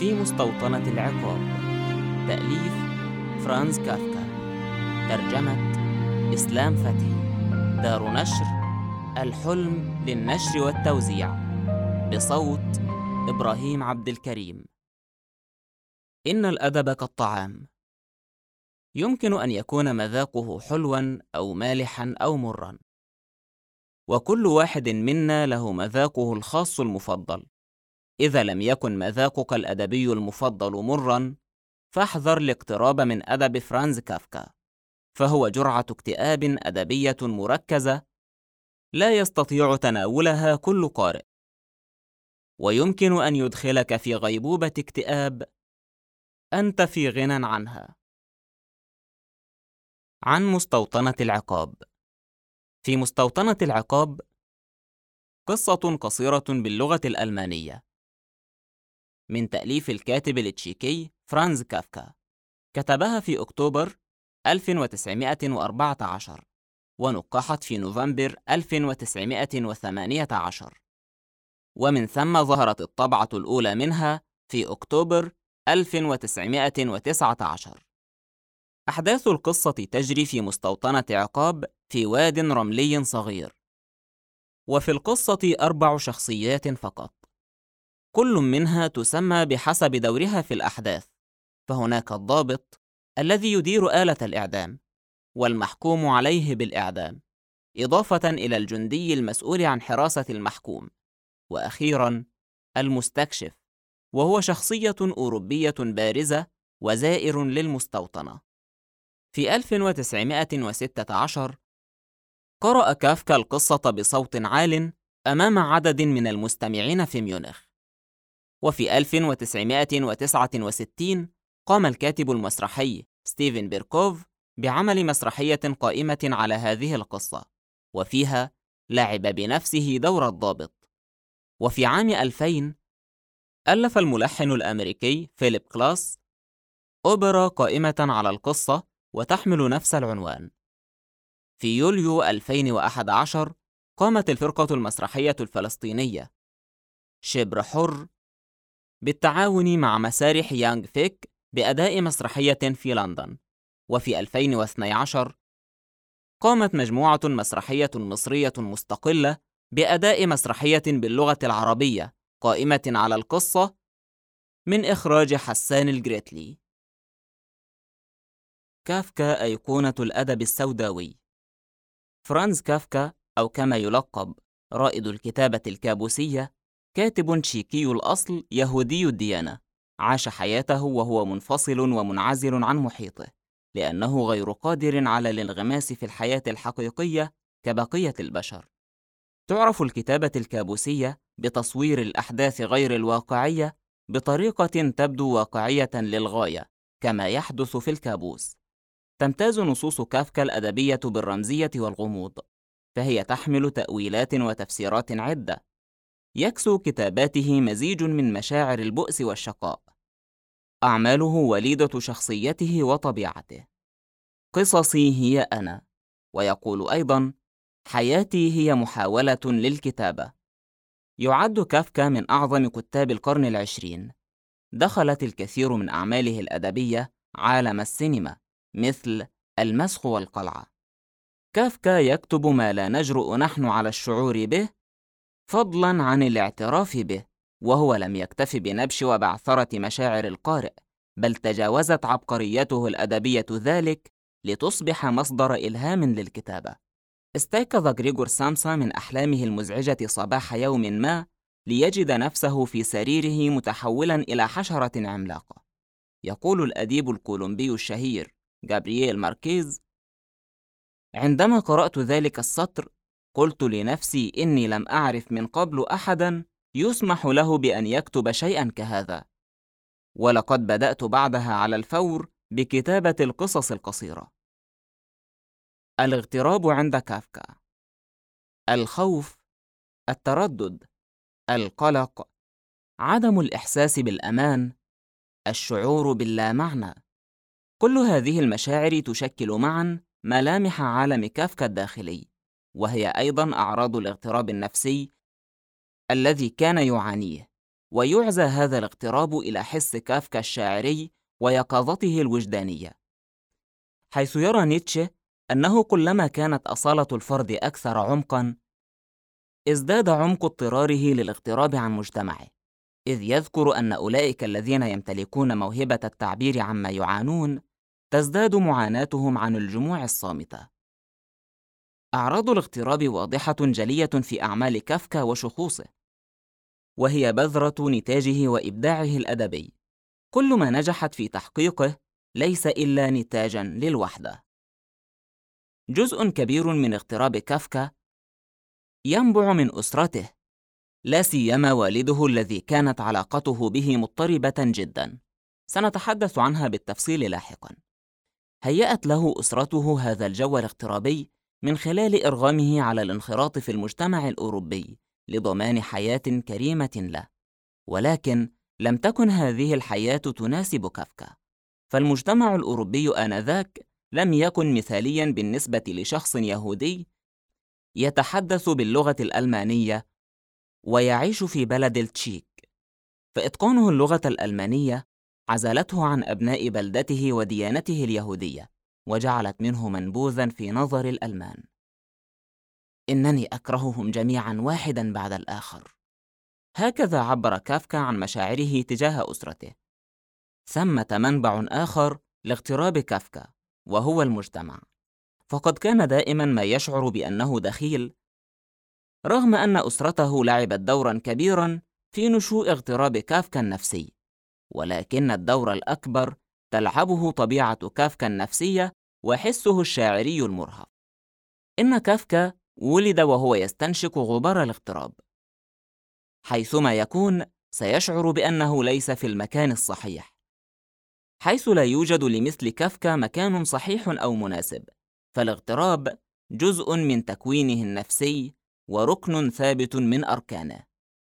في مستوطنة العقاب. تأليف فرانز كافكا. ترجمة إسلام فتحي. دار نشر الحلم للنشر والتوزيع، بصوت إبراهيم عبد الكريم. إن الأدب كالطعام، يمكن أن يكون مذاقه حلواً أو مالحاً أو مراً، وكل واحد منا له مذاقه الخاص المفضل. إذا لم يكن مذاقك الأدبي المفضل مراً، فاحذر الاقتراب من أدب فرانز كافكا، فهو جرعة اكتئاب أدبية مركزة لا يستطيع تناولها كل قارئ، ويمكن أن يدخلك في غيبوبة اكتئاب أنت في غنى عنها. عن مستوطنة العقاب. في مستوطنة العقاب قصة قصيرة باللغة الألمانية من تأليف الكاتب التشيكي فرانز كافكا. كتبها في أكتوبر 1914 ونقحت في نوفمبر 1918، ومن ثم ظهرت الطبعة الأولى منها في أكتوبر 1919. أحداث القصة تجري في مستوطنة عقاب في واد رملي صغير، وفي القصة 4 شخصيات فقط، كل منها تسمى بحسب دورها في الأحداث. فهناك الضابط الذي يدير آلة الإعدام، والمحكوم عليه بالإعدام، إضافة إلى الجندي المسؤول عن حراسة المحكوم، وأخيراً المستكشف، وهو شخصية أوروبية بارزة وزائر للمستوطنة. في 1916 قرأ كافكا القصة بصوت عال أمام عدد من المستمعين في ميونخ. وفي 1969 قام الكاتب المسرحي ستيفن بيركوف بعمل مسرحية قائمة على هذه القصة، وفيها لعب بنفسه دور الضابط. وفي عام 2000 ألف الملحن الأمريكي فيليب كلاس أوبرا قائمة على القصة وتحمل نفس العنوان. في يوليو 2011 قامت الفرقة المسرحية الفلسطينية شبر حر بالتعاون مع مسارح يانغ فيك بأداء مسرحية في لندن. وفي 2012 قامت مجموعة مسرحية مصرية مستقلة بأداء مسرحية باللغة العربية قائمة على القصة من إخراج حسان الجريتلي. كافكا أيقونة الأدب السوداوي. فرانز كافكا، أو كما يلقب رائد الكتابة الكابوسية، كاتب تشيكي الأصل يهودي الديانة، عاش حياته وهو منفصل ومنعزل عن محيطه، لأنه غير قادر على الانغماس في الحياة الحقيقية كبقية البشر. تعرف الكتابة الكابوسية بتصوير الأحداث غير الواقعية بطريقة تبدو واقعية للغاية، كما يحدث في الكابوس. تمتاز نصوص كافكا الأدبية بالرمزية والغموض، فهي تحمل تأويلات وتفسيرات عدة. يكسو كتاباته مزيج من مشاعر البؤس والشقاء. أعماله وليدة شخصيته وطبيعته. قصصي هي أنا، ويقول أيضاً: حياتي هي محاولة للكتابة. يعد كافكا من أعظم كتاب القرن العشرين. دخلت الكثير من أعماله الأدبية عالم السينما، مثل المسخ والقلعة. كافكا يكتب ما لا نجرؤ نحن على الشعور به، فضلاً عن الاعتراف به، وهو لم يكتف بنبش وبعثرة مشاعر القارئ، بل تجاوزت عبقريته الأدبية ذلك لتصبح مصدر إلهام للكتابة. استيقظ غريغور سامسا من أحلامه المزعجة صباح يوم ما ليجد نفسه في سريره متحولاً إلى حشرة عملاقة. يقول الأديب الكولومبي الشهير جابرييل ماركيز: عندما قرأت ذلك السطر قلت لنفسي إني لم أعرف من قبل أحداً يسمح له بأن يكتب شيئاً كهذا. ولقد بدأت بعدها على الفور بكتابة القصص القصيرة. الاغتراب عند كافكا. الخوف، التردد، القلق، عدم الإحساس بالأمان، الشعور باللامعنى، كل هذه المشاعر تشكل معاً ملامح عالم كافكا الداخلي، وهي أيضاً أعراض الاغتراب النفسي الذي كان يعانيه. ويعزى هذا الاقتراب إلى حس كافكا الشاعري ويقظته الوجدانية، حيث يرى نيتشه أنه كلما كانت أصالة الفرد أكثر عمقاً، ازداد عمق اضطراره للاغتراب عن مجتمعه، إذ يذكر أن أولئك الذين يمتلكون موهبة التعبير عما يعانون تزداد معاناتهم عن الجموع الصامتة. أعراض الاغتراب واضحة جلية في أعمال كافكا وشخوصه، وهي بذرة نتاجه وإبداعه الأدبي. كل ما نجحت في تحقيقه ليس إلا نتاجاً للوحدة. جزء كبير من اغتراب كافكا ينبع من أسرته، لا سيما والده الذي كانت علاقته به مضطربة جداً، سنتحدث عنها بالتفصيل لاحقاً. هيأت له أسرته هذا الجو الاغترابي من خلال إرغامه على الانخراط في المجتمع الأوروبي لضمان حياة كريمة له، ولكن لم تكن هذه الحياة تناسب كافكا، فالمجتمع الأوروبي آنذاك لم يكن مثالياً بالنسبة لشخص يهودي يتحدث باللغة الألمانية ويعيش في بلد التشيك، فإتقانه اللغة الألمانية عزلته عن أبناء بلدته وديانته اليهودية، وجعلت منه منبوذاً في نظر الألمان. إنني أكرههم جميعاً واحداً بعد الآخر. هكذا عبر كافكا عن مشاعره تجاه أسرته. ثمة منبع آخر لاغتراب كافكا، وهو المجتمع، فقد كان دائماً ما يشعر بأنه دخيل، رغم أن أسرته لعبت دوراً كبيراً في نشوء اغتراب كافكا النفسي، ولكن الدور الأكبر تلعبه طبيعة كافكا النفسية وحسه الشاعري المرهف. إن كافكا ولد وهو يستنشق غبار الاغتراب، حيثما يكون سيشعر بأنه ليس في المكان الصحيح، حيث لا يوجد لمثل كافكا مكان صحيح أو مناسب، فالاغتراب جزء من تكوينه النفسي وركن ثابت من أركانه.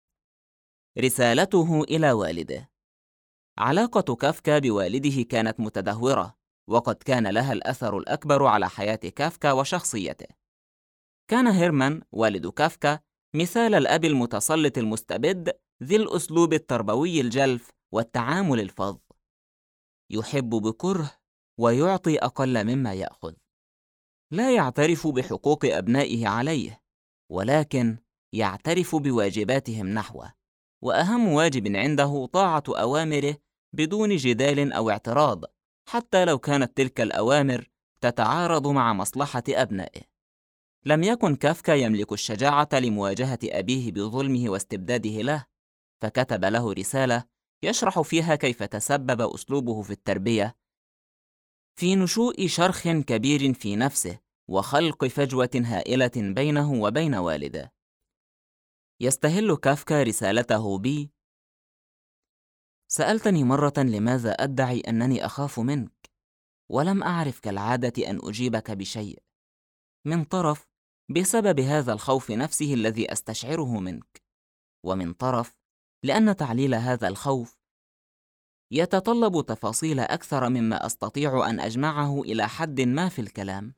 رسالته إلى والده. علاقة كافكا بوالده كانت متدهورة، وقد كان لها الأثر الأكبر على حياة كافكا وشخصيته. كان هيرمان والد كافكا مثال الأب المتسلط المستبد ذي الأسلوب التربوي الجلف والتعامل الفظ، يحب بكره ويعطي أقل مما يأخذ، لا يعترف بحقوق أبنائه عليه، ولكن يعترف بواجباتهم نحوه، وأهم واجب عنده طاعة أوامره بدون جدال أو اعتراض، حتى لو كانت تلك الأوامر تتعارض مع مصلحة أبنائه. لم يكن كافكا يملك الشجاعة لمواجهة أبيه بظلمه واستبداده له، فكتب له رسالة يشرح فيها كيف تسبب أسلوبه في التربية في نشوء شرخ كبير في نفسه وخلق فجوة هائلة بينه وبين والده. يستهل كافكا رسالته بي: سألتني مرة لماذا أدعي أنني أخاف منك، ولم أعرف كالعادة أن أجيبك بشيء. من طرف بسبب هذا الخوف نفسه الذي أستشعره منك، ومن طرف لأن تعليل هذا الخوف يتطلب تفاصيل أكثر مما أستطيع أن أجمعه إلى حد ما في الكلام.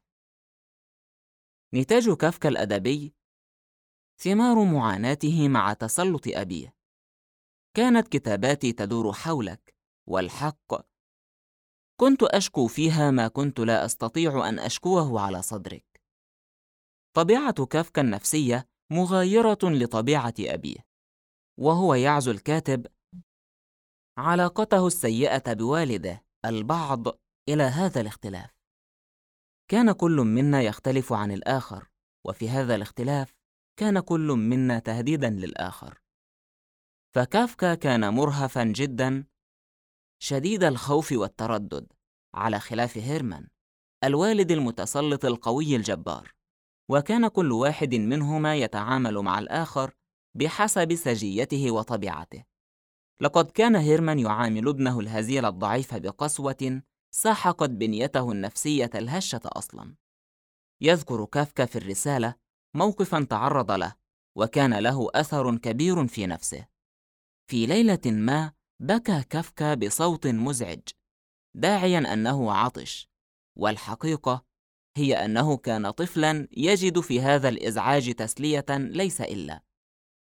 نتاج كافكا الأدبي ثمار معاناته مع تسلط أبيه. كانت كتاباتي تدور حولك، والحق كنت أشكو فيها ما كنت لا أستطيع أن أشكوه على صدرك. طبيعة كافكا النفسية مغايرة لطبيعة أبيه، وهو يعزو الكاتب علاقته السيئة بوالده البعض إلى هذا الاختلاف. كان كل منا يختلف عن الآخر، وفي هذا الاختلاف كان كل منا تهديداً للآخر. فكافكا كان مرهفاً جداً شديد الخوف والتردد، على خلاف هيرمان الوالد المتسلط القوي الجبار، وكان كل واحد منهما يتعامل مع الآخر بحسب سجيته وطبيعته. لقد كان هيرمان يعامل ابنه الهزيل الضعيف بقسوة ساحقت بنيته النفسية الهشة أصلاً. يذكر كافكا في الرسالة موقفاً تعرض له وكان له أثر كبير في نفسه. في ليلة ما بكى كافكا بصوت مزعج، داعياً أنه عطش، والحقيقة هي أنه كان طفلاً يجد في هذا الإزعاج تسلية ليس إلا.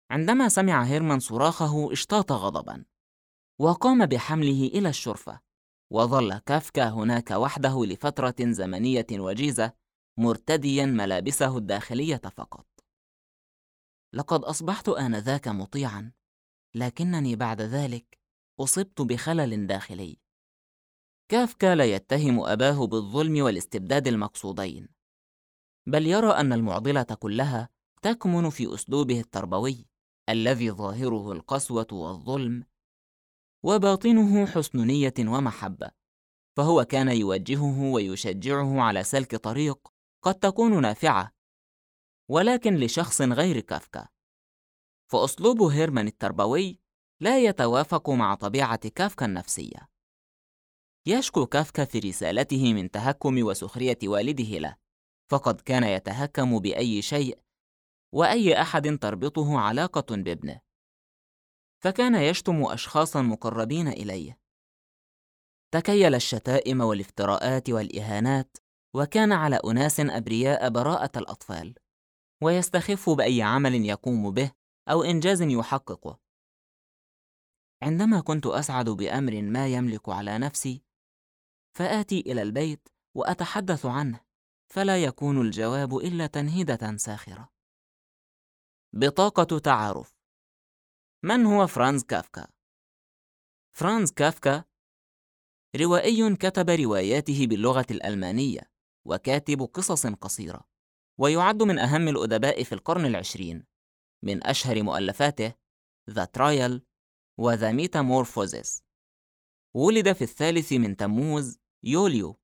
عندما سمع هيرمان صراخه اشتاط غضباً، وقام بحمله إلى الشرفة، وظل كافكا هناك وحده لفترة زمنية وجيزة مرتدياً ملابسه الداخلية فقط. لقد أصبحت آنذاك مطيعاً، لكنني بعد ذلك أصبت بخلل داخلي. كافكا لا يتهم أباه بالظلم والاستبداد المقصودين، بل يرى أن المعضلة كلها تكمن في أسلوبه التربوي الذي ظاهره القسوة والظلم وباطنه حسن نية ومحبة. فهو كان يوجهه ويشجعه على سلك طريق قد تكون نافعة، ولكن لشخص غير كافكا. فأسلوب هيرمان التربوي لا يتوافق مع طبيعة كافكا النفسية. يشكو كافكا في رسالته من تهكم وسخرية والده له، فقد كان يتهكم بأي شيء وأي أحد تربطه علاقة بابنه، فكان يشتم أشخاصاً مقربين إليه. تكيل الشتائم والافتراءات والإهانات، وكان على أناس أبرياء براءة الأطفال، ويستخف بأي عمل يقوم به أو إنجاز يحققه. عندما كنت أسعد بأمر ما يملك على نفسي، فآتي إلى البيت وأتحدث عنه، فلا يكون الجواب إلا تنهيدة ساخرة. بطاقة تعارف. من هو فرانز كافكا؟ فرانز كافكا روائي كتب رواياته باللغة الألمانية، وكاتب قصص قصيرة، ويعد من أهم الأدباء في القرن العشرين. من أشهر مؤلفاته The Trial و The Metamorphosis. ولد في 3 تموز يوليو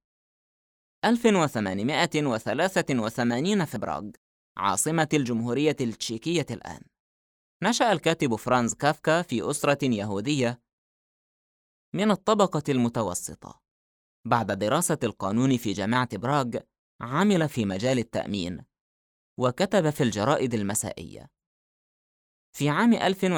1883 في براغ، عاصمة الجمهورية التشيكية الآن. نشأ الكاتب فرانز كافكا في أسرة يهودية من الطبقة المتوسطة. بعد دراسة القانون في جامعة براغ، عمل في مجال التأمين، وكتب في الجرائد المسائية. في عام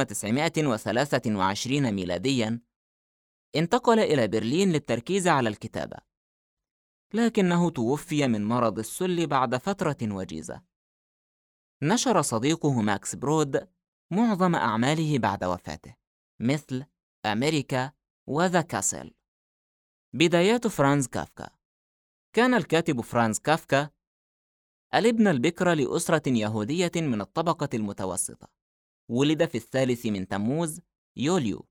1923 ميلادياً، انتقل إلى برلين للتركيز على الكتابة، لكنه توفي من مرض السل بعد فترة وجيزة. نشر صديقه ماكس برود معظم أعماله بعد وفاته، مثل أمريكا وذا كاسل. بدايات فرانز كافكا. كان الكاتب فرانز كافكا الابن البكر لأسرة يهودية من الطبقة المتوسطة. ولد في 3 تموز يوليو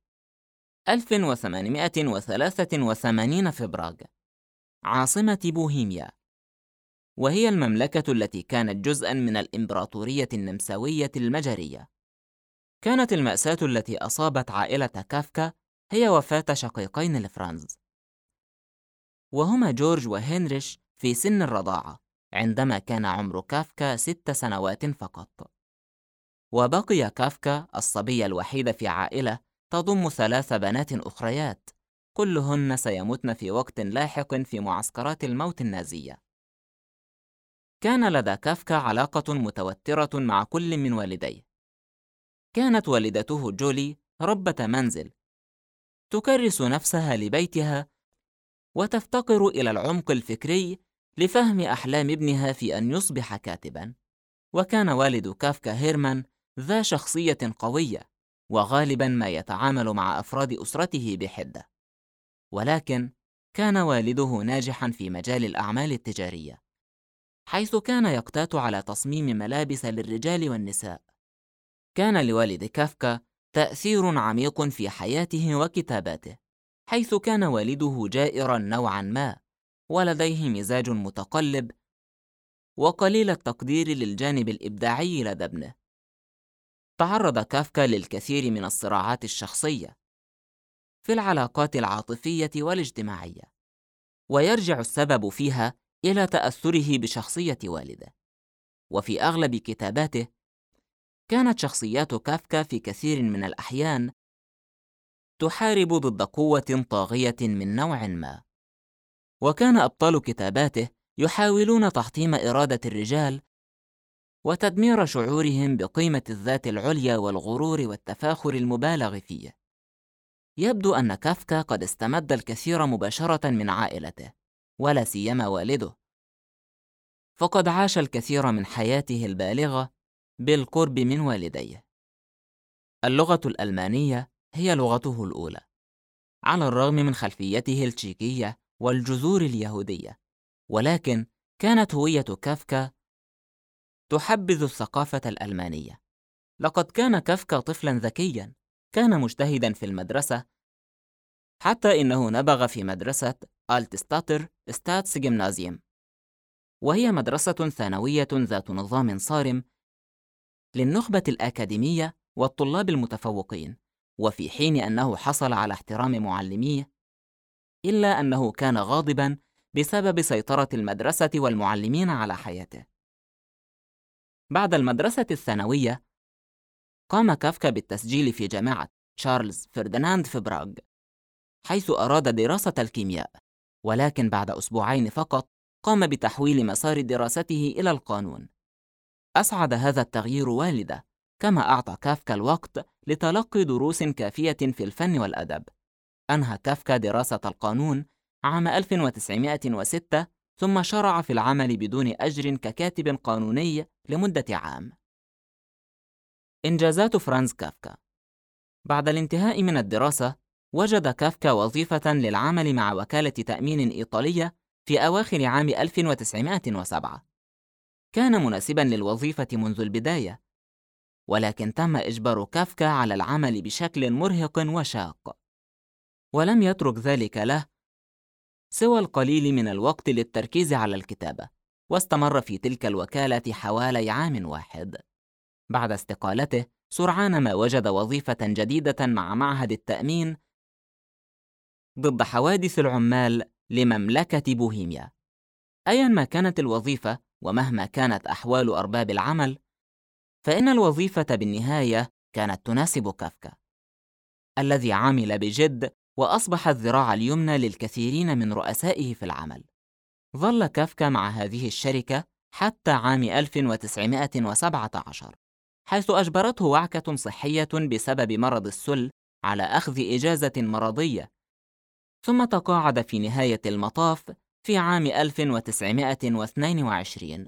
1883 في براغ، عاصمة بوهيميا، وهي المملكة التي كانت جزءاً من الإمبراطورية النمساوية المجرية. كانت المأساة التي أصابت عائلة كافكا هي وفاة شقيقين لفرانز، وهما جورج وهنريش، في سن الرضاعة عندما كان عمر كافكا 6 سنوات فقط. وبقي كافكا الصبي الوحيد في عائلة تضم 3 بنات أخريات، كلهن سيموتن في وقت لاحق في معسكرات الموت النازية. كان لدى كافكا علاقة متوترة مع كل من والديه. كانت والدته جولي ربة منزل، تكرس نفسها لبيتها وتفتقر إلى العمق الفكري لفهم أحلام ابنها في أن يصبح كاتباً. وكان والد كافكا هيرمان ذا شخصية قوية، وغالباً ما يتعامل مع أفراد أسرته بحدة، ولكن كان والده ناجحاً في مجال الأعمال التجارية، حيث كان يقتات على تصميم ملابس للرجال والنساء. كان لوالد كافكا تأثير عميق في حياته وكتاباته، حيث كان والده جائراً نوعاً ما، ولديه مزاج متقلب وقليل التقدير للجانب الإبداعي لدى ابنه. تعرض كافكا للكثير من الصراعات الشخصية في العلاقات العاطفية والاجتماعية، ويرجع السبب فيها إلى تأثره بشخصية والده. وفي أغلب كتاباته كانت شخصيات كافكا في كثير من الأحيان تحارب ضد قوة طاغية من نوع ما، وكان أبطال كتاباته يحاولون تحطيم إرادة الرجال وتدمير شعورهم بقيمة الذات العليا والغرور والتفاخر المبالغ فيه. يبدو أن كافكا قد استمد الكثير مباشرة من عائلته، ولا سيما والده، فقد عاش الكثير من حياته البالغة بالقرب من والديه. اللغة الألمانية هي لغته الأولى، على الرغم من خلفيته التشيكية والجذور اليهودية، ولكن كانت هوية كافكا تحبذ الثقافة الألمانية. لقد كان كافكا طفلاً ذكياً، كان مجتهداً في المدرسة، حتى إنه نبغ في مدرسة ألتستاتر ستاتس جيمنازيوم، وهي مدرسة ثانوية ذات نظام صارم للنخبة الأكاديمية والطلاب المتفوقين، وفي حين أنه حصل على احترام معلميه، إلا أنه كان غاضباً بسبب سيطرة المدرسة والمعلمين على حياته. بعد المدرسة الثانوية، قام كافكا بالتسجيل في جامعة تشارلز فرديناند في براغ، حيث أراد دراسة الكيمياء، ولكن بعد أسبوعين فقط قام بتحويل مسار دراسته إلى القانون. أسعد هذا التغيير والده، كما أعطى كافكا الوقت لتلقي دروس كافية في الفن والأدب. أنهى كافكا دراسة القانون عام 1906، ثم شرع في العمل بدون أجر ككاتب قانوني لمدة عام. إنجازات فرانز كافكا. بعد الانتهاء من الدراسة، وجد كافكا وظيفة للعمل مع وكالة تأمين إيطالية في أواخر عام 1907. كان مناسباً للوظيفة منذ البداية، ولكن تم إجبار كافكا على العمل بشكل مرهق وشاق، ولم يترك ذلك له سوى القليل من الوقت للتركيز على الكتابة، واستمر في تلك الوكالة حوالي عام واحد. بعد استقالته، سرعان ما وجد وظيفة جديدة مع معهد التأمين ضد حوادث العمال لمملكة بوهيميا. أيا ما كانت الوظيفة ومهما كانت أحوال أرباب العمل، فإن الوظيفة بالنهاية كانت تناسب كافكا، الذي عمل بجد وأصبح الذراع اليمنى للكثيرين من رؤسائه في العمل. ظل كافكا مع هذه الشركة حتى عام 1917، حيث أجبرته وعكة صحية بسبب مرض السل على أخذ إجازة مرضية، ثم تقاعد في نهاية المطاف في عام 1922.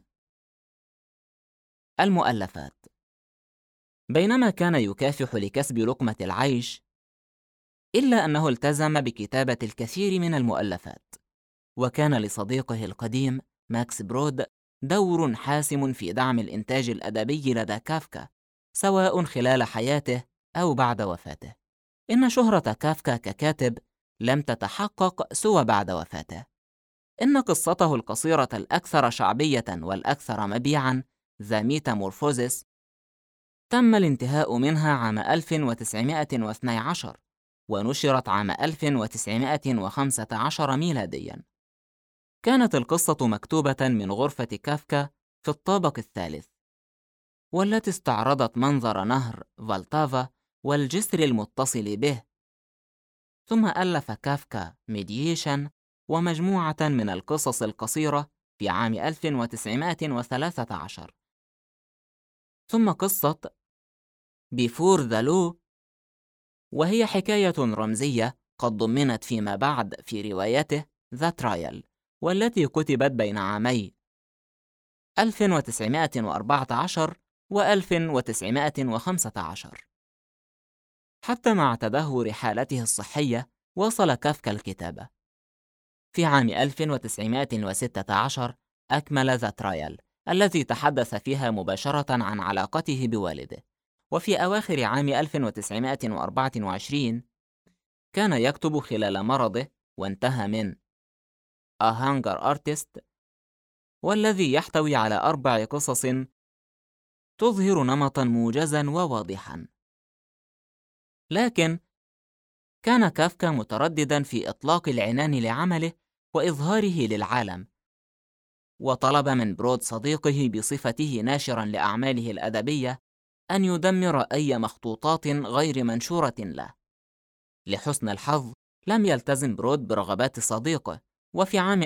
المؤلفات. بينما كان يكافح لكسب لقمة العيش، إلا أنه التزم بكتابة الكثير من المؤلفات، وكان لصديقه القديم ماكس برود دور حاسم في دعم الإنتاج الأدبي لدى كافكا، سواء خلال حياته أو بعد وفاته. إن شهرة كافكا ككاتب لم تتحقق سوى بعد وفاته. إن قصته القصيرة الأكثر شعبية والأكثر مبيعاً، ذا ميتامورفوزيس، تم الانتهاء منها عام 1912 ونشرت عام 1915 ميلادياً. كانت القصة مكتوبة من غرفة كافكا في الطابق الثالث، والتي استعرضت منظر نهر فالتافا والجسر المتصل به. ثم ألف كافكا ميديشن ومجموعة من القصص القصيرة في عام 1913، ثم قصة بيفور ذا لو، وهي حكاية رمزية قد ضمنت فيما بعد في روايته ذا ترايل، والتي كتبت بين عامي 1914 و 1915. حتى مع تدهور حالته الصحية، واصل كافكا الكتابة. في عام 1916 أكمل ذا ترايل، الذي تحدث فيها مباشرة عن علاقته بوالده. وفي أواخر عام 1924 كان يكتب خلال مرضه، وانتهى من A Hunger Artist، والذي يحتوي على 4 قصص تظهر نمطاً موجزاً وواضحاً. لكن كان كافكا متردداً في إطلاق العنان لعمله وإظهاره للعالم، وطلب من برود صديقه بصفته ناشراً لأعماله الأدبية أن يدمر أي مخطوطات غير منشورة له. لحسن الحظ، لم يلتزم برود برغبات صديقه، وفي عام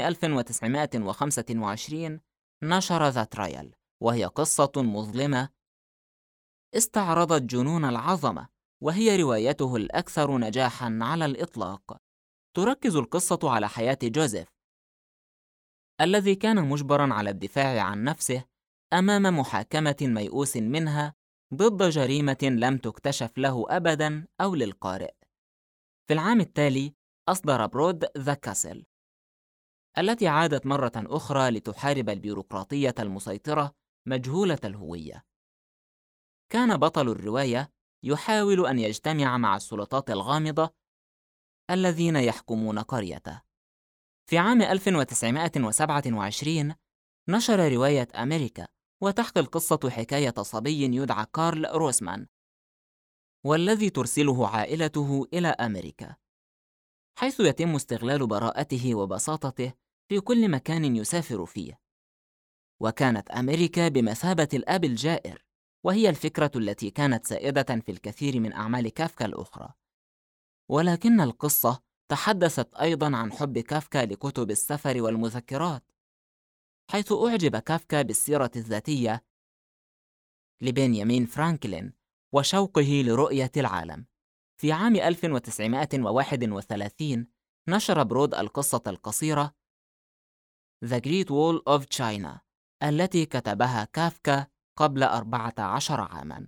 1925 نشر ذا ترايل، وهي قصة مظلمة استعرضت جنون العظمة، وهي روايته الأكثر نجاحاً على الإطلاق. تركز القصة على حياة جوزيف، الذي كان مجبراً على الدفاع عن نفسه أمام محاكمة ميؤوس منها ضد جريمة لم تكتشف له أبداً أو للقارئ. في العام التالي أصدر برود ذا كاسل، التي عادت مرة أخرى لتحارب البيروقراطية المسيطرة مجهولة الهوية. كان بطل الرواية يحاول أن يجتمع مع السلطات الغامضة الذين يحكمون قريته. في عام 1927 نشر رواية أمريكا، وتحكي القصة حكاية صبي يدعى كارل روسمان، والذي ترسله عائلته إلى أمريكا، حيث يتم استغلال براءته وبساطته في كل مكان يسافر فيه. وكانت أمريكا بمثابة الأب الجائر، وهي الفكرة التي كانت سائدة في الكثير من أعمال كافكا الأخرى. ولكن القصة تحدثت أيضاً عن حب كافكا لكتب السفر والمذكرات، حيث أعجب كافكا بالسيرة الذاتية لبنيامين فرانكلين وشوقه لرؤية العالم. في عام 1931 نشر برود القصة القصيرة The Great Wall of China، التي كتبها كافكا قبل 14 عاماً.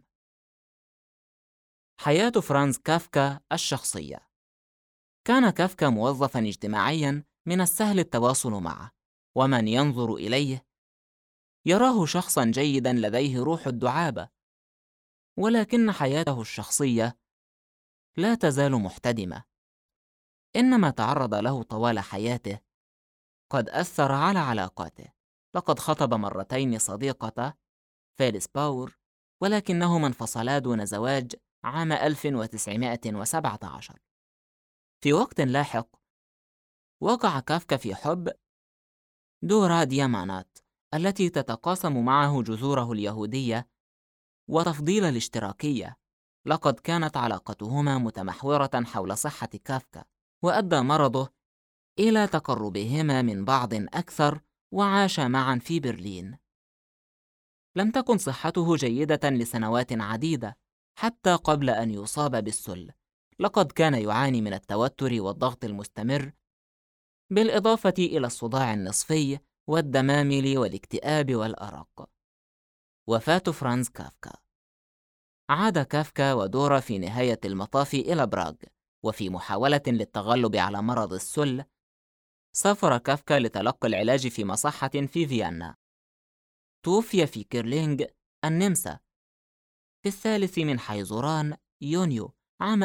حياة فرانز كافكا الشخصية. كان كافكا موظفاً اجتماعياً من السهل التواصل معه، ومن ينظر إليه يراه شخصاً جيداً لديه روح الدعابة. ولكن حياته الشخصية لا تزال محتدمة. إن ما تعرض له طوال حياته قد أثر على علاقاته. لقد خطب مرتين صديقته فيليس باور، ولكنهما انفصلا دون زواج عام 1917. في وقت لاحق وقع كافكا في حب دورا ديامانات، التي تتقاسم معه جذوره اليهودية وتفضيل الاشتراكية. لقد كانت علاقتهما متمحورة حول صحة كافكا، وأدى مرضه إلى تقربهما من بعض أكثر، وعاشا معا في برلين. لم تكن صحته جيدة لسنوات عديدة حتى قبل أن يصاب بالسل. لقد كان يعاني من التوتر والضغط المستمر، بالإضافة إلى الصداع النصفي والدمامل والاكتئاب والأرق. وفاة فرانز كافكا. عاد كافكا ودورا في نهاية المطاف إلى براغ، وفي محاولة للتغلب على مرض السل سافر كافكا لتلقي العلاج في مصحة في فيينا. توفي في كيرلينغ النمسا في 3 من حيزران يونيو عام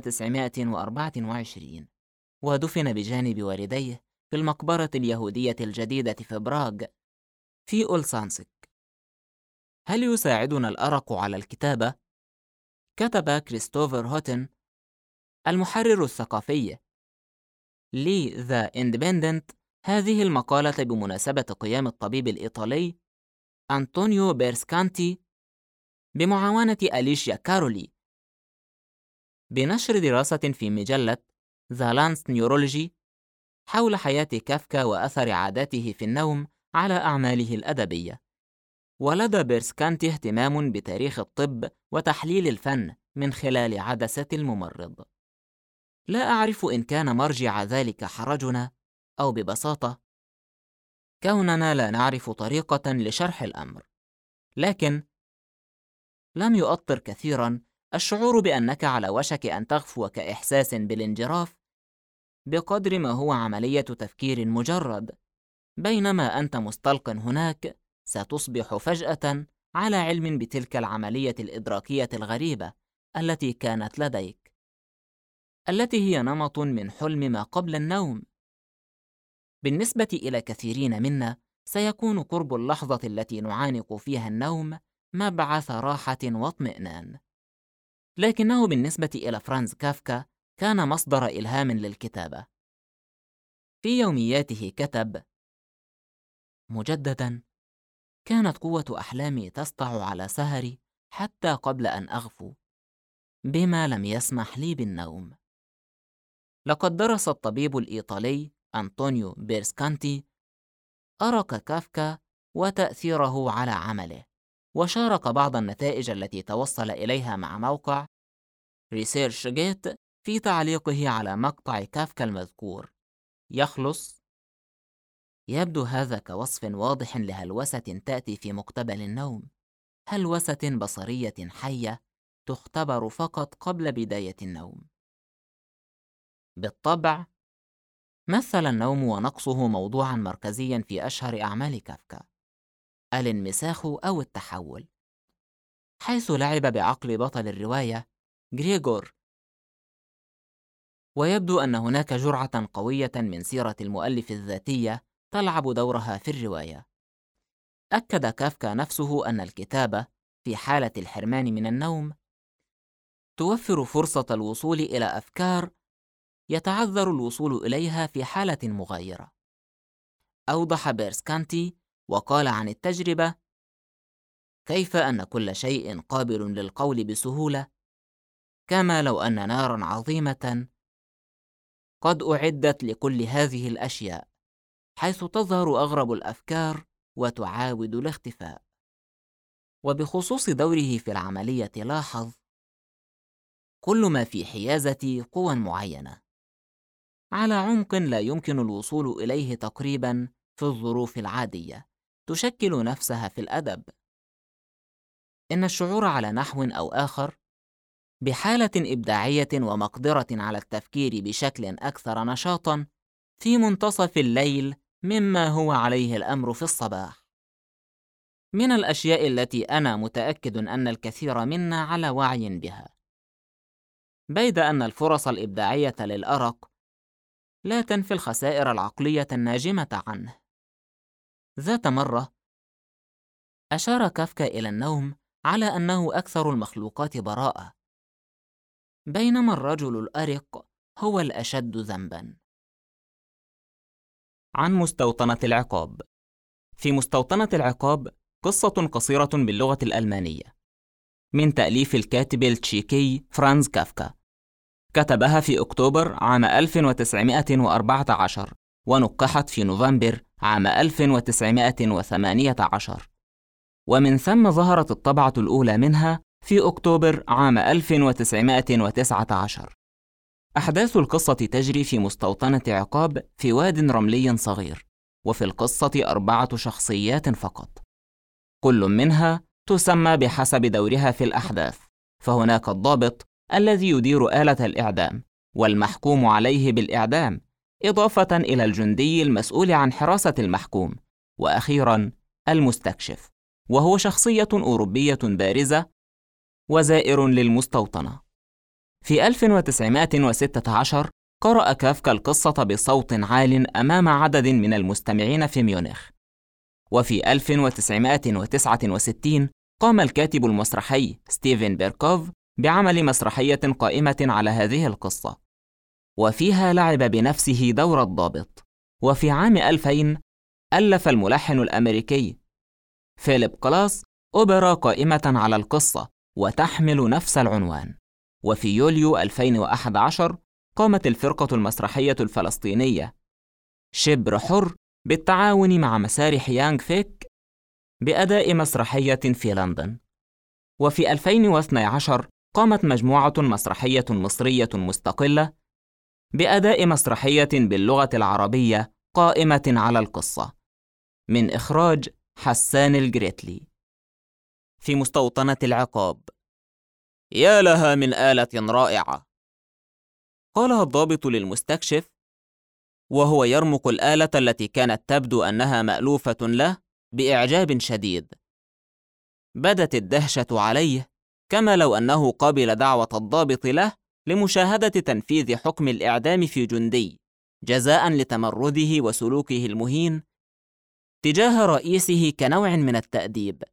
1924، ودفن بجانب والديه في المقبرة اليهودية الجديدة في براغ في أولسانسك. هل يساعدنا الأرق على الكتابة؟ كتب كريستوفر هوتن المحرر الثقافي لذا إندبندنت هذه المقالة بمناسبة قيام الطبيب الإيطالي أنطونيو بيرسكانتي بمعاونة أليشيا كارولي بنشر دراسة في مجلة The Lancet Neurology حول حياة كافكا وأثر عاداته في النوم على أعماله الأدبية. ولدى بيرسكانتي اهتمام بتاريخ الطب وتحليل الفن من خلال عدسة الممرض. لا أعرف إن كان مرجع ذلك حرجنا، أو ببساطة كوننا لا نعرف طريقة لشرح الأمر. لكن لم يؤطر كثيراً الشعور بأنك على وشك أن تغفو كإحساس بالانجراف، بقدر ما هو عملية تفكير مجرد. بينما أنت مستلق هناك، ستصبح فجأة على علم بتلك العملية الإدراكية الغريبة التي كانت لديك، التي هي نمط من حلم ما قبل النوم. بالنسبة إلى كثيرين منا، سيكون قرب اللحظة التي نعانق فيها النوم مبعث راحة واطمئنان. لكنه بالنسبة إلى فرانز كافكا كان مصدر إلهام للكتابة. في يومياته كتب: مجدداً، كانت قوة أحلامي تسطع على سهري حتى قبل أن أغفو، بما لم يسمح لي بالنوم. لقد درس الطبيب الإيطالي أنطونيو بيرسكانتي أرق كافكا وتأثيره على عمله، وشارك بعض النتائج التي توصل إليها مع موقع ريسيرشجيت في تعليقه على مقطع كافكا المذكور. يخلص: يبدو هذا كوصف واضح لهلوسة تأتي في مقتبل النوم. هلوسة بصرية حية تختبر فقط قبل بداية النوم. بالطبع، مثل النوم ونقصه موضوعا مركزيا في أشهر أعمال كافكا، الانمساخ أو التحول، حيث لعب بعقل بطل الرواية غريغور. ويبدو أن هناك جرعة قوية من سيرة المؤلف الذاتية تلعب دورها في الرواية. أكد كافكا نفسه أن الكتابة في حالة الحرمان من النوم توفر فرصة الوصول إلى أفكار يتعذر الوصول إليها في حالة مغايرة. أوضح بيرسكانتي وقال عن التجربة: كيف أن كل شيء قابل للقول بسهولة، كما لو أن نارا عظيمة قد أعدت لكل هذه الأشياء، حيث تظهر أغرب الأفكار وتعاود الاختفاء. وبخصوص دوره في العملية لاحظ: كل ما في حيازتي قوى معينة على عمق لا يمكن الوصول إليه تقريبا في الظروف العادية، تشكل نفسها في الأدب. إن الشعور على نحو أو آخر بحالة إبداعية ومقدرة على التفكير بشكل أكثر نشاطا في منتصف الليل مما هو عليه الأمر في الصباح، من الأشياء التي أنا متأكد أن الكثير منا على وعي بها. بيد أن الفرص الإبداعية للأرق لا تنفي الخسائر العقلية الناجمة عنه. ذات مرة أشار كافكا إلى النوم على أنه أكثر المخلوقات براءة، بينما الرجل الأرق هو الأشد ذنباً. عن مستوطنة العقاب. في مستوطنة العقاب قصة قصيرة باللغة الألمانية من تأليف الكاتب التشيكي فرانز كافكا، كتبها في أكتوبر عام 1914 ونقحت في نوفمبر عام 1918، ومن ثم ظهرت الطبعة الأولى منها في أكتوبر عام 1919. أحداث القصة تجري في مستوطنة عقاب في واد رملي صغير، وفي القصة 4 شخصيات فقط، كل منها تسمى بحسب دورها في الأحداث. فهناك الضابط الذي يدير آلة الإعدام والمحكوم عليه بالإعدام، إضافة إلى الجندي المسؤول عن حراسة المحكوم، وأخيراً المستكشف، وهو شخصية أوروبية بارزة وزائر للمستوطنة. في 1916 قرأ كافكا القصة بصوت عال أمام عدد من المستمعين في ميونخ. وفي 1969 قام الكاتب المسرحي ستيفن بيركوف بعمل مسرحية قائمة على هذه القصة، وفيها لعب بنفسه دور الضابط. وفي عام 2000 ألف الملحن الأمريكي فيليب كلاس أوبرا قائمة على القصة وتحمل نفس العنوان. وفي يوليو 2011 قامت الفرقة المسرحية الفلسطينية شبر حر بالتعاون مع مسارح يانغ فيك بأداء مسرحية في لندن. وفي 2012 قامت مجموعة مسرحية مصرية مستقلة بأداء مسرحية باللغة العربية قائمة على القصة، من إخراج حسان الجريتلي. في مستوطنة العقاب. يا لها من آلة رائعة، قالها الضابط للمستكشف وهو يرمق الآلة التي كانت تبدو أنها مألوفة له بإعجاب شديد. بدت الدهشة عليه، كما لو أنه قابل دعوة الضابط له لمشاهدة تنفيذ حكم الإعدام في جندي، جزاء لتمرده وسلوكه المهين تجاه رئيسه كنوع من التأديب،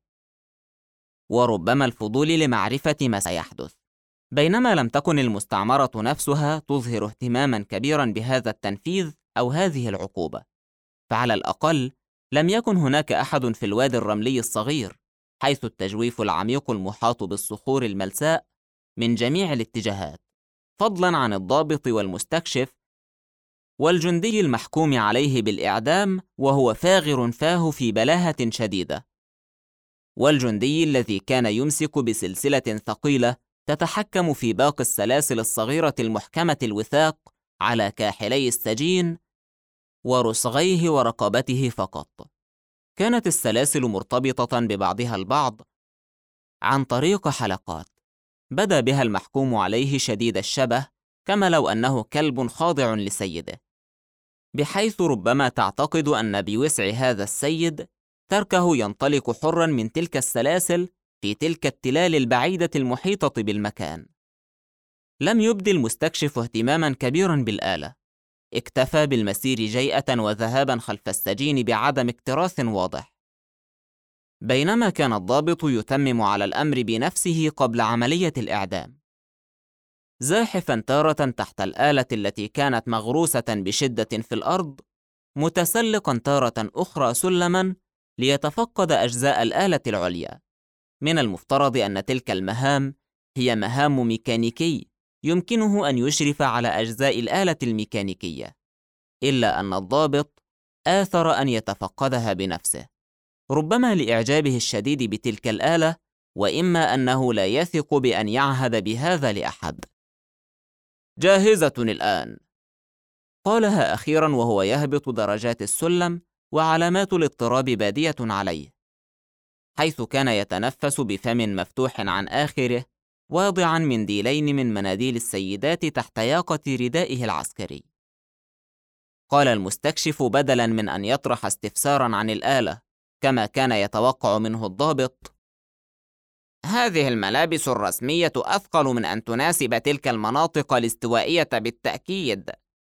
وربما الفضول لمعرفة ما سيحدث. بينما لم تكن المستعمرة نفسها تظهر اهتماما كبيرا بهذا التنفيذ أو هذه العقوبة، فعلى الأقل لم يكن هناك أحد في الوادي الرملي الصغير، حيث التجويف العميق المحاط بالصخور الملساء من جميع الاتجاهات، فضلا عن الضابط والمستكشف والجندي المحكوم عليه بالإعدام وهو فاغر فاه في بلاهة شديدة، والجندي الذي كان يمسك بسلسلة ثقيلة تتحكم في باقي السلاسل الصغيرة المحكمة الوثاق على كاحلي السجين ورسغيه ورقبته فقط. كانت السلاسل مرتبطة ببعضها البعض عن طريق حلقات بدا بها المحكوم عليه شديد الشبه، كما لو أنه كلب خاضع لسيده، بحيث ربما تعتقد أن بوسع هذا السيد تركه ينطلق حرا من تلك السلاسل في تلك التلال البعيدة المحيطة بالمكان. لم يبدي المستكشف اهتماما كبيرا بالآلة، اكتفى بالمسير جيئة وذهابا خلف السجين بعدم اكتراث واضح. بينما كان الضابط يتمم على الأمر بنفسه قبل عملية الإعدام، زاحفا تارة تحت الآلة التي كانت مغروسة بشدة في الأرض، متسلقا تارة أخرى سلما ليتفقد أجزاء الآلة العليا. من المفترض أن تلك المهام هي مهام ميكانيكي يمكنه أن يشرف على أجزاء الآلة الميكانيكية، إلا أن الضابط آثر أن يتفقدها بنفسه، ربما لإعجابه الشديد بتلك الآلة، وإما أنه لا يثق بأن يعهد بهذا لأحد. جاهزة الآن، قالها أخيرا وهو يهبط درجات السلم وعلامات الاضطراب بادية عليه، حيث كان يتنفس بفم مفتوح عن آخره، واضعا منديلين من مناديل السيدات تحت ياقة ردائه العسكري. قال المستكشف بدلا من أن يطرح استفسارا عن الآلة كما كان يتوقع منه الضابط: هذه الملابس الرسمية أثقل من أن تناسب تلك المناطق الاستوائية بالتأكيد.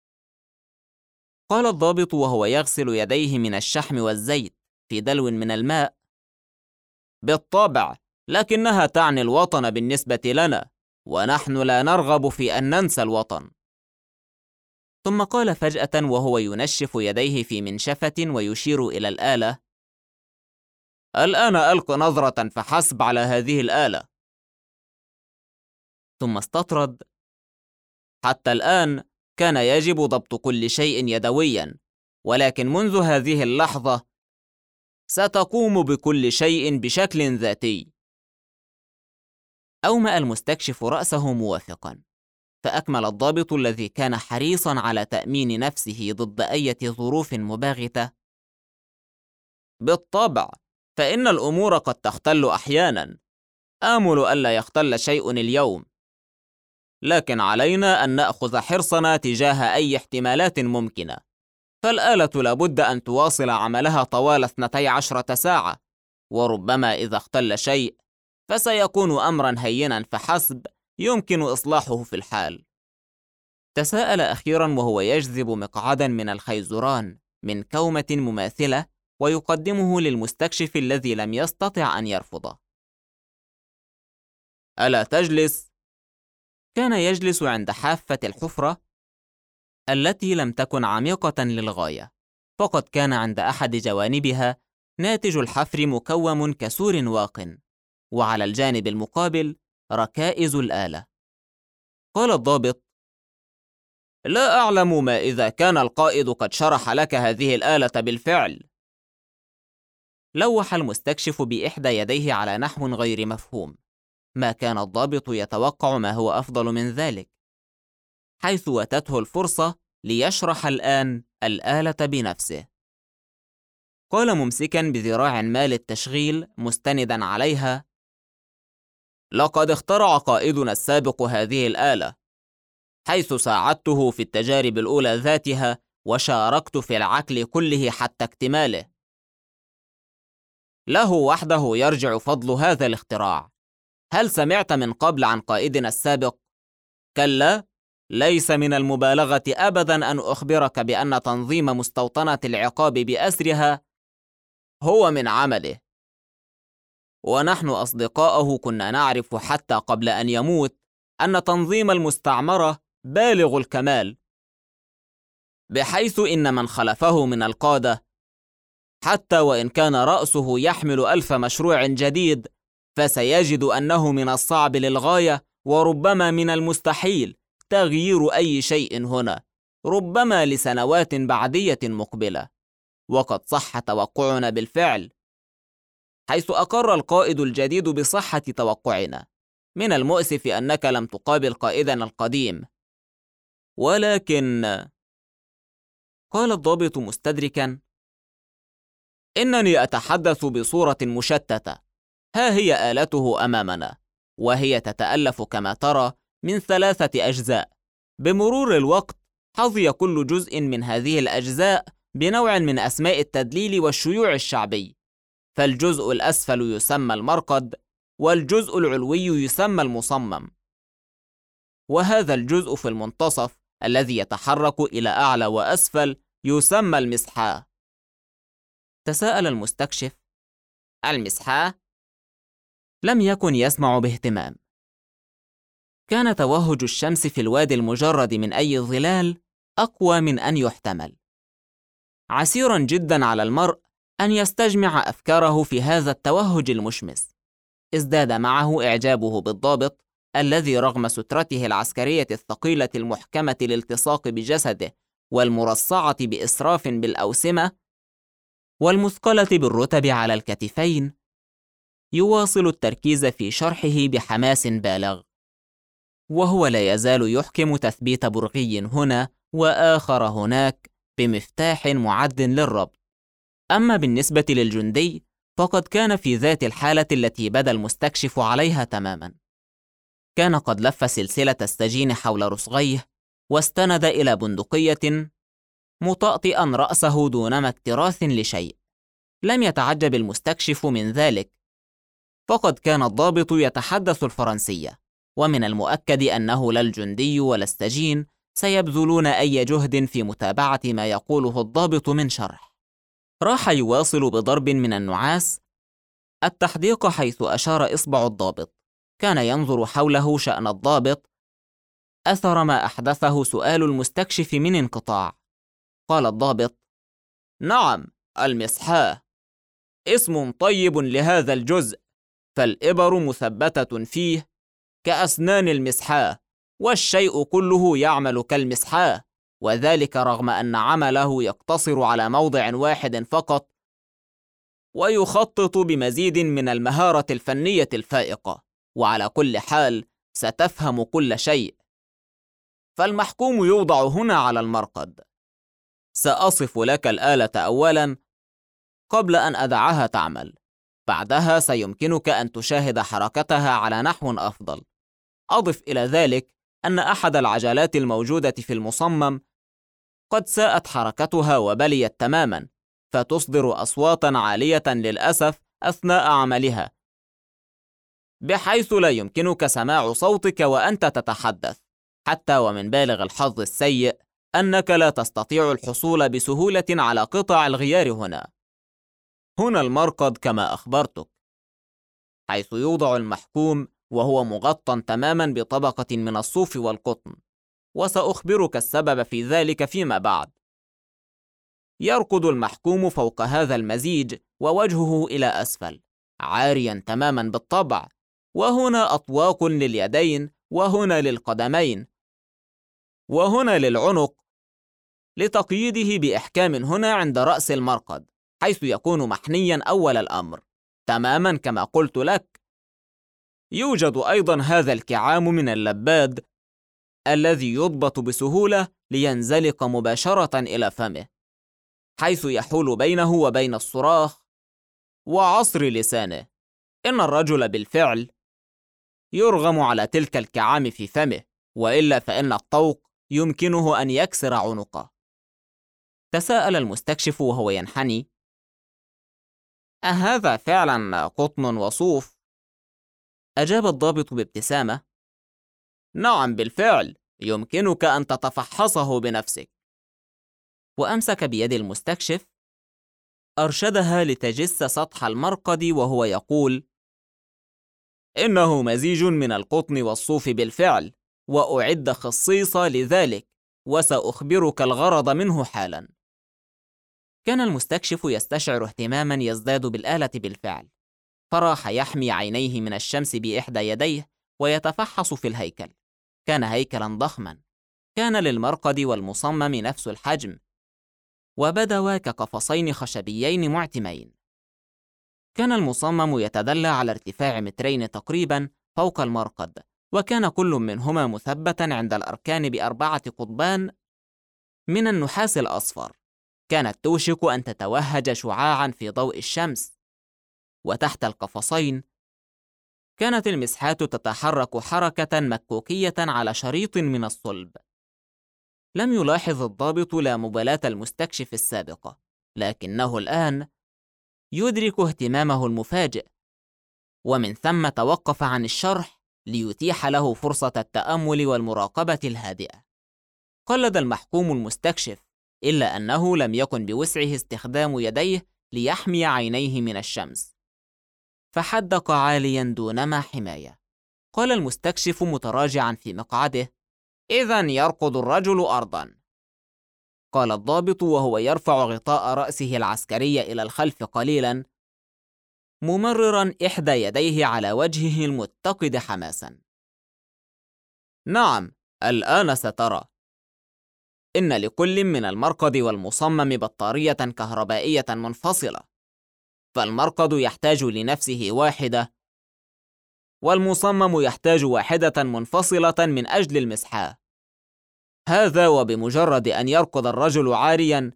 قال الضابط وهو يغسل يديه من الشحم والزيت في دلو من الماء: بالطبع، لكنها تعني الوطن بالنسبة لنا، ونحن لا نرغب في أن ننسى الوطن. ثم قال فجأة وهو ينشف يديه في منشفة ويشير إلى الآلة: الآن ألق نظرة فحسب على هذه الآلة. ثم استطرد: حتى الآن كان يجب ضبط كل شيء يدويا، ولكن منذ هذه اللحظة ستقوم بكل شيء بشكل ذاتي. أومأ المستكشف رأسه موافقا، فأكمل الضابط الذي كان حريصا على تأمين نفسه ضد أي ظروف مباغتة: بالطبع، فإن الأمور قد تختل أحيانا، آمل ألا يختل شيء اليوم، لكن علينا أن نأخذ حرصنا تجاه أي احتمالات ممكنة. فالآلة لابد أن تواصل عملها طوال 12 ساعة، وربما إذا اختل شيء فسيكون أمرا هينا فحسب يمكن إصلاحه في الحال. تساءل أخيرا وهو يجذب مقعدا من الخيزران من كومة مماثلة ويقدمه للمستكشف الذي لم يستطع أن يرفضه. ألا تجلس؟ كان يجلس عند حافة الحفرة التي لم تكن عميقة للغاية، فقد كان عند أحد جوانبها ناتج الحفر مكوم كسور واق، وعلى الجانب المقابل ركائز الآلة. قال الضابط: لا أعلم ما إذا كان القائد قد شرح لك هذه الآلة بالفعل. لوح المستكشف بإحدى يديه على نحو غير مفهوم. ما كان الضابط يتوقع ما هو أفضل من ذلك، حيث أتته الفرصة ليشرح الآن الآلة بنفسه. قال ممسكا بذراع ما للتشغيل مستندا عليها: لقد اخترع قائدنا السابق هذه الآلة، حيث ساعدته في التجارب الأولى ذاتها وشاركت في العقل كله حتى اكتماله. له وحده يرجع فضل هذا الاختراع. هل سمعت من قبل عن قائدنا السابق؟ كلا، ليس من المبالغة أبدا أن أخبرك بأن تنظيم مستوطنة العقاب بأسرها هو من عمله، ونحن أصدقاؤه كنا نعرف حتى قبل أن يموت أن تنظيم المستعمرة بالغ الكمال، بحيث إن من خلفه من القادة حتى وإن كان رأسه يحمل 1000 مشروع جديد فسيجد أنه من الصعب للغاية وربما من المستحيل تغيير أي شيء هنا، ربما لسنوات بعدية مقبلة. وقد صح توقعنا بالفعل، حيث أقر القائد الجديد بصحة توقعنا. من المؤسف أنك لم تقابل قائدنا القديم، ولكن قال الضابط مستدركا: إنني أتحدث بصورة مشتتة، ها هي آلته أمامنا، وهي تتألف كما ترى من 3 أجزاء. بمرور الوقت حظي كل جزء من هذه الأجزاء بنوع من أسماء التدليل والشيوع الشعبي، فالجزء الأسفل يسمى المرقد، والجزء العلوي يسمى المصمم، وهذا الجزء في المنتصف الذي يتحرك إلى أعلى وأسفل يسمى المسحاه. تساءل المستكشف: المسحاه؟ لم يكن يسمع باهتمام. كان توهج الشمس في الوادي المجرد من أي ظلال أقوى من أن يحتمل. عسيرا جدا على المرء أن يستجمع أفكاره في هذا التوهج المشمس. ازداد معه إعجابه بالضابط الذي رغم سترته العسكرية الثقيلة المحكمة الالتصاق بجسده والمرصعة بإسراف بالأوسمة والمثقلة بالرتب على الكتفين، يواصل التركيز في شرحه بحماس بالغ، وهو لا يزال يحكم تثبيت برغي هنا وآخر هناك بمفتاح معد للربط. أما بالنسبة للجندي فقد كان في ذات الحالة التي بدا المستكشف عليها تماما. كان قد لف سلسلة السجين حول رسغيه واستند إلى بندقية مطأطئا رأسه دونما اكتراث لشيء. لم يتعجب المستكشف من ذلك، فقد كان الضابط يتحدث الفرنسية، ومن المؤكد أنه لا الجندي ولا السجين سيبذلون أي جهد في متابعة ما يقوله الضابط من شرح. راح يواصل بضرب من النعاس التحديق حيث أشار إصبع الضابط. كان ينظر حوله شأن الضابط، أثر ما أحدثه سؤال المستكشف من انقطاع. قال الضابط: نعم، المسحاه، اسم طيب لهذا الجزء، فالإبر مثبتة فيه كأسنان المسحاه، والشيء كله يعمل كالمسحاه، وذلك رغم أن عمله يقتصر على موضع واحد فقط، ويخطط بمزيد من المهارة الفنية الفائقة. وعلى كل حال ستفهم كل شيء. فالمحكوم يوضع هنا على المرقد. سأصف لك الآلة أولا قبل أن أدعها تعمل، بعدها سيمكنك أن تشاهد حركتها على نحو أفضل. أضف إلى ذلك أن أحد العجلات الموجودة في المصمم قد ساءت حركتها وبليت تماما، فتصدر أصواتا عالية للأسف أثناء عملها، بحيث لا يمكنك سماع صوتك وأنت تتحدث، حتى ومن بالغ الحظ السيء أنك لا تستطيع الحصول بسهولة على قطع الغيار هنا. هنا المرقد كما أخبرتك، حيث يوضع المحكوم وهو مغطى تماما بطبقة من الصوف والقطن، وسأخبرك السبب في ذلك فيما بعد. يركض المحكوم فوق هذا المزيج ووجهه إلى أسفل، عاريا تماما بالطبع، وهنا أطواق لليدين، وهنا للقدمين، وهنا للعنق، لتقييده بإحكام هنا عند رأس المرقد، حيث يكون محنيا أول الأمر تماما كما قلت لك. يوجد أيضا هذا الكعام من اللباد الذي يضبط بسهولة لينزلق مباشرة إلى فمه، حيث يحول بينه وبين الصراخ وعصر لسانه. إن الرجل بالفعل يرغم على تلك الكعام في فمه، وإلا فإن الطوق يمكنه أن يكسر عنقه. تساءل المستكشف وهو ينحني: أهذا فعلا قطن وصوف؟ أجاب الضابط بابتسامة: نعم بالفعل، يمكنك أن تتفحصه بنفسك. وأمسك بيد المستكشف، أرشدها لتجس سطح المرقد وهو يقول: إنه مزيج من القطن والصوف بالفعل، وأعد خصيصة لذلك، وسأخبرك الغرض منه حالا. كان المستكشف يستشعر اهتماما يزداد بالآلة بالفعل، فراح يحمي عينيه من الشمس بإحدى يديه ويتفحص في الهيكل. كان هيكلا ضخما، كان للمرقد والمصمم نفس الحجم، وبدوا كقفصين خشبيين معتمين. كان المصمم يتدلى على ارتفاع 2 تقريبا فوق المرقد، وكان كل منهما مثبتا عند الأركان ب4 قضبان من النحاس الأصفر، كانت توشك أن تتوهج شعاعا في ضوء الشمس. وتحت القفصين كانت المسحات تتحرك حركة مكوكية على شريط من الصلب. لم يلاحظ الضابط لا مبالاة المستكشف السابقة، لكنه الآن يدرك اهتمامه المفاجئ، ومن ثم توقف عن الشرح ليتيح له فرصة التأمل والمراقبة الهادئة. قلد المحكوم المستكشف، إلا أنه لم يكن بوسعه استخدام يديه ليحمي عينيه من الشمس، فحدق عاليا دونما حماية. قال المستكشف متراجعا في مقعده: إذن يركض الرجل أرضا. قال الضابط وهو يرفع غطاء رأسه العسكري إلى الخلف قليلا، ممررا إحدى يديه على وجهه المتقد حماسا: نعم، الآن سترى. إن لكل من المركض والمصمم بطارية كهربائية منفصلة، فالمركض يحتاج لنفسه واحدة، والمصمم يحتاج واحدة منفصلة من أجل المسحاه. هذا وبمجرد أن يركض الرجل عاريا،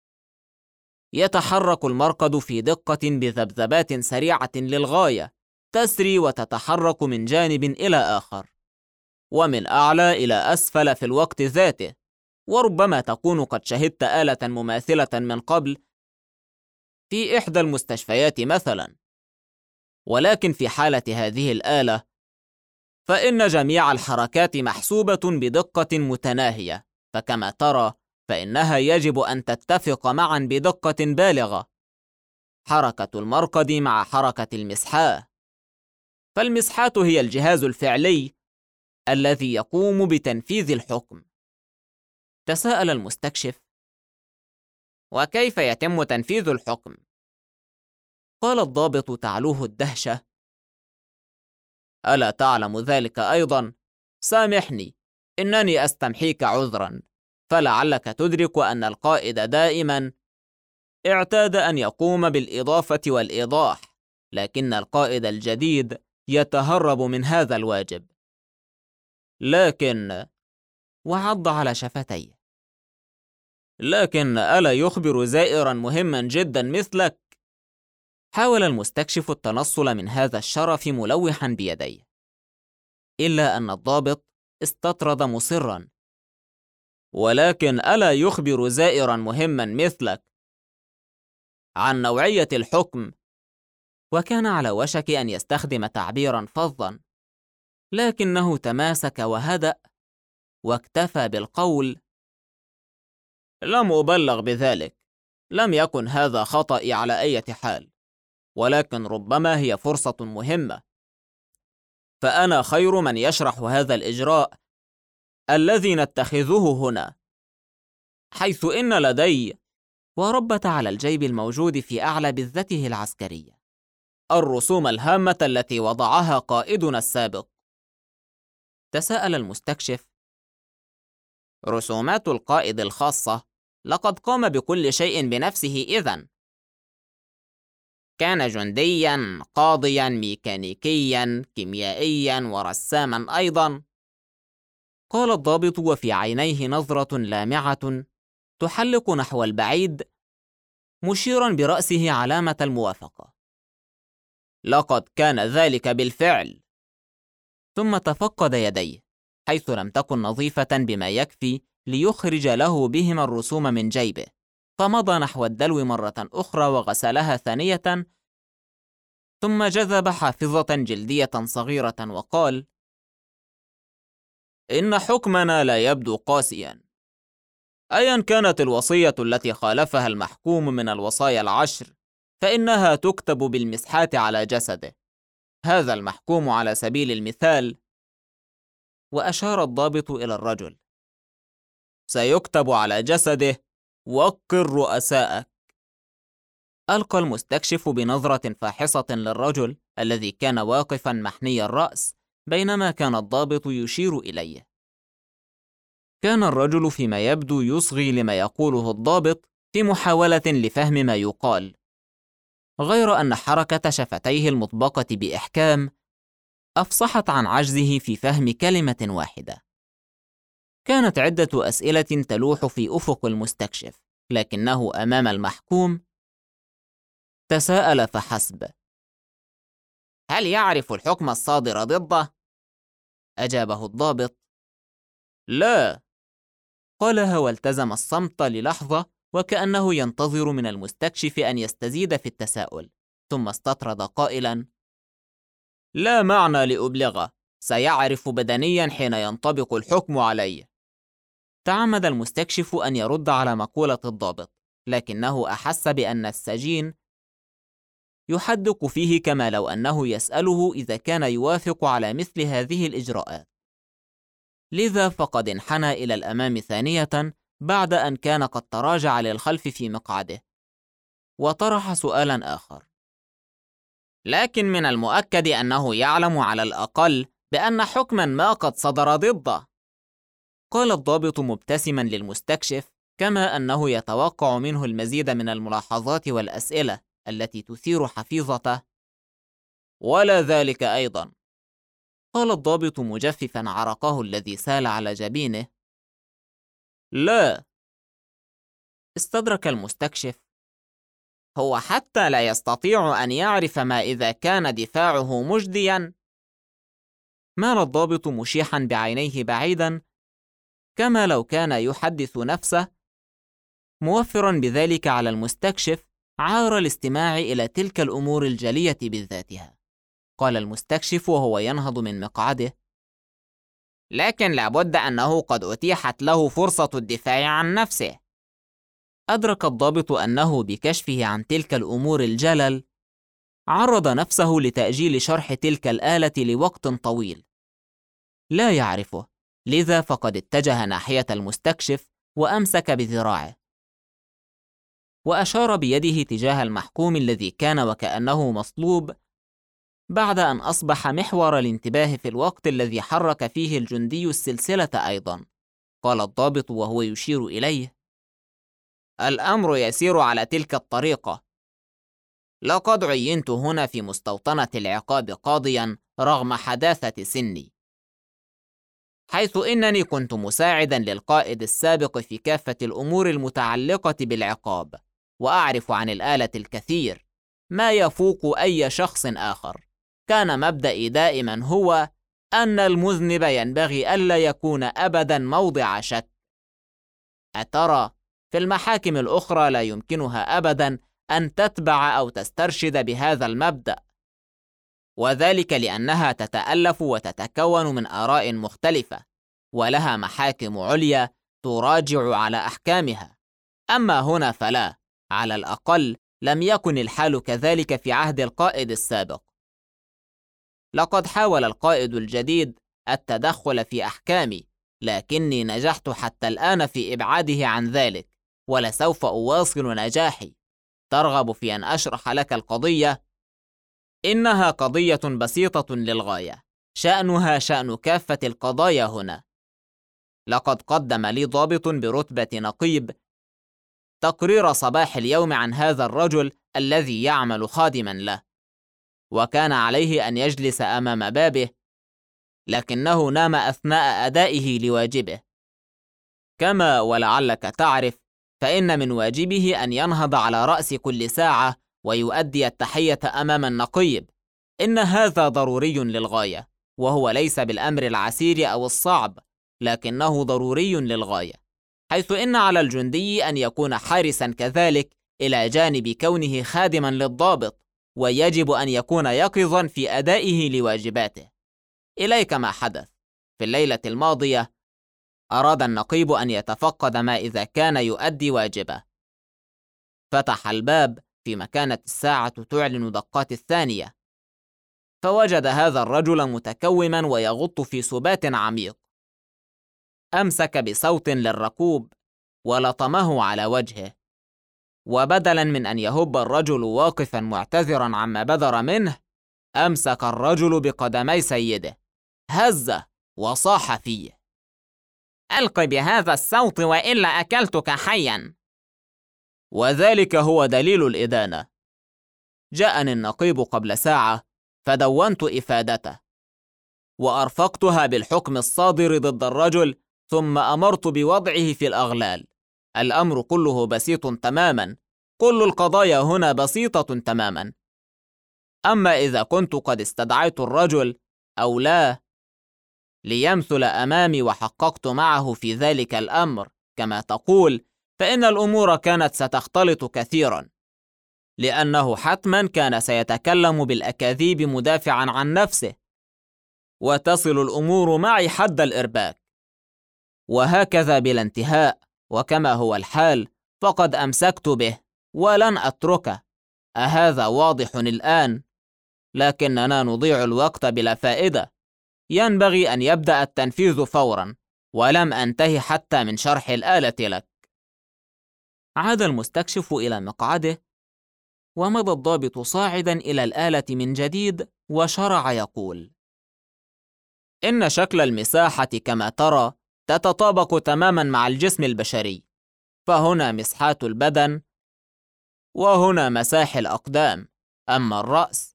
يتحرك المركض في دقة بذبذبات سريعة للغاية، تسري وتتحرك من جانب إلى آخر، ومن أعلى إلى أسفل في الوقت ذاته. وربما تكون قد شهدت آلة مماثلة من قبل في إحدى المستشفيات مثلا، ولكن في حالة هذه الآلة فإن جميع الحركات محسوبة بدقة متناهية، فكما ترى فإنها يجب أن تتفق معا بدقة بالغة، حركة المركض مع حركة المسحاه. فالمسحاة هي الجهاز الفعلي الذي يقوم بتنفيذ الحكم. تساءل المستكشف: وكيف يتم تنفيذ الحكم؟ قال الضابط تعلوه الدهشة: ألا تعلم ذلك أيضا؟ سامحني، إنني أستمحيك عذرا، فلعلك تدرك أن القائد دائما اعتاد أن يقوم بالإضافة والإيضاح، لكن القائد الجديد يتهرب من هذا الواجب. وعض على شفتيه. لكن ألا يخبر زائرا مهما جدا مثلك؟ حاول المستكشف التنصل من هذا الشرف ملوحا بيديه، إلا أن الضابط استطرد مصرا: ولكن ألا يخبر زائرا مهما مثلك عن نوعية الحكم؟ وكان على وشك أن يستخدم تعبيرا فظا، لكنه تماسك وهدأ واكتفى بالقول: لم أبلغ بذلك، لم يكن هذا خطأي على أي حال، ولكن ربما هي فرصة مهمة، فأنا خير من يشرح هذا الإجراء الذي نتخذه هنا، حيث إن لدي، وربت على الجيب الموجود في أعلى بذته العسكرية، الرسوم الهامة التي وضعها قائدنا السابق. تساءل المستكشف: رسومات القائد الخاصة؟ لقد قام بكل شيء بنفسه إذن. كان جنديا، قاضيا، ميكانيكيا، كيميائيا، ورساما أيضا. قال الضابط وفي عينيه نظرة لامعة تحلق نحو البعيد، مشيرا برأسه علامة الموافقة. لقد كان ذلك بالفعل. ثم تفقد يديه، حيث لم تكن نظيفة بما يكفي ليخرج له بهما الرسوم من جيبه، فمضى نحو الدلو مرة أخرى وغسلها ثانية، ثم جذب حافظة جلدية صغيرة وقال: إن حكمنا لا يبدو قاسيا. أيا كانت الوصية التي خالفها المحكوم من الوصايا العشر، فإنها تكتب بالمسحات على جسده. هذا المحكوم على سبيل المثال، وأشار الضابط إلى الرجل، سيكتب على جسده: وقر رؤساءك. ألقى المستكشف بنظرة فاحصة للرجل الذي كان واقفا محني الرأس بينما كان الضابط يشير إليه. كان الرجل فيما يبدو يصغي لما يقوله الضابط في محاولة لفهم ما يقال، غير أن حركة شفتيه المطبقة بإحكام أفصحت عن عجزه في فهم كلمة واحدة. كانت عدة أسئلة تلوح في أفق المستكشف، لكنه أمام المحكوم تساءل فحسب. هل يعرف الحكم الصادر ضده؟ أجابه الضابط: لا. قالها والتزم الصمت للحظة، وكأنه ينتظر من المستكشف أن يستزيد في التساؤل، ثم استطرد قائلا: لا معنى لأبلغه، سيعرف بدنيا حين ينطبق الحكم عليه. تعمد المستكشف أن يرد على مقولة الضابط، لكنه أحس بأن السجين يحدق فيه، كما لو أنه يسأله إذا كان يوافق على مثل هذه الإجراءات. لذا فقد انحنى إلى الأمام ثانية بعد أن كان قد تراجع للخلف في مقعده، وطرح سؤالا آخر: لكن من المؤكد أنه يعلم على الأقل بأن حكما ما قد صدر ضده. قال الضابط مبتسما للمستكشف، كما أنه يتوقع منه المزيد من الملاحظات والأسئلة التي تثير حفيظته. ولا ذلك أيضا. قال الضابط مجففا عرقه الذي سال على جبينه. لا. استدرك المستكشف: هو حتى لا يستطيع أن يعرف ما إذا كان دفاعه مجديا؟ مال الضابط مشيحا بعينيه بعيدا، كما لو كان يحدث نفسه، موفرا بذلك على المستكشف عار الاستماع إلى تلك الأمور الجلية بذاتها. قال المستكشف وهو ينهض من مقعده: لكن لابد أنه قد أتيحت له فرصة الدفاع عن نفسه. أدرك الضابط أنه بكشفه عن تلك الأمور الجلل عرض نفسه لتأجيل شرح تلك الآلة لوقت طويل لا يعرفه، لذا فقد اتجه ناحية المستكشف وأمسك بذراعه، وأشار بيده تجاه المحكوم الذي كان وكأنه مصلوب بعد أن أصبح محور الانتباه في الوقت الذي حرك فيه الجندي السلسلة أيضا. قال الضابط وهو يشير إليه: الأمر يسير على تلك الطريقة. لقد عينت هنا في مستوطنة العقاب قاضيا رغم حداثة سني، حيث إنني كنت مساعدا للقائد السابق في كافة الأمور المتعلقة بالعقاب، وأعرف عن الآلة الكثير ما يفوق أي شخص آخر. كان مبدئي دائما هو أن المذنب ينبغي ألا يكون أبدا موضع شك. أترى في المحاكم الأخرى لا يمكنها أبدا أن تتبع أو تسترشد بهذا المبدأ، وذلك لأنها تتألف وتتكون من آراء مختلفة، ولها محاكم عليا تراجع على أحكامها. أما هنا فلا، على الأقل لم يكن الحال كذلك في عهد القائد السابق. لقد حاول القائد الجديد التدخل في أحكامي، لكني نجحت حتى الآن في إبعاده عن ذلك، ولسوف أواصل نجاحي. ترغب في أن أشرح لك القضية؟ إنها قضية بسيطة للغاية، شأنها شأن كافة القضايا هنا. لقد قدم لي ضابط برتبة نقيب تقرير صباح اليوم عن هذا الرجل الذي يعمل خادما له، وكان عليه أن يجلس أمام بابه، لكنه نام أثناء أدائه لواجبه. كما ولعلك تعرف، فإن من واجبه أن ينهض على رأس كل ساعة ويؤدي التحية أمام النقيب. إن هذا ضروري للغاية، وهو ليس بالأمر العسير أو الصعب، لكنه ضروري للغاية، حيث إن على الجندي أن يكون حارسا كذلك إلى جانب كونه خادما للضابط، ويجب أن يكون يقظا في أدائه لواجباته. إليك ما حدث في الليلة الماضية. أراد النقيب أن يتفقد ما إذا كان يؤدي واجبه. فتح الباب فيما كانت الساعة تعلن دقات الثانية، فوجد هذا الرجل متكوما ويغط في سبات عميق. أمسك بصوت للركوب ولطمه على وجهه، وبدلا من أن يهب الرجل واقفا معتذرا عما بدر منه، أمسك الرجل بقدمي سيده، هزه وصاح فيه: ألق بهذا الصوت وإلا أكلتك حيا. وذلك هو دليل الإدانة. جاءني النقيب قبل ساعة فدونت إفادته، وأرفقتها بالحكم الصادر ضد الرجل، ثم أمرت بوضعه في الأغلال. الأمر كله بسيط تماما، كل القضايا هنا بسيطة تماما. أما إذا كنت قد استدعيت الرجل أو لا ليمثل أمامي وحققت معه في ذلك الأمر كما تقول، فإن الأمور كانت ستختلط كثيرا، لأنه حتما كان سيتكلم بالأكاذيب مدافعا عن نفسه، وتصل الأمور معي حد الإرباك. وهكذا بلا انتهاء، وكما هو الحال فقد أمسكت به ولن أتركه. أهذا واضح الآن؟ لكننا نضيع الوقت بلا فائدة. ينبغي أن يبدأ التنفيذ فورا، ولم أنتهي حتى من شرح الآلة لك. عاد المستكشف إلى مقعده، ومضى الضابط صاعدا إلى الآلة من جديد، وشرع يقول: إن شكل المساحة كما ترى تتطابق تماما مع الجسم البشري، فهنا مساحات البدن، وهنا مساحي الأقدام. أما الرأس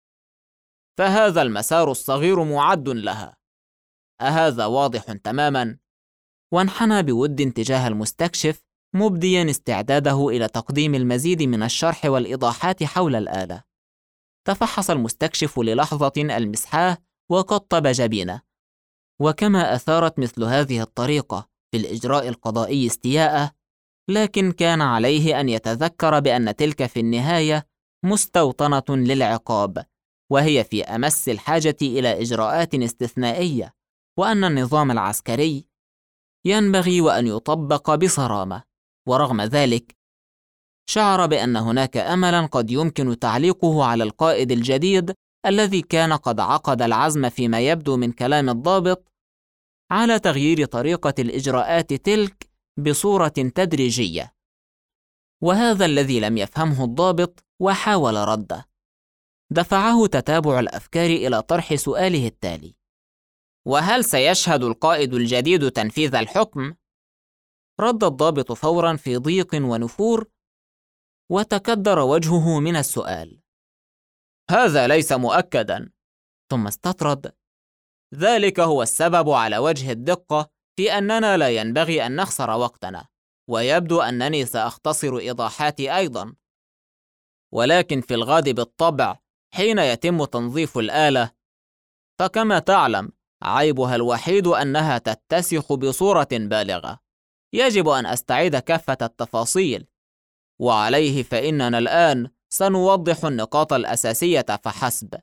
فهذا المسار الصغير معد لها. أهذا واضح تماما؟ وانحنى بود تجاه المستكشف، مبديا استعداده إلى تقديم المزيد من الشرح والإيضاحات حول الآلة. تفحص المستكشف للحظة المسحاه وقطب جبينه، وكما أثارت مثل هذه الطريقة في الإجراء القضائي استياءه، لكن كان عليه أن يتذكر بأن تلك في النهاية مستوطنة للعقاب، وهي في أمس الحاجة إلى إجراءات استثنائية، وأن النظام العسكري ينبغي وأن يطبق بصرامة. ورغم ذلك شعر بأن هناك أملا قد يمكن تعليقه على القائد الجديد الذي كان قد عقد العزم فيما يبدو من كلام الضابط على تغيير طريقة الإجراءات تلك بصورة تدريجية. وهذا الذي لم يفهمه الضابط وحاول رده. دفعه تتابع الأفكار إلى طرح سؤاله التالي: وهل سيشهد القائد الجديد تنفيذ الحكم؟ رد الضابط فورا في ضيق ونفور، وتكدر وجهه من السؤال: هذا ليس مؤكدا. ثم استطرد: ذلك هو السبب على وجه الدقة في أننا لا ينبغي أن نخسر وقتنا، ويبدو أنني سأختصر إيضاحاتي أيضا. ولكن في الغالب بالطبع حين يتم تنظيف الآلة، فكما تعلم عيبها الوحيد أنها تتسخ بصورة بالغة. يجب أن أستعيد كافة التفاصيل، وعليه فإننا الآن سنوضح النقاط الأساسية فحسب.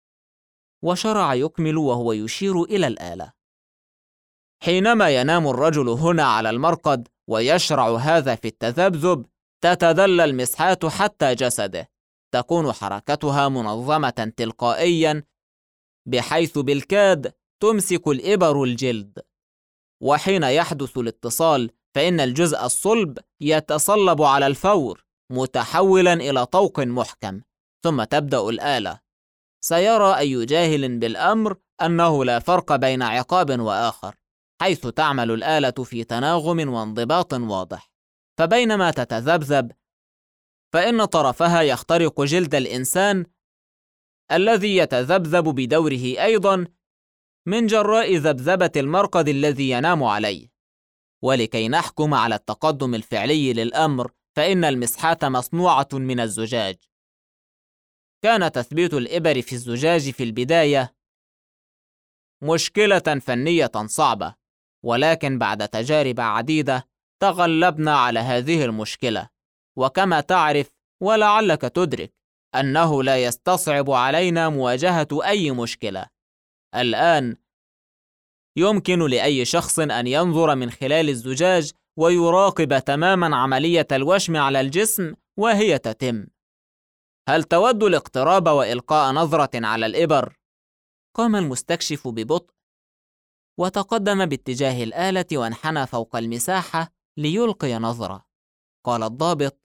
وشرع يكمل وهو يشير إلى الآلة: حينما ينام الرجل هنا على المرقد ويشرع هذا في التذبذب، تتدلى مسحات حتى جسده، تكون حركتها منظمة تلقائيا، بحيث بالكاد تمسك الإبر الجلد. وحين يحدث الاتصال فإن الجزء الصلب يتصلب على الفور، متحولا إلى طوق محكم، ثم تبدأ الآلة. سيرى أي جاهل بالأمر أنه لا فرق بين عقاب وآخر، حيث تعمل الآلة في تناغم وانضباط واضح. فبينما تتذبذب فإن طرفها يخترق جلد الإنسان الذي يتذبذب بدوره أيضا من جراء ذبذبة المرقد الذي ينام عليه. ولكي نحكم على التقدم الفعلي للأمر، فإن المسحات مصنوعة من الزجاج. كان تثبيت الإبر في الزجاج في البداية مشكلة فنية صعبة، ولكن بعد تجارب عديدة تغلبنا على هذه المشكلة. وكما تعرف ولعلك تدرك أنه لا يستصعب علينا مواجهة أي مشكلة. الآن يمكن لأي شخص أن ينظر من خلال الزجاج ويراقب تماما عملية الوشم على الجسم وهي تتم. هل تود الاقتراب وإلقاء نظرة على الإبر؟ قام المستكشف ببطء وتقدم باتجاه الآلة وانحنى فوق المساحة ليلقي نظرة. قال الضابط: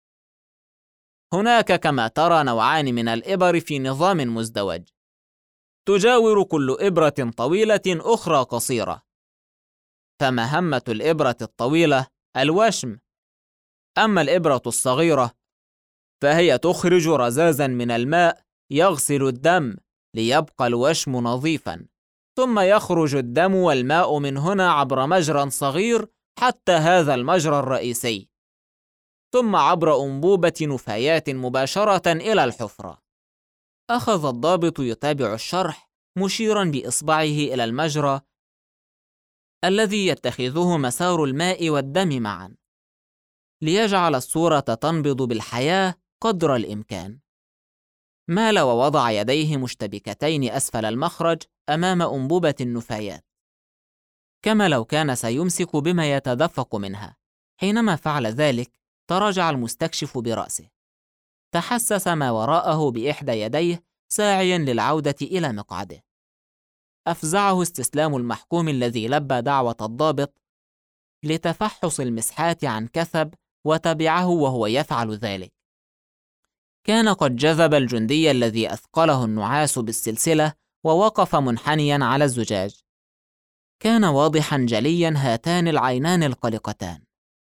هناك كما ترى نوعان من الإبر في نظام مزدوج، تجاور كل إبرة طويلة أخرى قصيرة. فمهمة الإبرة الطويلة الوشم، أما الإبرة الصغيرة فهي تخرج رذاذا من الماء يغسل الدم ليبقى الوشم نظيفا، ثم يخرج الدم والماء من هنا عبر مجرى صغير حتى هذا المجرى الرئيسي، ثم عبر أنبوبة نفايات مباشرة إلى الحفرة. أخذ الضابط يتابع الشرح مشيرا بإصبعه إلى المجرى الذي يتخذه مسار الماء والدم معا ليجعل الصورة تنبض بالحياة قدر الإمكان. مال ووضع يديه مشتبكتين أسفل المخرج أمام أنبوبة النفايات، كما لو كان سيمسك بما يتدفق منها. حينما فعل ذلك تراجع المستكشف برأسه، تحسس ما وراءه بإحدى يديه ساعيا للعودة إلى مقعده. أفزعه استسلام المحكوم الذي لبى دعوة الضابط لتفحص المسحات عن كثب وتبعه وهو يفعل ذلك. كان قد جذب الجندي الذي أثقله النعاس بالسلسلة ووقف منحنيا على الزجاج. كان واضحا جليا هاتان العينان القلقتان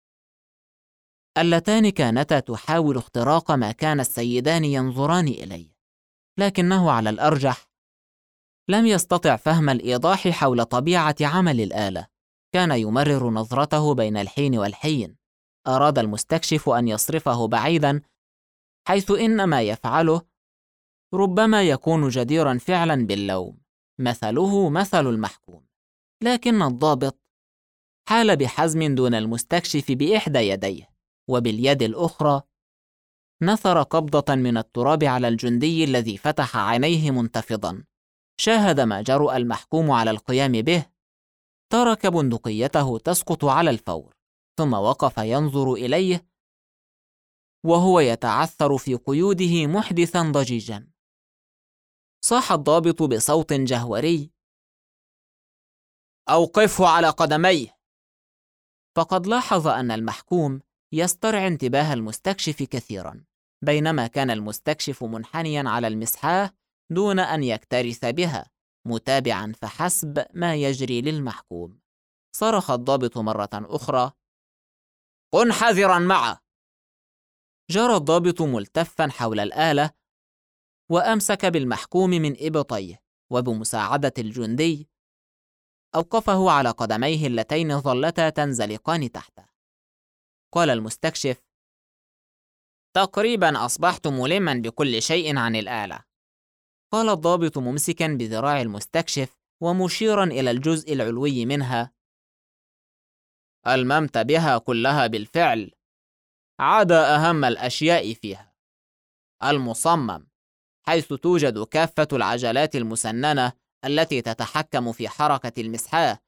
اللتان كانتا تحاول اختراق ما كان السيدان ينظران إليه، لكنه على الأرجح لم يستطع فهم الإيضاح حول طبيعة عمل الآلة. كان يمرر نظرته بين الحين والحين. أراد المستكشف أن يصرفه بعيدا، حيث إن ما يفعله ربما يكون جديرا فعلا باللوم، مثله مثل المحكوم. لكن الضابط حال بحزم دون المستكشف بإحدى يديه، وباليد الأخرى نثر قبضة من التراب على الجندي الذي فتح عينيه منتفضا. شاهد ما جرؤ المحكوم على القيام به. ترك بندقيته تسقط على الفور، ثم وقف ينظر إليه وهو يتعثر في قيوده محدثا ضجيجا. صاح الضابط بصوت جهوري: أوقفه على قدميه! فقد لاحظ أن المحكوم يسترعي انتباه المستكشف كثيرا، بينما كان المستكشف منحنيا على المسحاه دون أن يكترث بها، متابعا فحسب ما يجري للمحكوم. صرخ الضابط مرة أخرى: كن حذرا معه! جرى الضابط ملتفا حول الآلة وأمسك بالمحكوم من إبطيه، وبمساعدة الجندي أوقفه على قدميه اللتين ظلتا تنزلقان تحته. قال المستكشف: تقريبا أصبحت ملما بكل شيء عن الآلة. قال الضابط ممسكا بذراع المستكشف ومشيرا إلى الجزء العلوي منها: ألممت بها كلها بالفعل، عدا أهم الأشياء فيها: المصمم، حيث توجد كافة العجلات المسننة التي تتحكم في حركة المسحاه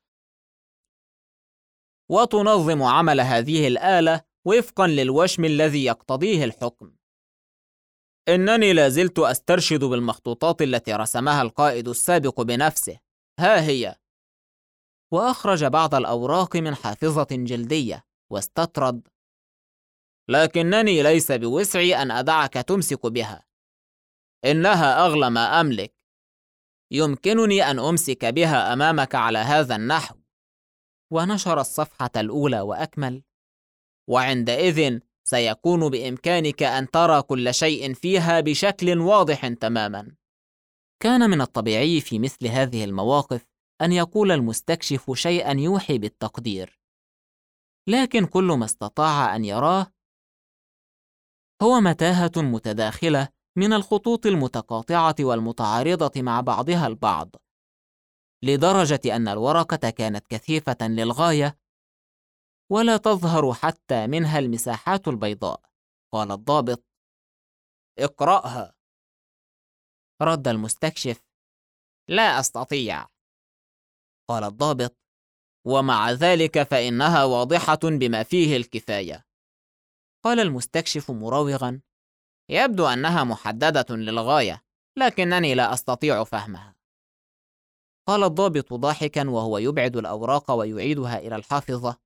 وتنظم عمل هذه الآلة وفقا للوشم الذي يقتضيه الحكم. إنني لازلت أسترشد بالمخطوطات التي رسمها القائد السابق بنفسه، ها هي. وأخرج بعض الأوراق من حافظة جلدية واستطرد: لكنني ليس بوسعي أن أدعك تمسك بها، إنها أغلى ما أملك. يمكنني أن أمسك بها أمامك على هذا النحو. ونشر الصفحة الأولى وأكمل: وعندئذ سيكون بإمكانك أن ترى كل شيء فيها بشكل واضح تماما. كان من الطبيعي في مثل هذه المواقف أن يقول المستكشف شيئا يوحي بالتقدير، لكن كل ما استطاع أن يراه هو متاهة متداخلة من الخطوط المتقاطعة والمتعارضة مع بعضها البعض، لدرجة أن الورقة كانت كثيفة للغاية ولا تظهر حتى منها المساحات البيضاء. قال الضابط: اقرأها. رد المستكشف: لا أستطيع. قال الضابط: ومع ذلك فإنها واضحة بما فيه الكفاية. قال المستكشف مراوغا: يبدو أنها محددة للغاية، لكنني لا أستطيع فهمها. قال الضابط ضاحكا وهو يبعد الأوراق ويعيدها إلى الحافظة: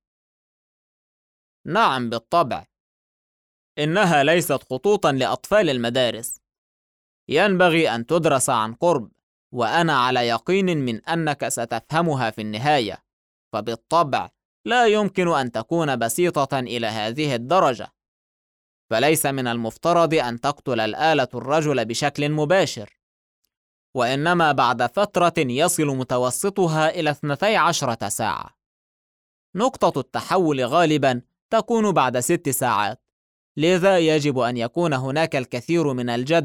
نعم بالطبع، إنها ليست خطوطا لأطفال المدارس، ينبغي أن تدرس عن قرب، وأنا على يقين من أنك ستفهمها في النهاية، فبالطبع لا يمكن أن تكون بسيطة إلى هذه الدرجة، فليس من المفترض أن تقتل الآلة الرجل بشكل مباشر، وإنما بعد فترة يصل متوسطها إلى 12 ساعة. نقطة التحول غالبا تكون بعد 6 ساعات، لذا يجب أن يكون هناك الكثير من الجدل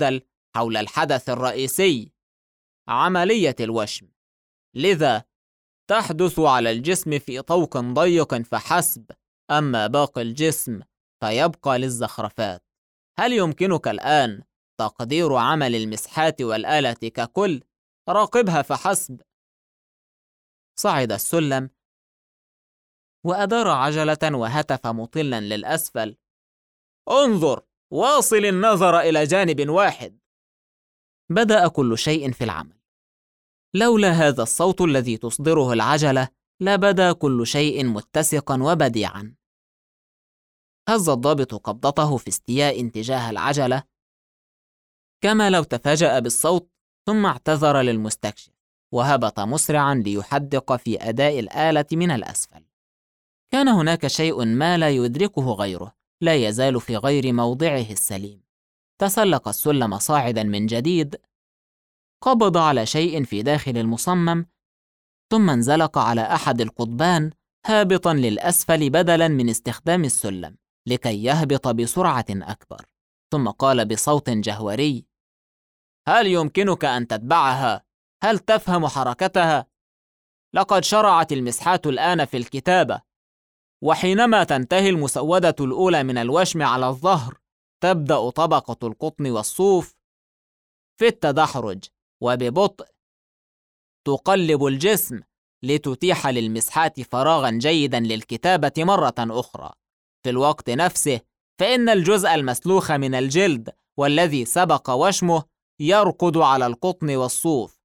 حول الحدث الرئيسي، عملية الوشم. لذا تحدث على الجسم في طوق ضيق فحسب، أما باقي الجسم فيبقى للزخرفات. هل يمكنك الآن تقدير عمل المسحات والآلة ككل؟ راقبها فحسب. صعد السلم وأدار عجلة وهتف مطلا للأسفل: انظر، واصل النظر إلى جانب واحد. بدأ كل شيء في العمل. لولا هذا الصوت الذي تصدره العجلة لبدا كل شيء متسقا وبديعا. هز الضابط قبضته في استياء تجاه العجلة كما لو تفاجأ بالصوت، ثم اعتذر للمستكشف وهبط مسرعا ليحدق في أداء الآلة من الأسفل. كان هناك شيء ما لا يدركه غيره، لا يزال في غير موضعه السليم. تسلق السلم صاعدا من جديد، قبض على شيء في داخل المصمم، ثم انزلق على أحد القضبان هابطا للأسفل بدلا من استخدام السلم لكي يهبط بسرعة أكبر. ثم قال بصوت جهوري: هل يمكنك أن تتبعها؟ هل تفهم حركتها؟ لقد شرعت المسحات الآن في الكتابة، وحينما تنتهي المسودة الأولى من الوشم على الظهر تبدأ طبقة القطن والصوف في التدحرج، وببطء تقلب الجسم لتتيح للمسحات فراغا جيدا للكتابة مرة أخرى. في الوقت نفسه فإن الجزء المسلوخ من الجلد والذي سبق وشمه يركض على القطن والصوف،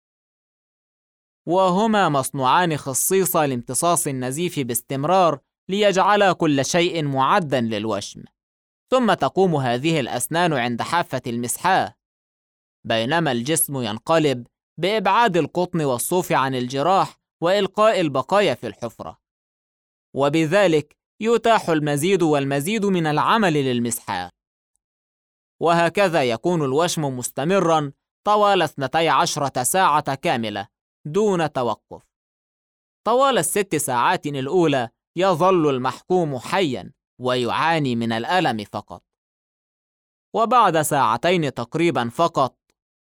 وهما مصنوعان خصيصا لامتصاص النزيف باستمرار ليجعلا كل شيء معدا للوشم. ثم تقوم هذه الأسنان عند حافة المسحاة، بينما الجسم ينقلب بإبعاد القطن والصوف عن الجراح وإلقاء البقايا في الحفرة، وبذلك يتاح المزيد والمزيد من العمل للمسحاة. وهكذا يكون الوشم مستمرا طوال 12 ساعة كاملة دون توقف. طوال ال6 ساعات الأولى يظل المحكوم حيا ويعاني من الألم فقط، وبعد 2 ساعات تقريبا فقط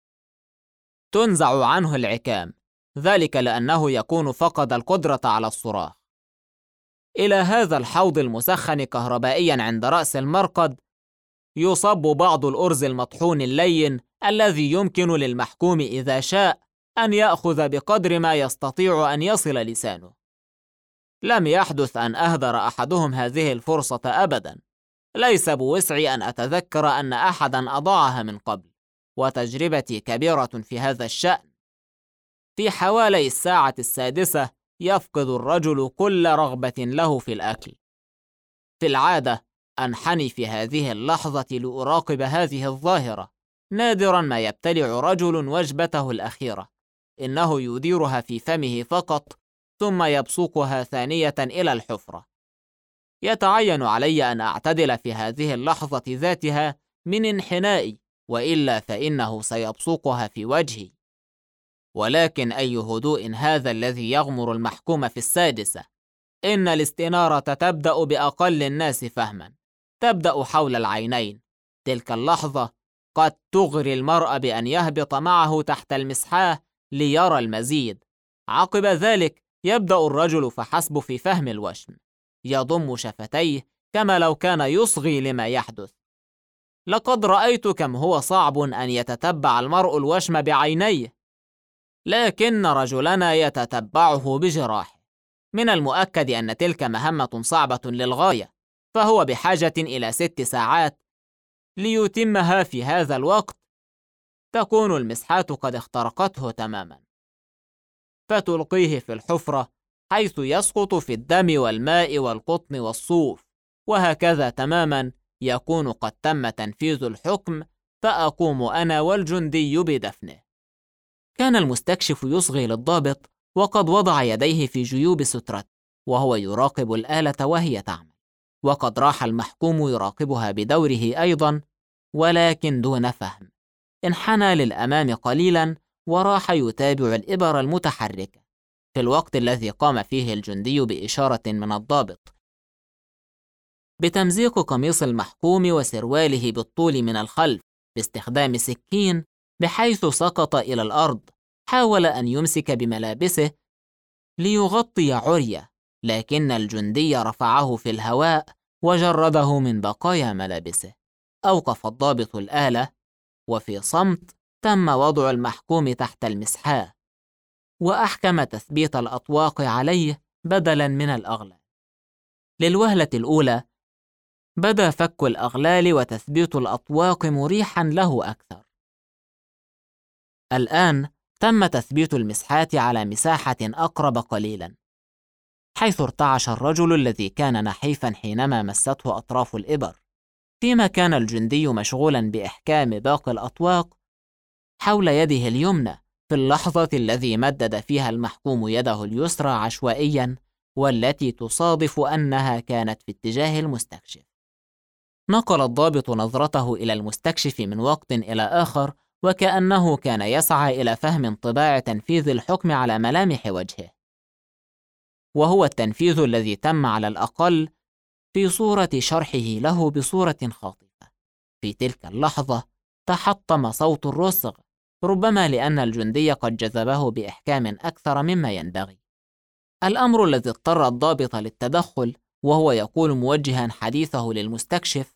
تنزع عنه العكام، ذلك لأنه يكون فقد القدرة على الصراخ. إلى هذا الحوض المسخن كهربائيا عند رأس المرقد يصب بعض الأرز المطحون اللين الذي يمكن للمحكوم إذا شاء أن يأخذ بقدر ما يستطيع أن يصل لسانه. لم يحدث أن أهدر أحدهم هذه الفرصة أبدا. ليس بوسعي أن أتذكر أن أحدا أضاعها من قبل، وتجربتي كبيرة في هذا الشأن. في حوالي 6 يفقد الرجل كل رغبة له في الأكل. في العادة أنحني في هذه اللحظة لأراقب هذه الظاهرة. نادرا ما يبتلع رجل وجبته الأخيرة، إنه يديرها في فمه فقط ثم يبصقها ثانية إلى الحفرة. يتعين علي أن أعتدل في هذه اللحظة ذاتها من انحنائي، وإلا فإنه سيبصقها في وجهي. ولكن أي هدوء هذا الذي يغمر المحكوم في 6. إن الاستنارة تبدأ بأقل الناس فهما، تبدأ حول العينين. تلك اللحظة قد تغري المرء بأن يهبط معه تحت المسحاة ليرى المزيد. عقب ذلك يبدأ الرجل فحسب في فهم الوشم، يضم شفتيه كما لو كان يصغي لما يحدث. لقد رأيت كم هو صعب أن يتتبع المرء الوشم بعينيه، لكن رجلنا يتتبعه بجراحه. من المؤكد أن تلك مهمة صعبة للغاية، فهو بحاجة إلى 6 ساعات ليتمها. في هذا الوقت تكون المسحات قد اخترقته تماما، فتلقيه في الحفرة حيث يسقط في الدم والماء والقطن والصوف، وهكذا تماما يكون قد تم تنفيذ الحكم، فأقوم أنا والجندي بدفنه. كان المستكشف يصغي للضابط وقد وضع يديه في جيوب سترته وهو يراقب الآلة وهي تعمل، وقد راح المحكوم يراقبها بدوره أيضا ولكن دون فهم. انحنى للأمام قليلا وراح يتابع الإبر المتحركة في الوقت الذي قام فيه الجندي بإشارة من الضابط بتمزيق قميص المحكوم وسرواله بالطول من الخلف باستخدام سكين بحيث سقط إلى الأرض. حاول أن يمسك بملابسه ليغطي عريه، لكن الجندي رفعه في الهواء وجرده من بقايا ملابسه. أوقف الضابط الآلة، وفي صمت تم وضع المحكوم تحت المسحاه، وأحكم تثبيت الأطواق عليه بدلاً من الأغلال. للوهلة الأولى بدا فك الأغلال وتثبيت الأطواق مريحاً له أكثر. الآن تم تثبيت المسحات على مساحة أقرب قليلاً، حيث ارتعش الرجل الذي كان نحيفاً حينما مسته أطراف الإبر، فيما كان الجندي مشغولاً بإحكام باقي الأطواق حول يده اليمنى في اللحظة التي مدد فيها المحكوم يده اليسرى عشوائياً، والتي تصادف أنها كانت في اتجاه المستكشف. نقل الضابط نظرته إلى المستكشف من وقت إلى آخر، وكأنه كان يسعى إلى فهم انطباع تنفيذ الحكم على ملامح وجهه، وهو التنفيذ الذي تم على الأقل في صورة شرحه له بصورة خاطفة. في تلك اللحظة تحطم صوت الرصغ، ربما لأن الجندي قد جذبه بإحكام أكثر مما ينبغي، الأمر الذي اضطر الضابط للتدخل، وهو يقول موجها حديثه للمستكشف: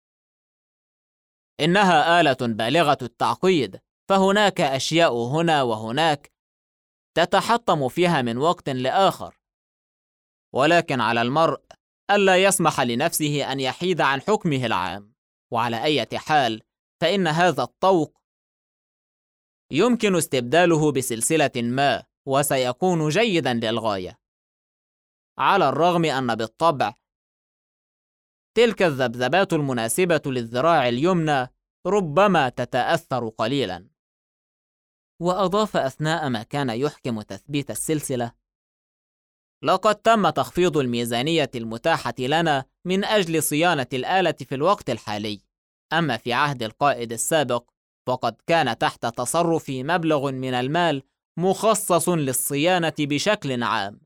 إنها آلة بالغة التعقيد، فهناك أشياء هنا وهناك تتحطم فيها من وقت لآخر، ولكن على المرء ألا يسمح لنفسه أن يحيد عن حكمه العام. وعلى أي حال فإن هذا الطوق يمكن استبداله بسلسلة ما، وسيكون جيدا للغاية، على الرغم أن بالطبع تلك الذبذبات المناسبة للذراع اليمنى ربما تتأثر قليلا. وأضاف أثناء ما كان يحكم تثبيت السلسلة: لقد تم تخفيض الميزانية المتاحة لنا من أجل صيانة الآلة في الوقت الحالي، أما في عهد القائد السابق فقد كان تحت تصرفي مبلغ من المال مخصص للصيانة بشكل عام.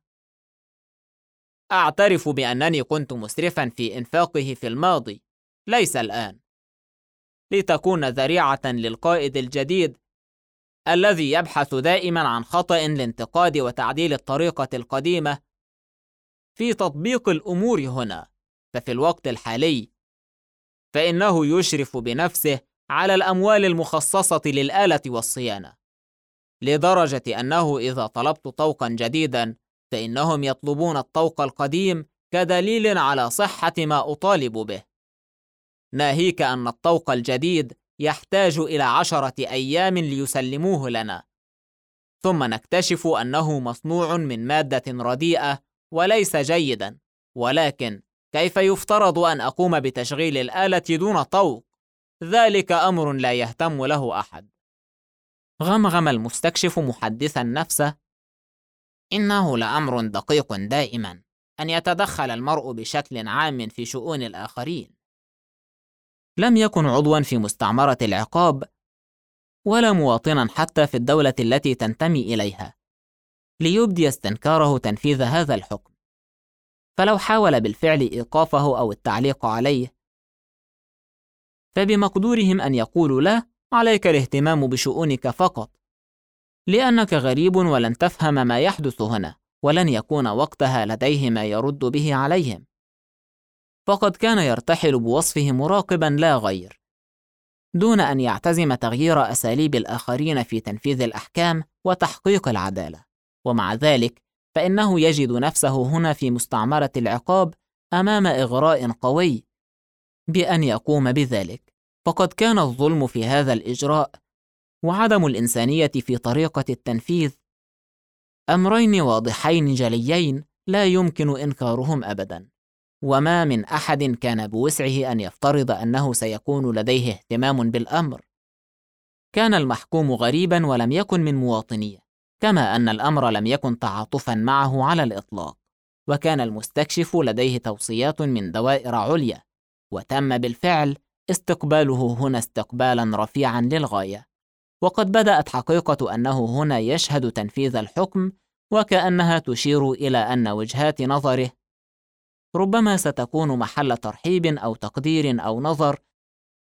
أعترف بأنني كنت مسرفا في إنفاقه في الماضي، ليس الآن، لتكون ذريعة للقائد الجديد الذي يبحث دائما عن خطأ لانتقاد وتعديل الطريقة القديمة في تطبيق الأمور هنا. ففي الوقت الحالي فإنه يشرف بنفسه على الأموال المخصصة للآلة والصيانة، لدرجة أنه إذا طلبت طوقا جديدا فإنهم يطلبون الطوق القديم كدليل على صحة ما أطالب به، ناهيك أن الطوق الجديد يحتاج إلى 10 أيام ليسلموه لنا، ثم نكتشف أنه مصنوع من مادة رديئة وليس جيدا. ولكن كيف يفترض أن أقوم بتشغيل الآلة دون طوق؟ ذلك أمر لا يهتم له أحد. غمغم المستكشف محدثا نفسه: إنه لأمر دقيق دائما أن يتدخل المرء بشكل عام في شؤون الآخرين. لم يكن عضوا في مستعمرة العقاب ولا مواطنا حتى في الدولة التي تنتمي إليها ليبدي استنكاره تنفيذ هذا الحكم، فلو حاول بالفعل إيقافه أو التعليق عليه فبمقدورهم أن يقولوا له: عليك الاهتمام بشؤونك فقط، لأنك غريب ولن تفهم ما يحدث هنا، ولن يكون وقتها لديه ما يرد به عليهم. فقد كان يرتحل بوصفه مراقبا لا غير، دون أن يعتزم تغيير أساليب الآخرين في تنفيذ الأحكام وتحقيق العدالة. ومع ذلك فإنه يجد نفسه هنا في مستعمرة العقاب أمام إغراء قوي بأن يقوم بذلك، فقد كان الظلم في هذا الإجراء وعدم الإنسانية في طريقة التنفيذ أمرين واضحين جليين لا يمكن إنكارهم أبدا، وما من أحد كان بوسعه أن يفترض أنه سيكون لديه اهتمام بالأمر. كان المحكوم غريبا ولم يكن من مواطنيه، كما أن الأمر لم يكن تعاطفا معه على الإطلاق، وكان المستكشف لديه توصيات من دوائر عليا، وتم بالفعل استقباله هنا استقبالا رفيعا للغاية. وقد بدأت حقيقة أنه هنا يشهد تنفيذ الحكم وكأنها تشير إلى أن وجهات نظره ربما ستكون محل ترحيب أو تقدير أو نظر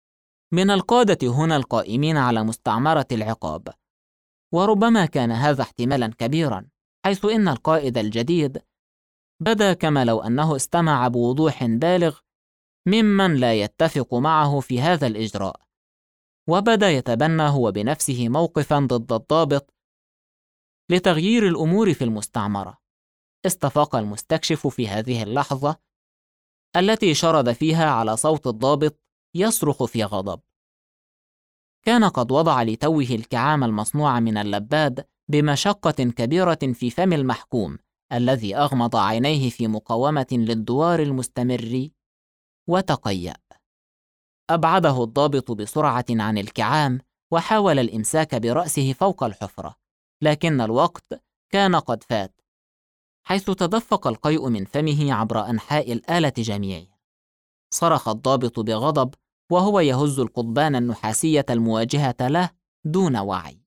من القادة هنا القائمين على مستعمرة العقاب، وربما كان هذا احتمالا كبيرا، حيث إن القائد الجديد بدا كما لو أنه استمع بوضوح بالغ ممن لا يتفق معه في هذا الإجراء، وبدا يتبنى هو بنفسه موقفا ضد الضابط لتغيير الأمور في المستعمرة. استفاق المستكشف في هذه اللحظة التي شرد فيها على صوت الضابط يصرخ في غضب. كان قد وضع لتوه الكعام المصنوع من اللباد بمشقة كبيرة في فم المحكوم الذي أغمض عينيه في مقاومة للدوار المستمر وتقيأ. أبعده الضابط بسرعة عن الكعام وحاول الإمساك برأسه فوق الحفرة، لكن الوقت كان قد فات، حيث تدفق القيء من فمه عبر أنحاء الآلة جميعها. صرخ الضابط بغضب وهو يهز القضبان النحاسية المواجهة له دون وعي.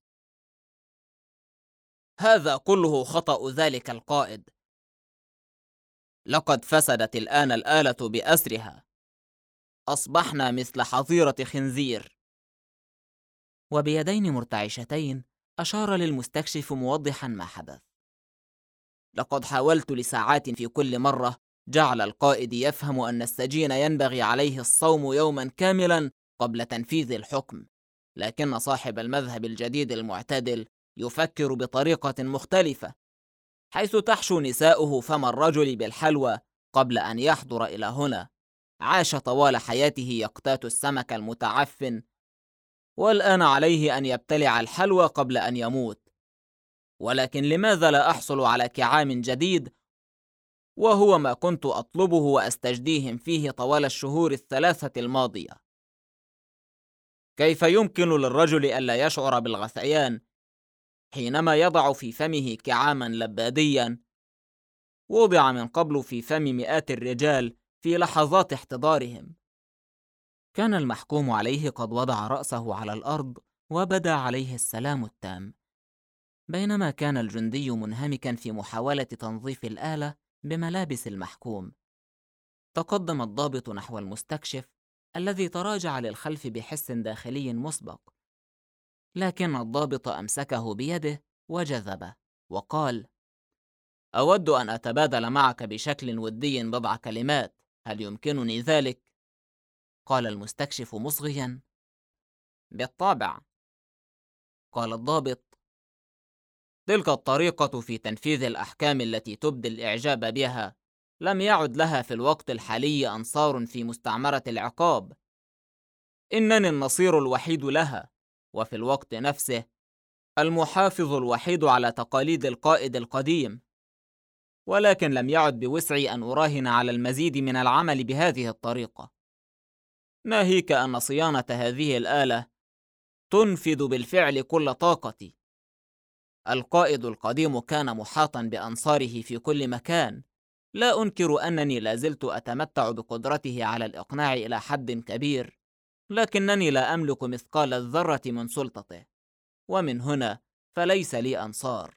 هذا كله خطأ ذلك القائد. لقد فسدت الآن الآلة بأسرها. أصبحنا مثل حظيرة خنزير. وبيدين مرتعشتين أشار للمستكشف موضحا ما حدث. لقد حاولت لساعات في كل مرة جعل القائد يفهم أن السجين ينبغي عليه الصوم يوما كاملا قبل تنفيذ الحكم، لكن صاحب المذهب الجديد المعتدل يفكر بطريقة مختلفة، حيث تحشو نساؤه فم الرجل بالحلوى قبل أن يحضر إلى هنا. عاش طوال حياته يقتات السمك المتعفن، والآن عليه أن يبتلع الحلوى قبل أن يموت. ولكن لماذا لا أحصل على كعام جديد، وهو ما كنت أطلبه وأستجديهم فيه طوال الشهور الثلاثة الماضية؟ كيف يمكن للرجل ألا يشعر بالغثيان حينما يضع في فمه كعاما لباديا وضع من قبل في فم مئات الرجال في لحظات احتضارهم؟ كان المحكوم عليه قد وضع رأسه على الأرض وبدا عليه السلام التام، بينما كان الجندي منهمكا في محاولة تنظيف الآلة بملابس المحكوم. تقدم الضابط نحو المستكشف الذي تراجع للخلف بحس داخلي مسبق، لكن الضابط أمسكه بيده وجذبه وقال: أود أن أتبادل معك بشكل ودي بضع كلمات، هل يمكنني ذلك؟ قال المستكشف مصغيا: بالطبع. قال الضابط: تلك الطريقة في تنفيذ الأحكام التي تبدي الإعجاب بها لم يعد لها في الوقت الحالي أنصار في مستعمرة العقاب. إنني النصير الوحيد لها، وفي الوقت نفسه المحافظ الوحيد على تقاليد القائد القديم، ولكن لم يعد بوسعي أن أراهن على المزيد من العمل بهذه الطريقة، ناهيك أن صيانة هذه الآلة تنفذ بالفعل كل طاقتي. القائد القديم كان محاطا بأنصاره في كل مكان. لا أنكر أنني لازلت أتمتع بقدرته على الإقناع إلى حد كبير، لكنني لا أملك مثقال الذرة من سلطته، ومن هنا فليس لي أنصار،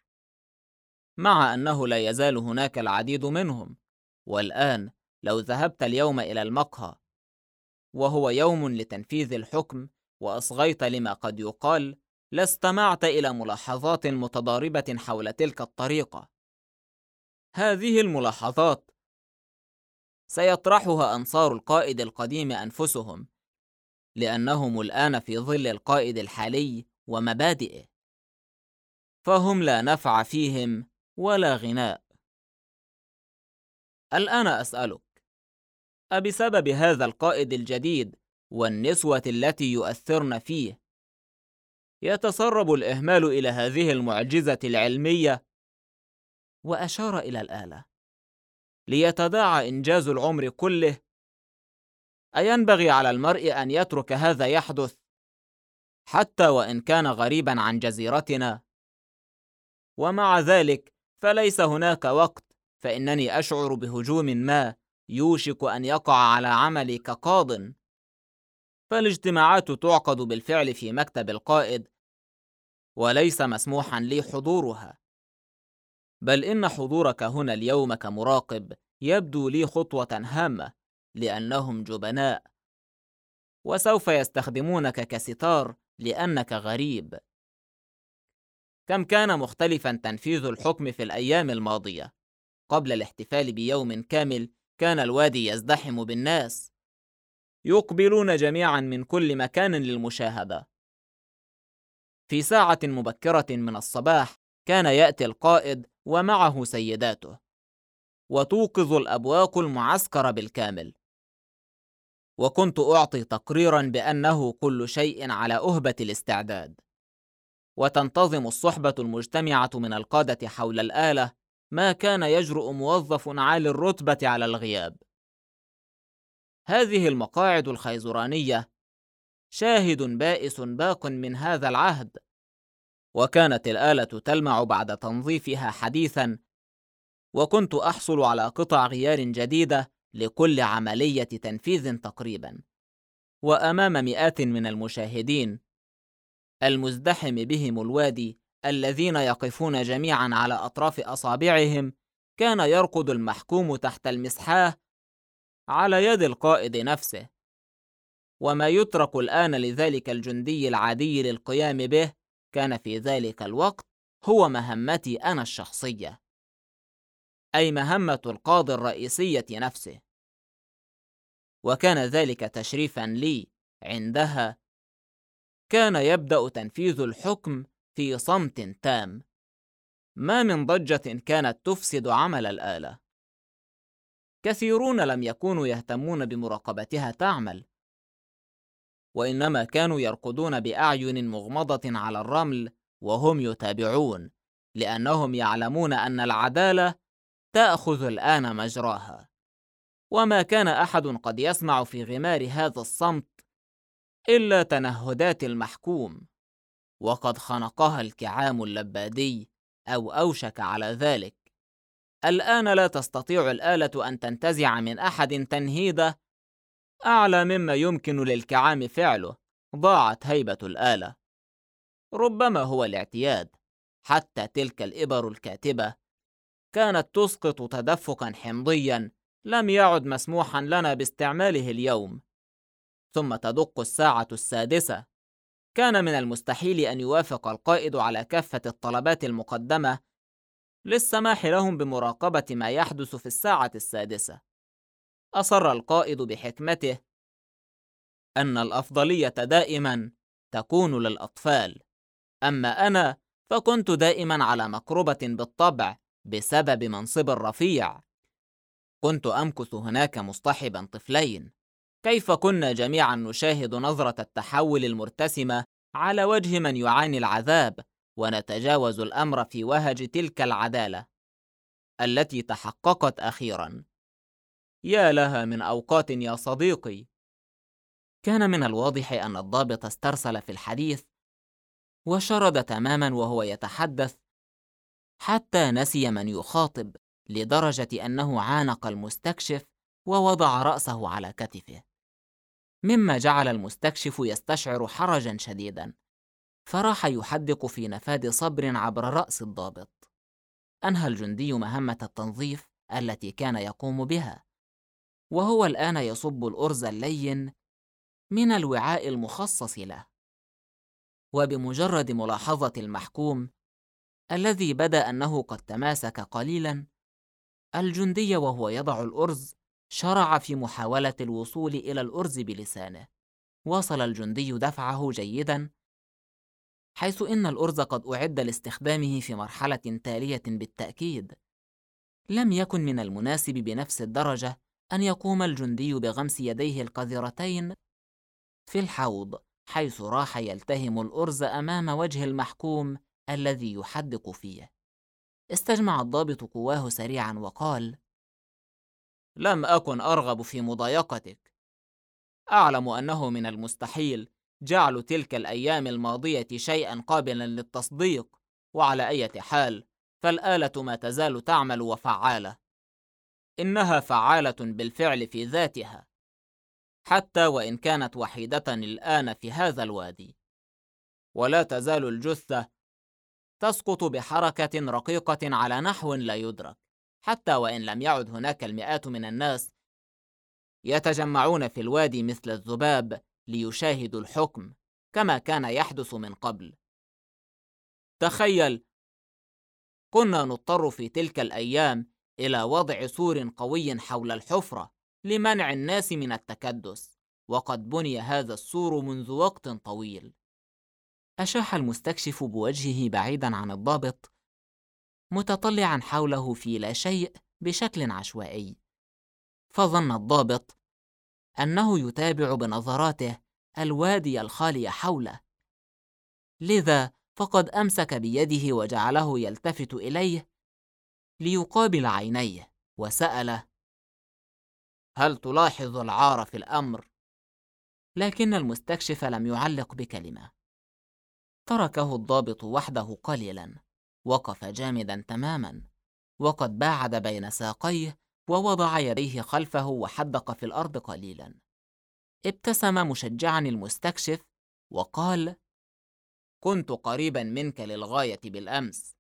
مع أنه لا يزال هناك العديد منهم. والآن لو ذهبت اليوم إلى المقهى وهو يوم لتنفيذ الحكم وأصغيت لما قد يقال، لاستمعت إلى ملاحظات متضاربة حول تلك الطريقة. هذه الملاحظات سيطرحها أنصار القائد القديم أنفسهم، لأنهم الآن في ظل القائد الحالي ومبادئه، فهم لا نفع فيهم ولا غناء. الآن أسألك، أبسبب هذا القائد الجديد والنسوة التي يؤثرن فيه يتسرب الإهمال إلى هذه المعجزة العلمية؟ وأشار إلى الآلة. ليتداعى إنجاز العمر كله؟ أينبغي على المرء أن يترك هذا يحدث حتى وإن كان غريبا عن جزيرتنا؟ ومع ذلك فليس هناك وقت، فإنني أشعر بهجوم ما يوشك أن يقع على عملي كقاض. فالاجتماعات تعقد بالفعل في مكتب القائد، وليس مسموحا لي حضورها، بل إن حضورك هنا اليوم كمراقب يبدو لي خطوة هامة، لأنهم جبناء وسوف يستخدمونك كستار لأنك غريب. كم كان مختلفا تنفيذ الحكم في الأيام الماضية. قبل الاحتفال بيوم كامل كان الوادي يزدحم بالناس، يقبلون جميعا من كل مكان للمشاهدة. في ساعة مبكرة من الصباح كان يأتي القائد ومعه سيداته، وتوقظ الأبواق المعسكر بالكامل. وكنت أعطي تقريرا بأنه كل شيء على أهبة الاستعداد، وتنتظم الصحبة المجتمعة من القادة حول الآلة. ما كان يجرؤ موظف عالي الرتبة على الغياب. هذه المقاعد الخيزرانية شاهد بائس باق من هذا العهد، وكانت الآلة تلمع بعد تنظيفها حديثا، وكنت أحصل على قطع غيار جديدة لكل عملية تنفيذ تقريبا. وأمام مئات من المشاهدين المزدحم بهم الوادي الذين يقفون جميعا على أطراف أصابعهم، كان يركض المحكوم تحت المسحاه على يد القائد نفسه. وما يترك الآن لذلك الجندي العادي للقيام به كان في ذلك الوقت هو مهمتي أنا الشخصية، أي مهمة القاضي الرئيسية نفسه. وكان ذلك تشريفا لي. عندها كان يبدأ تنفيذ الحكم في صمت تام، ما من ضجة كانت تفسد عمل الآلة. كثيرون لم يكونوا يهتمون بمراقبتها تعمل، وإنما كانوا يركضون بأعين مغمضة على الرمل وهم يتابعون، لأنهم يعلمون أن العدالة تأخذ الآن مجراها. وما كان أحد قد يسمع في غمار هذا الصمت إلا تنهدات المحكوم، وقد خنقها الكعام اللبادي أو أوشك على ذلك. الآن لا تستطيع الآلة أن تنتزع من أحد تنهيدة أعلى مما يمكن للكعام فعله. ضاعت هيبة الآلة. ربما هو الاعتياد. حتى تلك الإبر الكاتبة كانت تسقط تدفقا حمضيا لم يعد مسموحا لنا باستعماله اليوم. ثم تدق الساعة 6. كان من المستحيل أن يوافق القائد على كافة الطلبات المقدمة للسماح لهم بمراقبة ما يحدث في الساعة 6. أصر القائد بحكمته أن الأفضلية دائما تكون للأطفال، أما أنا فكنت دائما على مقربة بالطبع بسبب منصب الرفيع. كنت أمكث هناك مصطحبا طفلين. كيف كنا جميعا نشاهد نظرة التحول المرتسمة على وجه من يعاني العذاب، ونتجاوز الأمر في وهج تلك العدالة التي تحققت أخيرا. يا لها من أوقات يا صديقي. كان من الواضح أن الضابط استرسل في الحديث وشرد تماما وهو يتحدث، حتى نسي من يخاطب، لدرجة أنه عانق المستكشف ووضع رأسه على كتفه، مما جعل المستكشف يستشعر حرجا شديدا، فراح يحدق في نفاد صبر عبر رأس الضابط. أنهى الجندي مهمة التنظيف التي كان يقوم بها، وهو الآن يصب الأرز اللين من الوعاء المخصص له. وبمجرد ملاحظة المحكوم الذي بدا أنه قد تماسك قليلا، الجندي وهو يضع الأرز شرع في محاولة الوصول إلى الأرز بلسانه. واصل الجندي دفعه جيدا، حيث إن الأرز قد أعد لاستخدامه في مرحلة تالية بالتأكيد. لم يكن من المناسب بنفس الدرجة أن يقوم الجندي بغمس يديه القذرتين في الحوض، حيث راح يلتهم الأرز أمام وجه المحكوم الذي يحدق فيه. استجمع الضابط قواه سريعا وقال: لم أكن أرغب في مضايقتك. أعلم أنه من المستحيل جعل تلك الأيام الماضية شيئا قابلا للتصديق، وعلى أي حال فالآلة ما تزال تعمل وفعالة. إنها فعالة بالفعل في ذاتها، حتى وإن كانت وحيدة الآن في هذا الوادي. ولا تزال الجثة تسقط بحركة رقيقة على نحو لا يدرك، حتى وإن لم يعد هناك المئات من الناس يتجمعون في الوادي مثل الذباب ليشاهدوا الحكم كما كان يحدث من قبل. تخيل، كنا نضطر في تلك الأيام إلى وضع سور قوي حول الحفرة لمنع الناس من التكدس، وقد بني هذا السور منذ وقت طويل. أشاح المستكشف بوجهه بعيداً عن الضابط، متطلعاً حوله في لا شيء بشكل عشوائي، فظن الضابط أنه يتابع بنظراته الوادي الخالي حوله، لذا فقد أمسك بيده وجعله يلتفت إليه ليقابل عينيه، وسأله: هل تلاحظ العار في الأمر؟ لكن المستكشف لم يعلق بكلمة. تركه الضابط وحده قليلاً، وقف جامداً تماماً، وقد باعد بين ساقيه ووضع يديه خلفه وحدق في الأرض قليلاً. ابتسم مشجعاً المستكشف وقال: كنت قريباً منك للغاية بالأمس،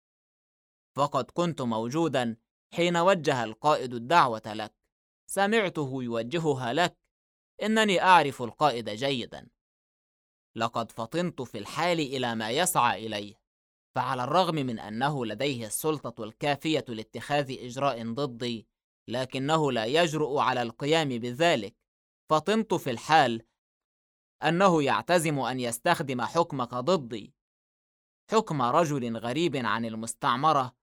فقد كنت موجوداً حين وجه القائد الدعوة لك. سمعته يوجهها لك. إنني أعرف القائد جيداً. لقد فطنت في الحال إلى ما يسعى إليه، فعلى الرغم من أنه لديه السلطة الكافية لاتخاذ إجراء ضدي، لكنه لا يجرؤ على القيام بذلك. فطنت في الحال أنه يعتزم أن يستخدم حكمك ضدي، حكم رجل غريب عن المستعمرة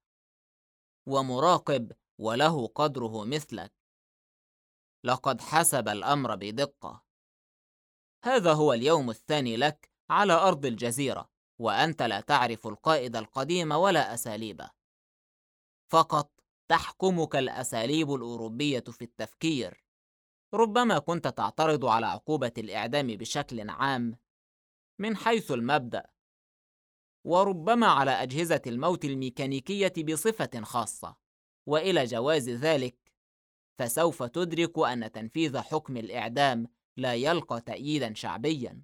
ومراقب وله قدره مثلك. لقد حسب الأمر بدقة. هذا هو اليوم الثاني لك على أرض الجزيرة، وأنت لا تعرف القائد القديم ولا أساليبه. فقط تحكمك الأساليب الأوروبية في التفكير. ربما كنت تعترض على عقوبة الإعدام بشكل عام من حيث المبدأ، وربما على أجهزة الموت الميكانيكية بصفة خاصة، وإلى جواز ذلك فسوف تدرك أن تنفيذ حكم الإعدام لا يلقى تأييداً شعبياً.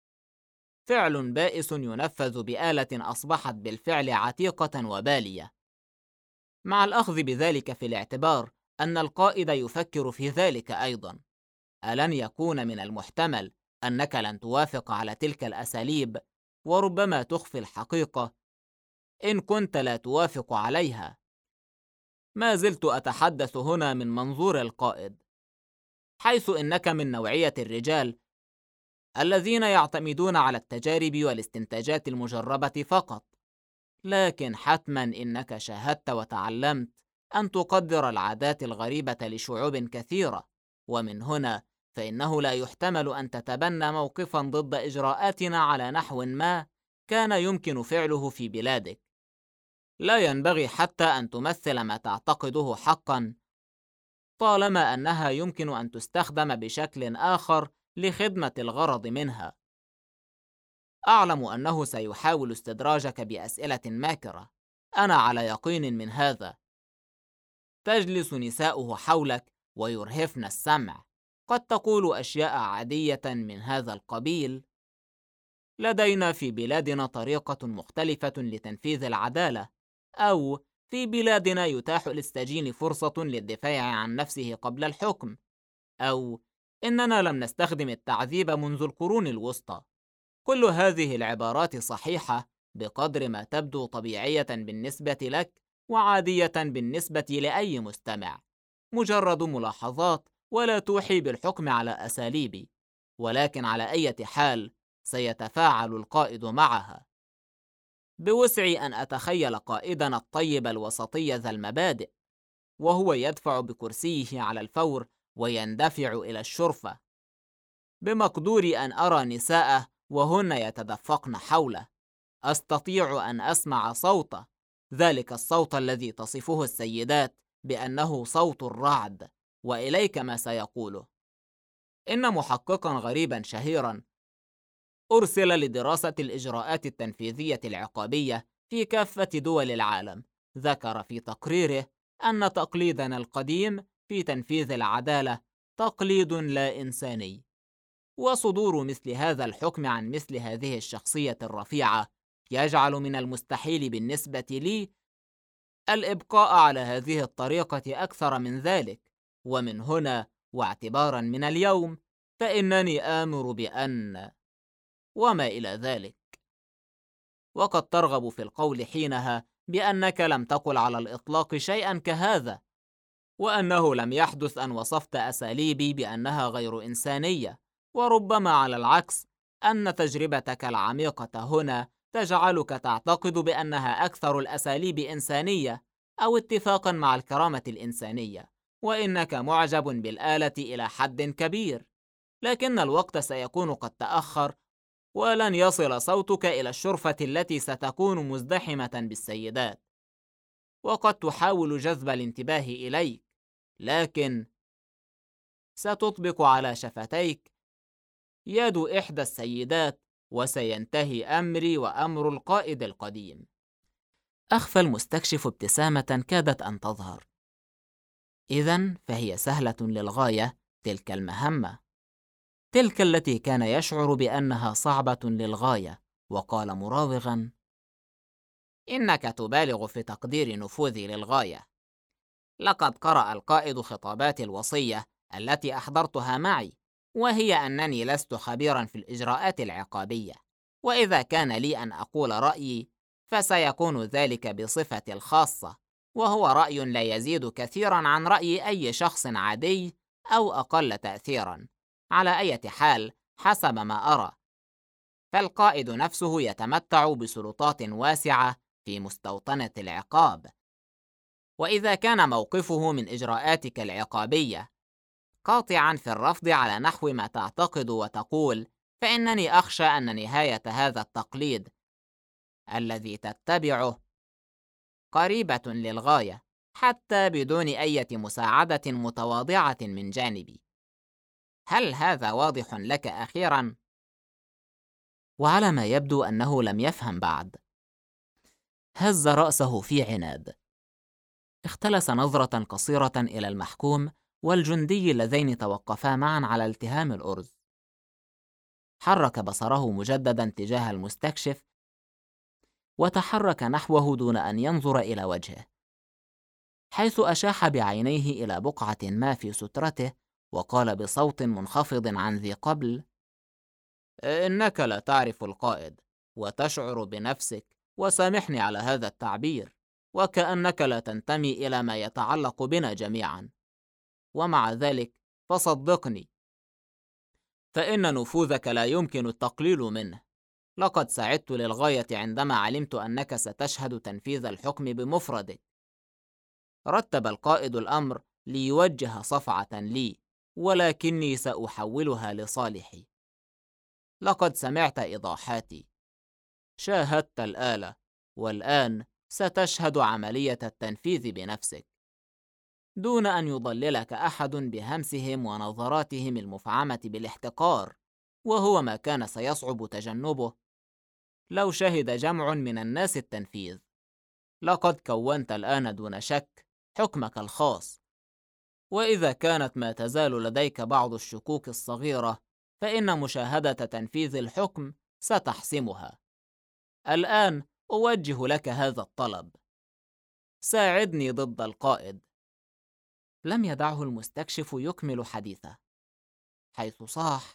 فعل بائس ينفذ بآلة أصبحت بالفعل عتيقة وبالية. مع الأخذ بذلك في الاعتبار أن القائد يفكر في ذلك أيضاً، ألن يكون من المحتمل أنك لن توافق على تلك الأساليب، وربما تخفي الحقيقة إن كنت لا توافق عليها؟ ما زلت أتحدث هنا من منظور القائد، حيث إنك من نوعية الرجال الذين يعتمدون على التجارب والاستنتاجات المجربة فقط. لكن حتماً إنك شاهدت وتعلمت أن تقدر العادات الغريبة لشعوب كثيرة، ومن هنا فإنه لا يحتمل أن تتبنى موقفاً ضد إجراءاتنا على نحو ما كان يمكن فعله في بلادك. لا ينبغي حتى أن تمثل ما تعتقده حقاً، طالما أنها يمكن أن تستخدم بشكل آخر لخدمة الغرض منها. أعلم أنه سيحاول استدراجك بأسئلة ماكرة، أنا على يقين من هذا. تجلس نساؤه حولك ويرهفن السمع، قد تقول أشياء عادية من هذا القبيل: لدينا في بلادنا طريقة مختلفة لتنفيذ العدالة، أو في بلادنا يتاح للسجين فرصة للدفاع عن نفسه قبل الحكم، أو إننا لم نستخدم التعذيب منذ القرون الوسطى. كل هذه العبارات صحيحة بقدر ما تبدو طبيعية بالنسبة لك وعادية بالنسبة لأي مستمع، مجرد ملاحظات ولا توحي بالحكم على أساليبي، ولكن على أي حال سيتفاعل القائد معها. بوسعي أن أتخيل قائدنا الطيب الوسطي ذا المبادئ وهو يدفع بكرسيه على الفور ويندفع إلى الشرفة. بمقدوري أن أرى نساءه وهن يتدفقن حوله. أستطيع أن أسمع صوته، ذلك الصوت الذي تصفه السيدات بأنه صوت الرعد. وإليك ما سيقوله. إن محققاً غريباً شهيراً أرسل لدراسة الإجراءات التنفيذية العقابية في كافة دول العالم ذكر في تقريره أن تقليدنا القديم في تنفيذ العدالة تقليد لا إنساني، وصدور مثل هذا الحكم عن مثل هذه الشخصية الرفيعة يجعل من المستحيل بالنسبة لي الإبقاء على هذه الطريقة أكثر من ذلك. ومن هنا واعتباراً من اليوم فإنني آمر بأن وما إلى ذلك. وقد ترغب في القول حينها بأنك لم تقل على الإطلاق شيئا كهذا، وأنه لم يحدث أن وصفت أساليبي بأنها غير إنسانية، وربما على العكس أن تجربتك العميقة هنا تجعلك تعتقد بأنها أكثر الأساليب إنسانية أو اتفاقا مع الكرامة الإنسانية، وإنك معجب بالآلة إلى حد كبير. لكن الوقت سيكون قد تأخر، ولن يصل صوتك إلى الشرفة التي ستكون مزدحمة بالسيدات، وقد تحاول جذب الانتباه إليك، لكن ستطبق على شفتيك يد إحدى السيدات وسينتهي أمري وأمر القائد القديم. أخفى المستكشف ابتسامة كادت أن تظهر. إذن فهي سهلة للغاية تلك المهمة، تلك التي كان يشعر بأنها صعبة للغاية، وقال مراوغا: إنك تبالغ في تقدير نفوذي للغاية. لقد قرأ القائد خطابات الوصية التي أحضرتها معي، وهي أنني لست خبيرا في الإجراءات العقابية، وإذا كان لي أن أقول رأيي فسيكون ذلك بصفتي الخاصة، وهو رأي لا يزيد كثيرا عن رأي أي شخص عادي أو أقل تأثيرا. على أي حال، حسب ما أرى، فالقائد نفسه يتمتع بسلطات واسعة في مستوطنة العقاب، وإذا كان موقفه من إجراءاتك العقابية قاطعا في الرفض على نحو ما تعتقد وتقول، فإنني أخشى أن نهاية هذا التقليد الذي تتبعه قريبة للغاية، حتى بدون أي مساعدة متواضعة من جانبي. هل هذا واضح لك أخيرا؟ وعلى ما يبدو أنه لم يفهم بعد. هز رأسه في عناد. اختلس نظرة قصيرة إلى المحكوم والجندي اللذين توقفا معا على التهام الأرز. حرك بصره مجددا تجاه المستكشف، وتحرك نحوه دون أن ينظر إلى وجهه، حيث أشاح بعينيه إلى بقعة ما في سترته، وقال بصوت منخفض عن ذي قبل: إنك لا تعرف القائد، وتشعر بنفسك، وسامحني على هذا التعبير، وكأنك لا تنتمي إلى ما يتعلق بنا جميعا. ومع ذلك فصدقني، فإن نفوذك لا يمكن التقليل منه. لقد سعدت للغاية عندما علمت أنك ستشهد تنفيذ الحكم بمفردك. رتب القائد الأمر ليوجه صفعة لي، ولكني سأحولها لصالحي. لقد سمعت إيضاحاتي، شاهدت الآلة، والآن ستشهد عملية التنفيذ بنفسك، دون أن يضللك أحد بهمسهم ونظراتهم المفعمة بالاحتقار، وهو ما كان سيصعب تجنبه لو شهد جمع من الناس التنفيذ. لقد كونت الآن دون شك حكمك الخاص، وإذا كانت ما تزال لديك بعض الشكوك الصغيرة، فإن مشاهدة تنفيذ الحكم ستحسمها. الآن أوجه لك هذا الطلب: ساعدني ضد القائد. لم يدعه المستكشف يكمل حديثه، حيث صاح: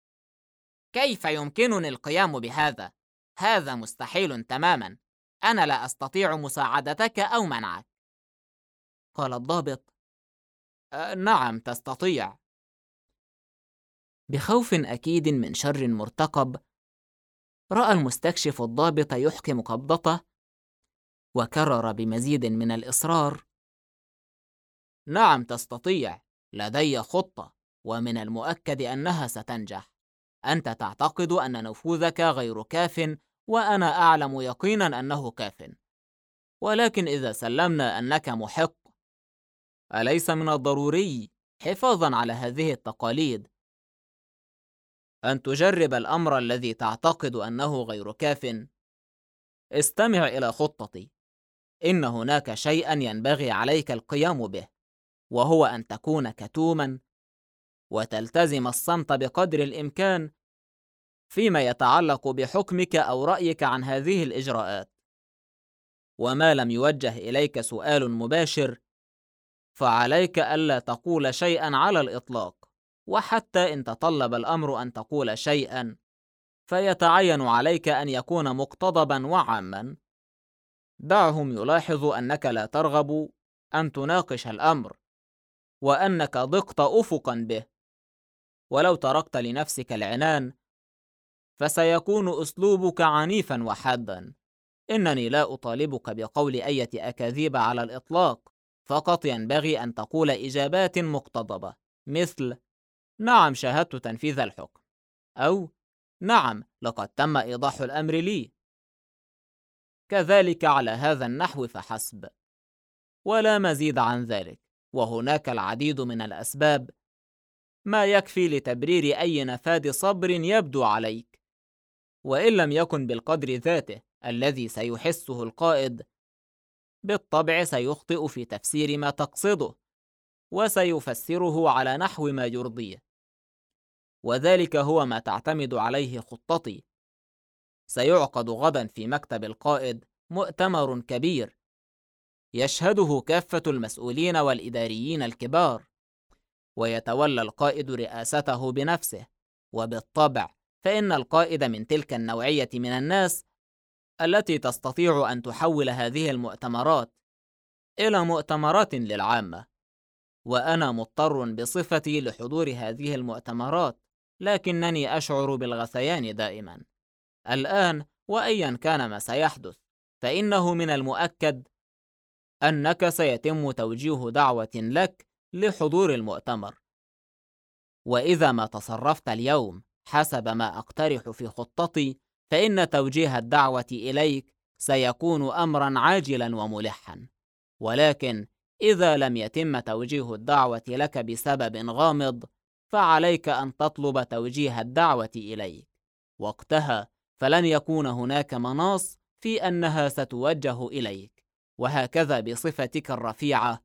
كيف يمكنني القيام بهذا؟ هذا مستحيل تماما. أنا لا أستطيع مساعدتك أو منعك. قال الضابط: نعم تستطيع. بخوف أكيد من شر مرتقب، رأى المستكشف الضابط يحكم قبضته، وكرر بمزيد من الإصرار: نعم تستطيع. لدي خطة، ومن المؤكد أنها ستنجح. أنت تعتقد أن نفوذك غير كاف، وأنا أعلم يقينا أنه كاف، ولكن إذا سلمنا أنك محق، أليس من الضروري حفاظا على هذه التقاليد أن تجرب الأمر الذي تعتقد أنه غير كاف؟ استمع إلى خطتي. إن هناك شيئا ينبغي عليك القيام به، وهو أن تكون كتوما وتلتزم الصمت بقدر الإمكان فيما يتعلق بحكمك أو رأيك عن هذه الإجراءات. وما لم يوجه إليك سؤال مباشر، فعليك ألا تقول شيئا على الإطلاق، وحتى إن تطلب الأمر أن تقول شيئا، فيتعين عليك أن يكون مقتضبا وعاما. دعهم يلاحظوا أنك لا ترغب أن تناقش الأمر، وأنك ضقت أفقا به. ولو تركت لنفسك العنان، فسيكون أسلوبك عنيفا وحادا. إنني لا أطالبك بقول أية أكاذيب على الإطلاق، فقط ينبغي أن تقول إجابات مقتضبة، مثل نعم شاهدت تنفيذ الحكم، أو نعم لقد تم إيضاح الأمر لي. كذلك على هذا النحو فحسب، ولا مزيد عن ذلك. وهناك العديد من الأسباب ما يكفي لتبرير أي نفاذ صبر يبدو عليك، وإن لم يكن بالقدر ذاته الذي سيحسه القائد، بالطبع سيخطئ في تفسير ما تقصده، وسيفسره على نحو ما يرضيه. وذلك هو ما تعتمد عليه خطتي. سيعقد غدا في مكتب القائد مؤتمر كبير يشهده كافة المسؤولين والإداريين الكبار، ويتولى القائد رئاسته بنفسه. وبالطبع فإن القائد من تلك النوعية من الناس التي تستطيع أن تحول هذه المؤتمرات إلى مؤتمرات للعامة، وأنا مضطر بصفتي لحضور هذه المؤتمرات، لكنني أشعر بالغثيان دائما. الآن وأيا كان ما سيحدث، فإنه من المؤكد أنك سيتم توجيه دعوة لك لحضور المؤتمر، وإذا ما تصرفت اليوم حسب ما أقترح في خطتي، فإن توجيه الدعوة إليك سيكون أمرا عاجلا وملحا. ولكن إذا لم يتم توجيه الدعوة لك بسبب غامض، فعليك أن تطلب توجيه الدعوة إليك. وقتها فلن يكون هناك مناص في أنها ستوجه إليك، وهكذا بصفتك الرفيعة،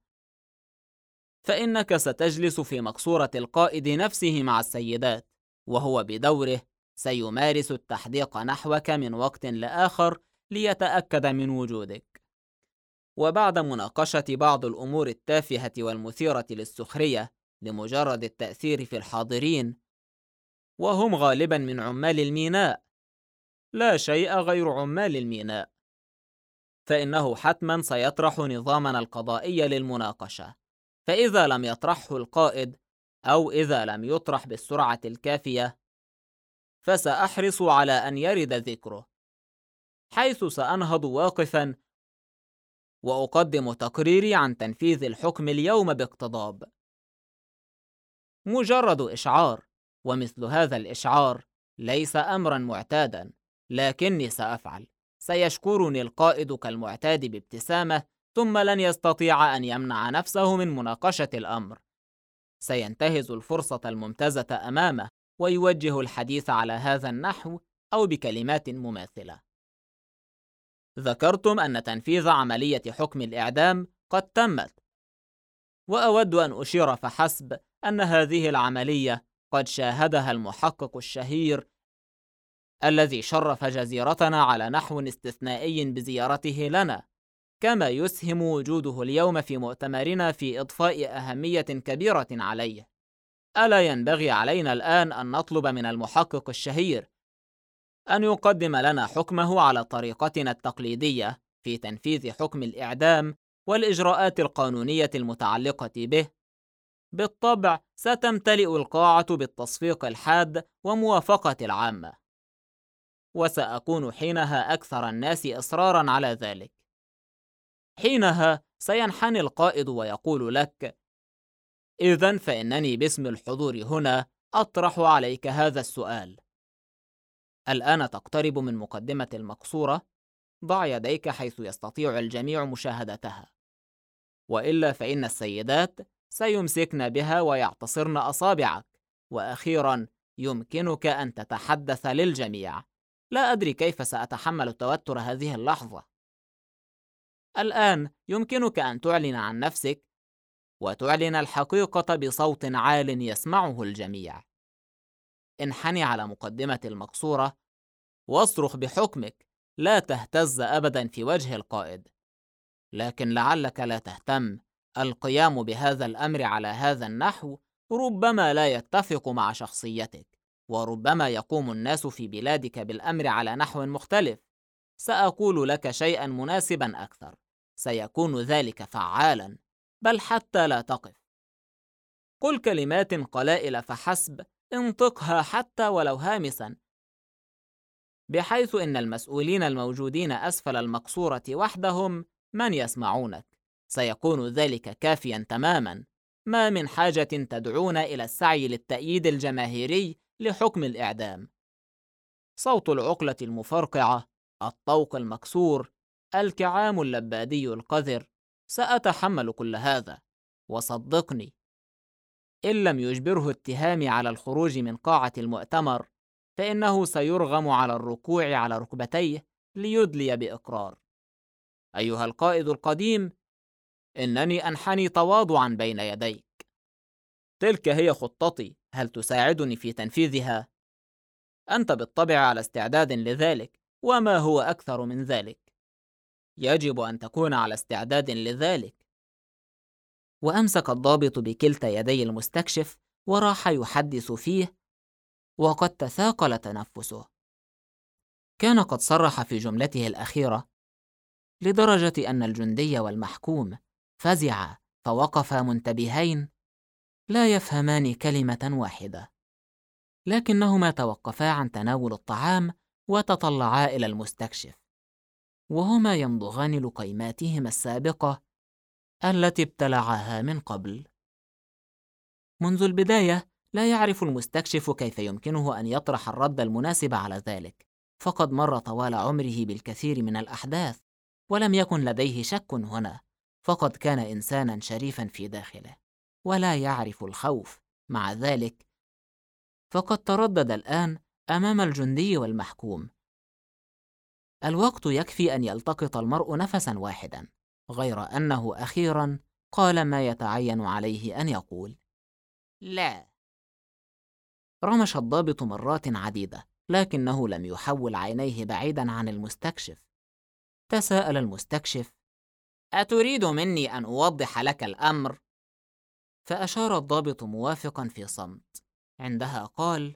فإنك ستجلس في مقصورة القائد نفسه مع السيدات، وهو بدوره سيمارس التحديق نحوك من وقت لآخر ليتأكد من وجودك. وبعد مناقشة بعض الأمور التافهة والمثيرة للسخرية لمجرد التأثير في الحاضرين، وهم غالبا من عمال الميناء، لا شيء غير عمال الميناء، فإنه حتما سيطرح نظامنا القضائي للمناقشة. فإذا لم يطرحه القائد، أو إذا لم يطرح بالسرعة الكافية، فسأحرص على أن يرد ذكره، حيث سأنهض واقفا وأقدم تقريري عن تنفيذ الحكم اليوم باقتضاب. مجرد إشعار، ومثل هذا الإشعار ليس أمرا معتادا، لكني سأفعل. سيشكرني القائد كالمعتاد بابتسامة، ثم لن يستطيع أن يمنع نفسه من مناقشة الأمر. سينتهز الفرصة الممتازة أمامه ويوجه الحديث على هذا النحو أو بكلمات مماثلة: ذكرتم أن تنفيذ عملية حكم الإعدام قد تمت، وأود أن أشير فحسب أن هذه العملية قد شاهدها المحقق الشهير الذي شرف جزيرتنا على نحو استثنائي بزيارته لنا، كما يسهم وجوده اليوم في مؤتمرنا في إضفاء أهمية كبيرة عليه. ألا ينبغي علينا الآن أن نطلب من المحقق الشهير أن يقدم لنا حكمه على طريقتنا التقليدية في تنفيذ حكم الإعدام والإجراءات القانونية المتعلقة به؟ بالطبع ستمتلئ القاعة بالتصفيق الحاد وموافقة العامة، وسأكون حينها أكثر الناس إصرارا على ذلك. حينها سينحني القائد ويقول لك: إذن فإنني باسم الحضور هنا أطرح عليك هذا السؤال. الآن تقترب من مقدمة المقصورة، ضع يديك حيث يستطيع الجميع مشاهدتها، وإلا فإن السيدات سيمسكن بها ويعتصرن أصابعك، وأخيرا يمكنك أن تتحدث للجميع. لا أدري كيف سأتحمل توتر هذه اللحظة. الآن يمكنك أن تعلن عن نفسك وتعلن الحقيقة بصوت عال يسمعه الجميع. انحني على مقدمة المقصورة واصرخ بحكمك، لا تهتز أبدا في وجه القائد. لكن لعلك لا تهتم، القيام بهذا الأمر على هذا النحو ربما لا يتفق مع شخصيتك، وربما يقوم الناس في بلادك بالأمر على نحو مختلف. سأقول لك شيئا مناسبا أكثر، سيكون ذلك فعالا، بل حتى لا تقف. قل كلمات قلائل فحسب، انطقها حتى ولو هامسا، بحيث إن المسؤولين الموجودين أسفل المقصورة وحدهم من يسمعونك. سيكون ذلك كافيا تماما، ما من حاجة تدعونا إلى السعي للتأييد الجماهيري لحكم الإعدام. صوت العقلة المفرقعة، الطوق المكسور، الكعام اللبادي القذر، سأتحمل كل هذا، وصدقني إن لم يجبره اتهامي على الخروج من قاعة المؤتمر، فإنه سيرغم على الركوع على ركبتيه ليدلي بإقرار. أيها القائد القديم، إنني أنحني تواضعا بين يديك. تلك هي خطتي، هل تساعدني في تنفيذها؟ أنت بالطبع على استعداد لذلك، وما هو أكثر من ذلك، يجب أن تكون على استعداد لذلك. وأمسك الضابط بكلتا يدي المستكشف وراح يحدث فيه، وقد تثاقل تنفسه. كان قد صرح في جملته الأخيرة، لدرجة أن الجندي والمحكوم فزعا فوقفا منتبهين لا يفهمان كلمة واحدة، لكنهما توقفا عن تناول الطعام وتطلعا إلى المستكشف، وهما يمضغان لقيماتهما السابقة التي ابتلعاها من قبل. منذ البداية لا يعرف المستكشف كيف يمكنه أن يطرح الرد المناسب على ذلك، فقد مر طوال عمره بالكثير من الأحداث، ولم يكن لديه شك هنا، فقد كان إنسانا شريفا في داخله ولا يعرف الخوف. مع ذلك فقد تردد الآن أمام الجندي والمحكوم. الوقت يكفي أن يلتقط المرء نفسا واحدا، غير أنه أخيرا قال ما يتعين عليه أن يقول: لا. رمش الضابط مرات عديدة، لكنه لم يحول عينيه بعيدا عن المستكشف. تساءل المستكشف: أتريد مني أن أوضح لك الأمر؟ فأشار الضابط موافقا في صمت. عندها قال: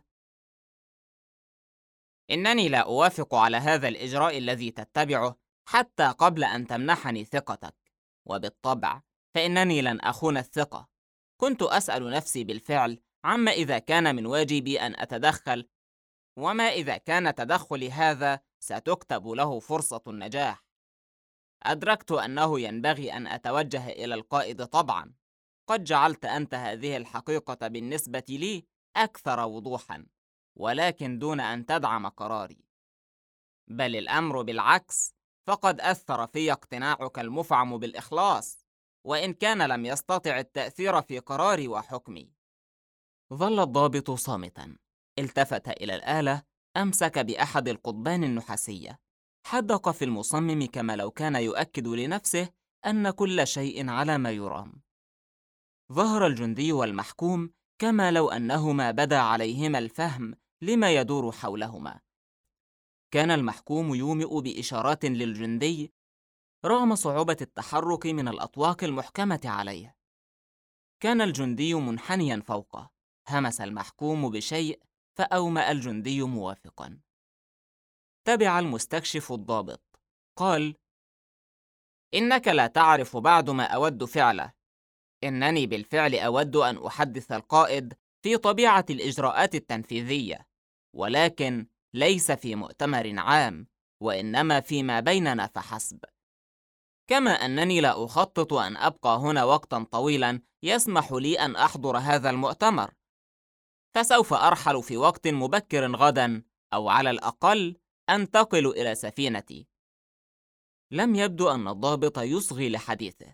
إنني لا أوافق على هذا الإجراء الذي تتبعه حتى قبل أن تمنحني ثقتك، وبالطبع فإنني لن أخون الثقة. كنت أسأل نفسي بالفعل عما إذا كان من واجبي أن أتدخل، وما إذا كان تدخلي هذا ستكتب له فرصة النجاح. أدركت أنه ينبغي أن أتوجه إلى القائد طبعا. قد جعلت أنت هذه الحقيقة بالنسبة لي أكثر وضوحا، ولكن دون أن تدعم قراري، بل الأمر بالعكس، فقد أثر في اقتناعك المفعم بالإخلاص، وإن كان لم يستطع التأثير في قراري وحكمي. ظل الضابط صامتا، التفت إلى الآلة، أمسك بأحد القضبان النحاسية، حدق في المصمم كما لو كان يؤكد لنفسه أن كل شيء على ما يرام. ظهر الجندي والمحكوم كما لو أنهما بدا عليهما الفهم لما يدور حولهما. كان المحكوم يومئ بإشارات للجندي رغم صعوبة التحرك من الأطواق المحكمة عليه. كان الجندي منحنيا فوقه، همس المحكوم بشيء فأومأ الجندي موافقا. تبع المستكشف الضابط، قال: إنك لا تعرف بعد ما أود فعله. إنني بالفعل أود أن أحدث القائد في طبيعة الإجراءات التنفيذية، ولكن ليس في مؤتمر عام، وإنما فيما بيننا فحسب. كما أنني لا أخطط أن أبقى هنا وقتا طويلا يسمح لي أن أحضر هذا المؤتمر، فسوف أرحل في وقت مبكر غدا، أو على الأقل أنتقل إلى سفينتي. لم يبدو أن الضابط يصغي لحديثه.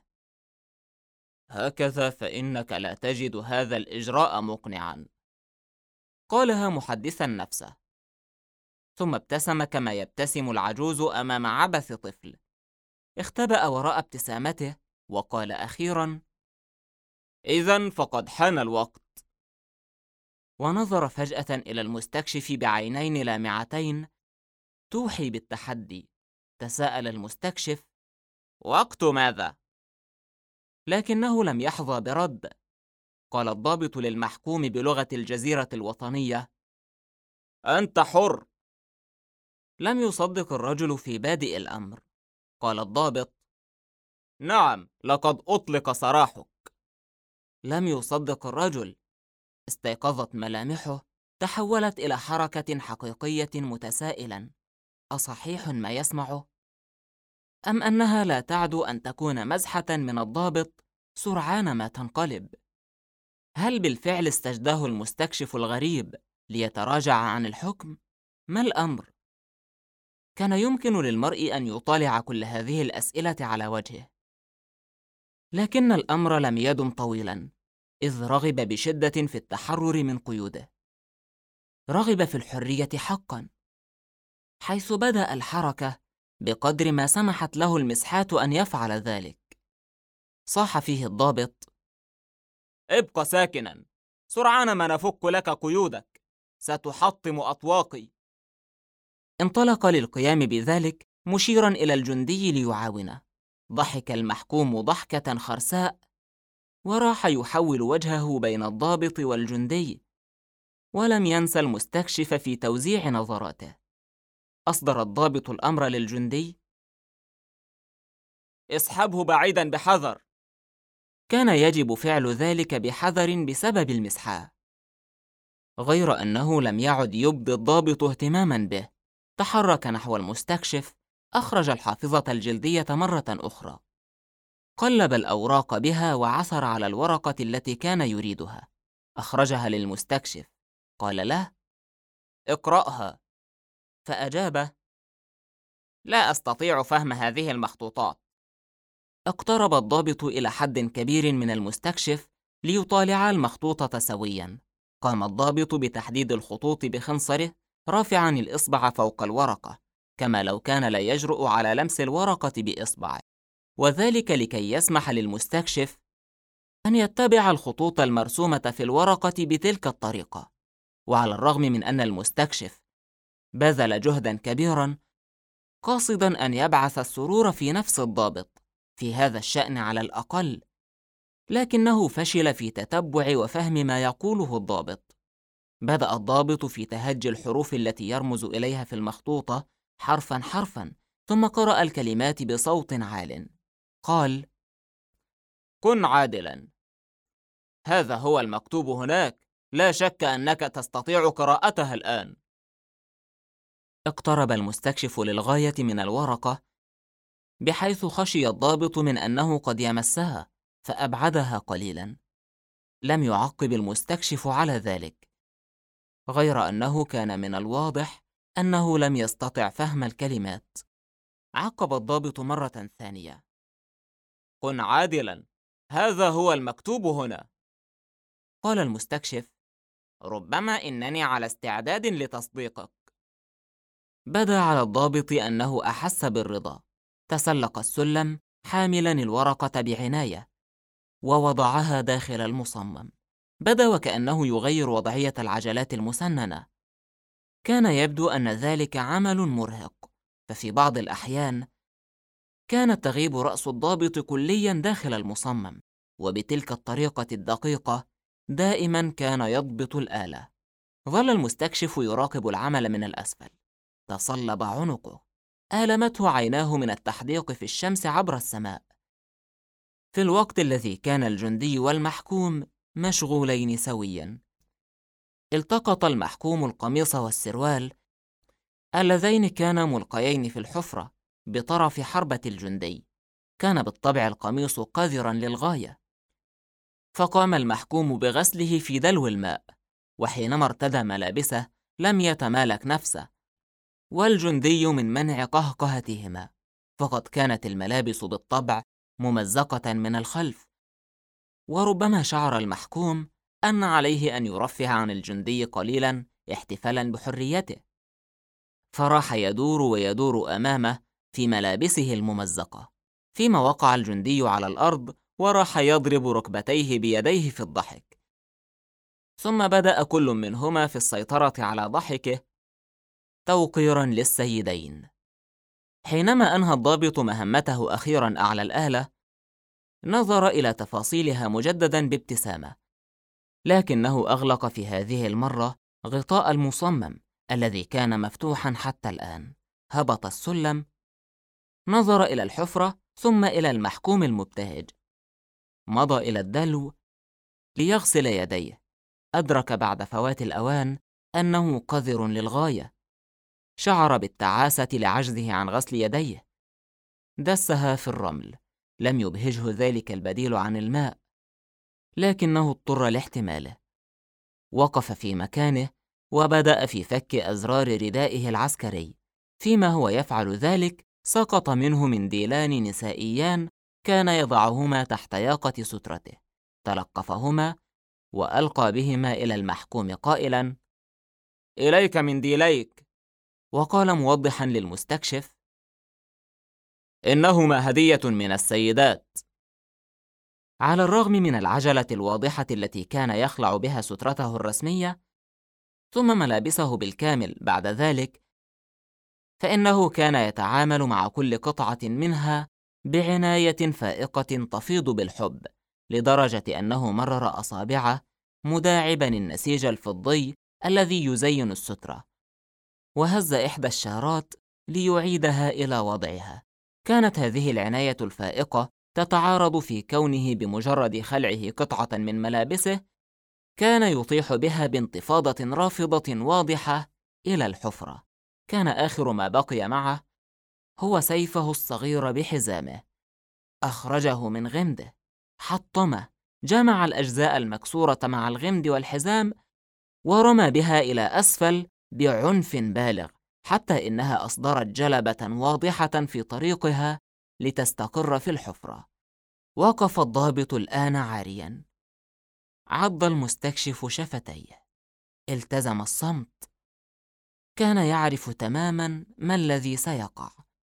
هكذا فإنك لا تجد هذا الإجراء مقنعا، قالها محدثا نفسه، ثم ابتسم كما يبتسم العجوز أمام عبث طفل. اختبأ وراء ابتسامته وقال أخيرا: إذن فقد حان الوقت. ونظر فجأة إلى المستكشف بعينين لامعتين توحي بالتحدي. تساءل المستكشف: وقت ماذا؟ لكنه لم يحظى برد. قال الضابط للمحكوم بلغة الجزيرة الوطنية: أنت حر. لم يصدق الرجل في بادئ الأمر. قال الضابط: نعم، لقد أطلق سراحك. لم يصدق الرجل. استيقظت ملامحه، تحولت إلى حركة حقيقية متسائلا: أصحيح ما يسمعه؟ أم أنها لا تعدو أن تكون مزحة من الضابط سرعان ما تنقلب؟ هل بالفعل استجداه المستكشف الغريب ليتراجع عن الحكم؟ ما الأمر؟ كان يمكن للمرء أن يطالع كل هذه الأسئلة على وجهه، لكن الأمر لم يدم طويلاً، إذ رغب بشدة في التحرر من قيوده. رغب في الحرية حقاً، حيث بدأ الحركة بقدر ما سمحت له المسحات أن يفعل ذلك. صاح فيه الضابط: ابق ساكناً، سرعان ما نفك لك قيودك، ستحطم أطواقي. انطلق للقيام بذلك مشيراً إلى الجندي ليعاونه. ضحك المحكوم ضحكة خرساء، وراح يحول وجهه بين الضابط والجندي، ولم ينسى المستكشف في توزيع نظراته. أصدر الضابط الأمر للجندي: اسحبه بعيداً بحذر. كان يجب فعل ذلك بحذر بسبب المسحاة، غير أنه لم يعد يبدي الضابط اهتماماً به. تحرك نحو المستكشف، أخرج الحافظة الجلدية مرة أخرى، قلب الأوراق بها وعثر على الورقة التي كان يريدها. أخرجها للمستكشف، قال له: اقرأها. فأجاب: لا أستطيع فهم هذه المخطوطات. اقترب الضابط إلى حد كبير من المستكشف ليطالع المخطوطة سوياً. قام الضابط بتحديد الخطوط بخنصره، رافعاً الإصبع فوق الورقة، كما لو كان لا يجرؤ على لمس الورقة بإصبعه، وذلك لكي يسمح للمستكشف أن يتبع الخطوط المرسومة في الورقة بتلك الطريقة. وعلى الرغم من أن المستكشف بذل جهداً كبيراً قاصداً أن يبعث السرور في نفس الضابط في هذا الشأن على الأقل، لكنه فشل في تتبع وفهم ما يقوله الضابط. بدأ الضابط في تهجي الحروف التي يرمز إليها في المخطوطة حرفاً حرفاً، ثم قرأ الكلمات بصوت عال. قال: كن عادلاً. هذا هو المكتوب هناك، لا شك أنك تستطيع قراءتها الآن. اقترب المستكشف للغاية من الورقة، بحيث خشي الضابط من أنه قد يمسها، فأبعدها قليلاً. لم يعقب المستكشف على ذلك، غير أنه كان من الواضح أنه لم يستطع فهم الكلمات. عقب الضابط مرة ثانية: كن عادلاً، هذا هو المكتوب هنا. قال المستكشف: ربما إنني على استعداد لتصديقك. بدا على الضابط أنه أحس بالرضا. تسلق السلم حاملاً الورقة بعناية، ووضعها داخل المصمم. بدا وكأنه يغير وضعية العجلات المسننة. كان يبدو أن ذلك عمل مرهق، ففي بعض الأحيان كانت تغيب رأس الضابط كلياً داخل المصمم، وبتلك الطريقة الدقيقة دائماً كان يضبط الآلة. ظل المستكشف يراقب العمل من الأسفل. تصلب عنقه، آلمته عيناه من التحديق في الشمس عبر السماء، في الوقت الذي كان الجندي والمحكوم مشغولين سوياً. التقط المحكوم القميص والسروال اللذين كانا ملقيين في الحفرة بطرف حربة الجندي. كان بالطبع القميص قذراً للغاية، فقام المحكوم بغسله في دلو الماء، وحينما ارتدى ملابسه لم يتمالك نفسه، والجندي من منع قهقهتهما، فقد كانت الملابس بالطبع ممزقة من الخلف. وربما شعر المحكوم أن عليه أن يرفه عن الجندي قليلاً احتفالاً بحريته، فراح يدور ويدور أمامه في ملابسه الممزقة، فيما وقع الجندي على الأرض وراح يضرب ركبتيه بيديه في الضحك. ثم بدأ كل منهما في السيطرة على ضحكه توقيراً للسيدين. حينما أنهى الضابط مهمته أخيراً أعلى الآلة، نظر إلى تفاصيلها مجدداً بابتسامة، لكنه أغلق في هذه المرة غطاء المصمم الذي كان مفتوحا حتى الآن. هبط السلم، نظر إلى الحفرة ثم إلى المحكوم المبتهج. مضى إلى الدلو ليغسل يديه. أدرك بعد فوات الأوان أنه قذر للغاية. شعر بالتعاسة لعجزه عن غسل يديه. دسها في الرمل. لم يبهجه ذلك البديل عن الماء، لكنه اضطر لاحتماله. وقف في مكانه وبدأ في فك أزرار ردائه العسكري. فيما هو يفعل ذلك، سقط منه منديلان نسائيان كان يضعهما تحت ياقة سترته. تلقفهما وألقى بهما إلى المحكوم قائلاً: إليك منديليك. وقال موضحاً للمستكشف: إنهما هدية من السيدات. على الرغم من العجلة الواضحة التي كان يخلع بها سترته الرسمية ثم ملابسه بالكامل بعد ذلك، فإنه كان يتعامل مع كل قطعة منها بعناية فائقة تفيض بالحب، لدرجة أنه مرر أصابعه مداعباً النسيج الفضي الذي يزين السترة، وهز إحدى الشارات ليعيدها إلى وضعها. كانت هذه العناية الفائقة تتعارض في كونه بمجرد خلعه قطعة من ملابسه كان يطيح بها بانتفاضة رافضة واضحة إلى الحفرة. كان آخر ما بقي معه هو سيفه الصغير بحزامه. أخرجه من غمده، حطمه، جمع الأجزاء المكسورة مع الغمد والحزام ورمى بها إلى أسفل بعنف بالغ، حتى إنها أصدرت جلبة واضحة في طريقها لتستقر في الحفرة. وقف الضابط الآن عارياً. عض المستكشف شفتيه. التزم الصمت. كان يعرف تماماً ما الذي سيقع،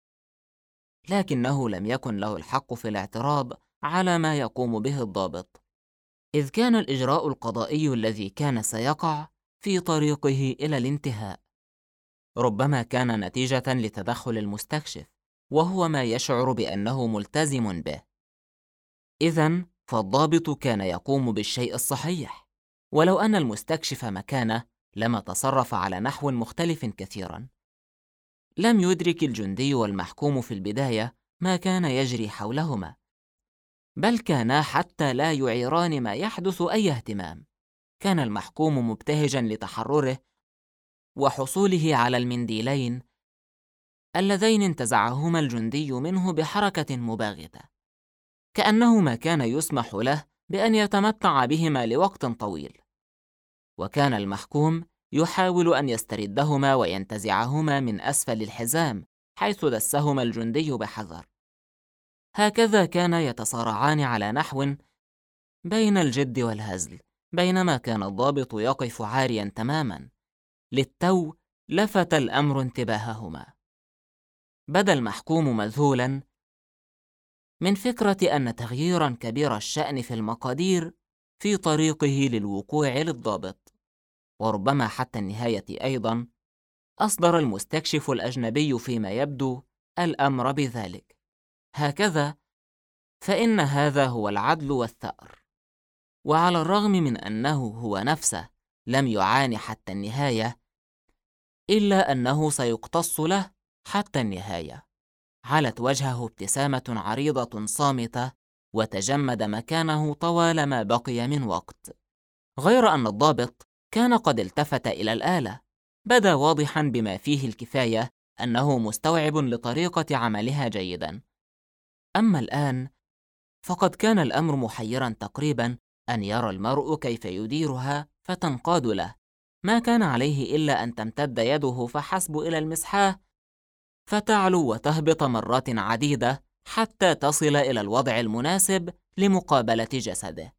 لكنه لم يكن له الحق في الاعتراض على ما يقوم به الضابط، إذ كان الإجراء القضائي الذي كان سيقع في طريقه إلى الانتهاء. ربما كان نتيجة لتدخل المستكشف، وهو ما يشعر بأنه ملتزم به. إذن فالضابط كان يقوم بالشيء الصحيح، ولو أن المستكشف مكانه لما تصرف على نحو مختلف كثيراً. لم يدرك الجندي والمحكوم في البداية ما كان يجري حولهما، بل كانا حتى لا يعيران ما يحدث أي اهتمام. كان المحكوم مبتهجاً لتحرره وحصوله على المنديلين اللذين انتزعهما الجندي منه بحركة مباغتة، كأنه ما كان يسمح له بأن يتمتع بهما لوقت طويل. وكان المحكوم يحاول أن يستردهما وينتزعهما من أسفل الحزام حيث دسهما الجندي بحذر. هكذا كانا يتصارعان على نحو بين الجد والهزل، بينما كان الضابط يقف عارياً تماماً. للتو لفت الأمر انتباههما. بدا المحكوم مذهولاً من فكرة أن تغييراً كبير الشأن في المقادير في طريقه للوقوع للضابط. وربما حتى النهاية أيضاً أصدر المستكشف الأجنبي فيما يبدو الأمر بذلك. هكذا فإن هذا هو العدل والثأر. وعلى الرغم من أنه هو نفسه لم يعاني حتى النهاية، إلا أنه سيقتص له حتى النهاية. علت وجهه ابتسامة عريضة صامتة، وتجمد مكانه طوال ما بقي من وقت. غير أن الضابط كان قد التفت إلى الآلة. بدا واضحاً بما فيه الكفاية أنه مستوعب لطريقة عملها جيداً. أما الآن فقد كان الأمر محيراً تقريباً أن يرى المرء كيف يديرها فتنقاد له. ما كان عليه إلا أن تمتد يده فحسب إلى المسحاه فتعلو وتهبط مرات عديدة حتى تصل إلى الوضع المناسب لمقابلة جسده.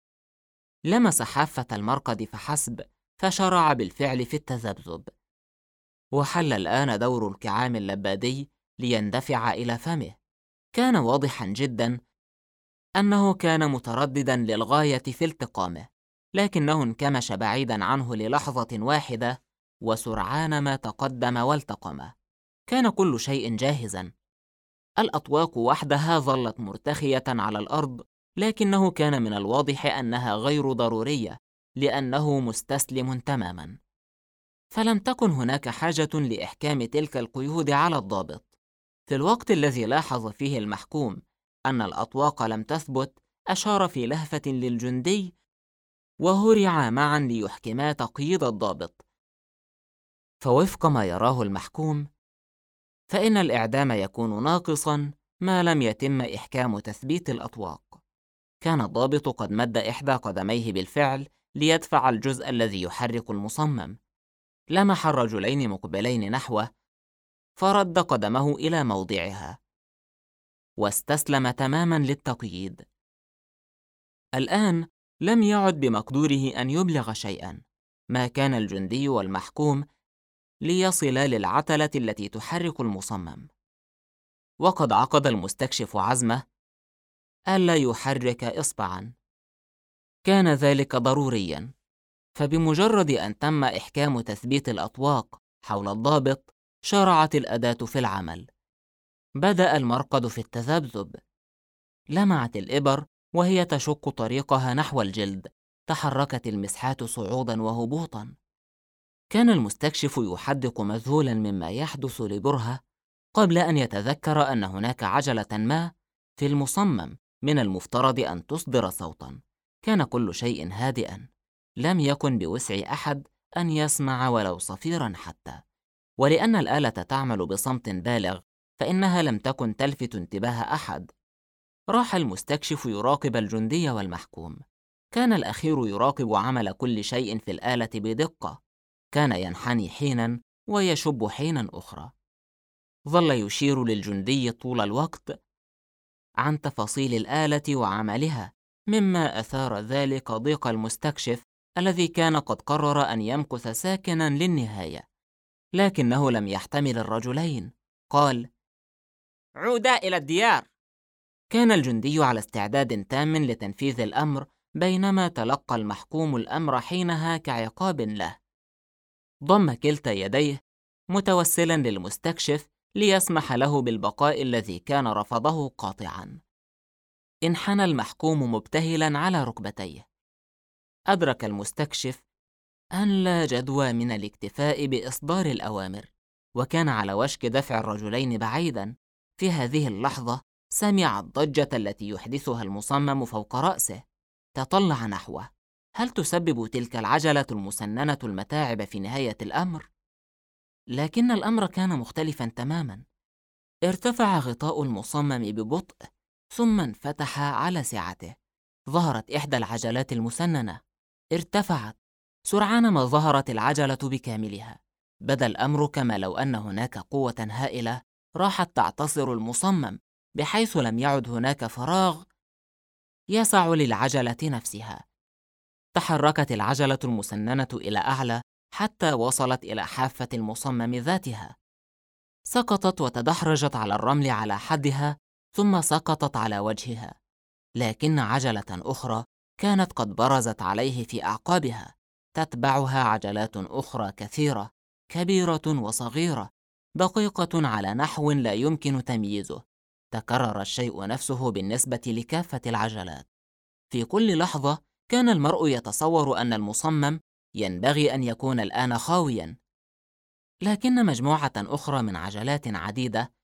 لمس حافة المرقد فحسب، فشرع بالفعل في التذبذب. وحل الآن دور الكعام اللبادي ليندفع إلى فمه. كان واضحاً جداً أنه كان متردداً للغاية في التقامه، لكنه انكمش بعيداً عنه للحظة واحدة، وسرعان ما تقدم والتقمه. كان كل شيء جاهزاً. الأطواق وحدها ظلت مرتخية على الأرض، لكنه كان من الواضح أنها غير ضرورية، لأنه مستسلم تماماً. فلم تكن هناك حاجة لإحكام تلك القيود على الضابط. في الوقت الذي لاحظ فيه المحكوم أن الأطواق لم تثبت، أشار في لهفة للجندي، وهرعا معا ليحكما تقييد الضابط. فوفق ما يراه المحكوم، فإن الإعدام يكون ناقصاً ما لم يتم إحكام تثبيت الأطواق. كان الضابط قد مد إحدى قدميه بالفعل ليدفع الجزء الذي يحرك المصمم. لمح الرجلين مقبلين نحوه، فرد قدمه إلى موضعها واستسلم تماماً للتقييد. الآن لم يعد بمقدوره أن يبلغ شيئاً. ما كان الجندي والمحكوم ليصلا للعتلة التي تحرك المصمم. وقد عقد المستكشف عزمه ألا يحرك إصبعاً. كان ذلك ضرورياً، فبمجرد أن تم إحكام تثبيت الأطواق حول الضابط، شرعت الأداة في العمل. بدأ المرقد في التذبذب. لمعت الإبر وهي تشق طريقها نحو الجلد. تحركت المسحات صعوداً وهبوطاً. كان المستكشف يحدق مذهولاً مما يحدث لبرهة، قبل أن يتذكر أن هناك عجلة ما في المصمم من المفترض أن تصدر صوتاً. كان كل شيء هادئاً. لم يكن بوسع أحد أن يسمع ولو صفيراً حتى. ولأن الآلة تعمل بصمت بالغ، فإنها لم تكن تلفت انتباه أحد. راح المستكشف يراقب الجندي والمحكوم. كان الأخير يراقب عمل كل شيء في الآلة بدقة. كان ينحني حيناً ويشب حيناً أخرى. ظل يشير للجندي طول الوقت عن تفاصيل الآلة وعملها، مما أثار ذلك ضيق المستكشف الذي كان قد قرر أن يمكث ساكناً للنهاية. لكنه لم يحتمل الرجلين. قال: عودا إلى الديار. كان الجندي على استعداد تام لتنفيذ الأمر، بينما تلقى المحكوم الأمر حينها كعقاب له. ضم كلتا يديه متوسلاً للمستكشف ليسمح له بالبقاء الذي كان رفضه قاطعاً. انحنى المحكوم مبتهلاً على ركبتيه. أدرك المستكشف أن لا جدوى من الاكتفاء بإصدار الأوامر، وكان على وشك دفع الرجلين بعيداً. في هذه اللحظة سمع الضجة التي يحدثها المصمم فوق رأسه. تطلع نحوه. هل تسبب تلك العجلة المسننة المتاعب في نهاية الأمر؟ لكن الأمر كان مختلفاً تماماً. ارتفع غطاء المصمم ببطء، ثم انفتح على سعته. ظهرت إحدى العجلات المسننة. ارتفعت. سرعان ما ظهرت العجلة بكاملها. بدا الأمر كما لو أن هناك قوة هائلة راحت تعتصر المصمم، بحيث لم يعد هناك فراغ يسع للعجلة نفسها. تحركت العجلة المسننة إلى أعلى حتى وصلت إلى حافة المصمم ذاتها. سقطت وتدحرجت على الرمل على حدها، ثم سقطت على وجهها. لكن عجلة أخرى كانت قد برزت عليه في أعقابها. تتبعها عجلات أخرى كثيرة، كبيرة وصغيرة، دقيقة على نحو لا يمكن تمييزه. تكرر الشيء نفسه بالنسبة لكافة العجلات. في كل لحظة كان المرء يتصور أن المصمم ينبغي أن يكون الآن خاوياً. لكن مجموعة أخرى من عجلات عديدة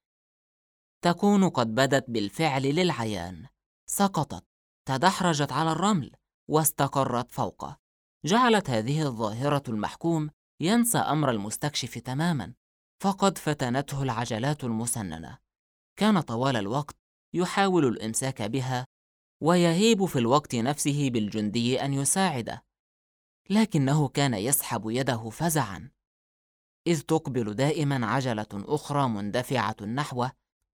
تكون قد بدت بالفعل للعيان. سقطت، تدحرجت على الرمل، واستقرت فوقه. جعلت هذه الظاهرة المحكوم ينسى أمر المستكشف تماماً، فقد فتنته العجلات المسننة. كان طوال الوقت يحاول الإمساك بها، ويهيب في الوقت نفسه بالجندي أن يساعده، لكنه كان يسحب يده فزعاً، إذ تقبل دائماً عجلة أخرى مندفعة نحوه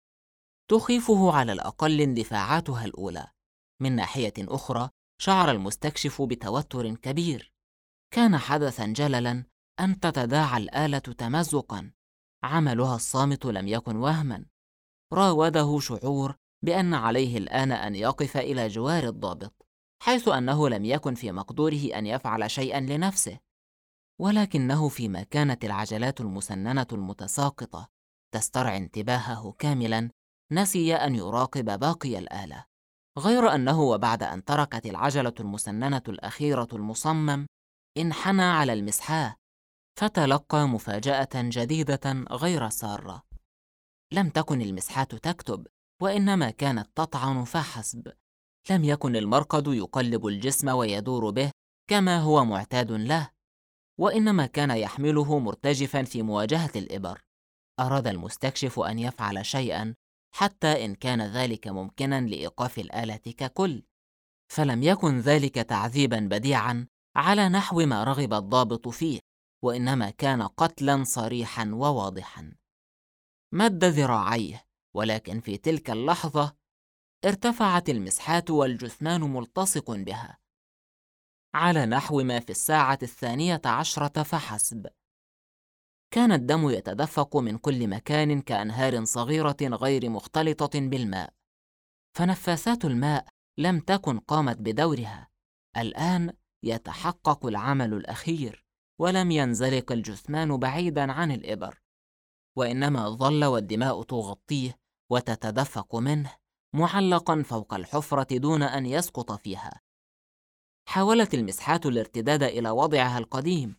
تخيفه على الأقل اندفاعاتها الأولى. من ناحية أخرى شعر المستكشف بتوتر كبير. كان حدثاً جللاً أن تتداعى الآلة تمزقاً. عملها الصامت لم يكن وهماً. راوده شعور بأن عليه الآن أن يقف إلى جوار الضابط، حيث أنه لم يكن في مقدوره أن يفعل شيئاً لنفسه. ولكنه فيما كانت العجلات المسننة المتساقطة تسترعي انتباهه كاملاً، نسي أن يراقب باقي الآلة. غير أنه وبعد أن تركت العجلة المسننة الأخيرة المصمم انحنى على المسحاه، فتلقى مفاجأة جديدة غير سارة. لم تكن المسحاه تكتب، وإنما كانت تطعن فحسب. لم يكن المرقد يقلب الجسم ويدور به كما هو معتاد له، وإنما كان يحمله مرتجفا في مواجهة الإبر. أراد المستكشف أن يفعل شيئا، حتى إن كان ذلك ممكنا لإيقاف الآلة ككل، فلم يكن ذلك تعذيبا بديعا على نحو ما رغب الضابط فيه، وإنما كان قتلا صريحا وواضحا. مد ذراعيه، ولكن في تلك اللحظة ارتفعت المسحاه والجثمان ملتصق بها على نحو ما في الساعة 12 فحسب. كان الدم يتدفق من كل مكان كأنهار صغيرة غير مختلطة بالماء، فنفاسات الماء لم تكن قامت بدورها. الآن يتحقق العمل الأخير، ولم ينزلق الجثمان بعيدا عن الإبر، وإنما ظل والدماء تغطيه وتتدفق منه، معلقا فوق الحفرة دون أن يسقط فيها. حاولت المسحاه الارتداد إلى وضعها القديم،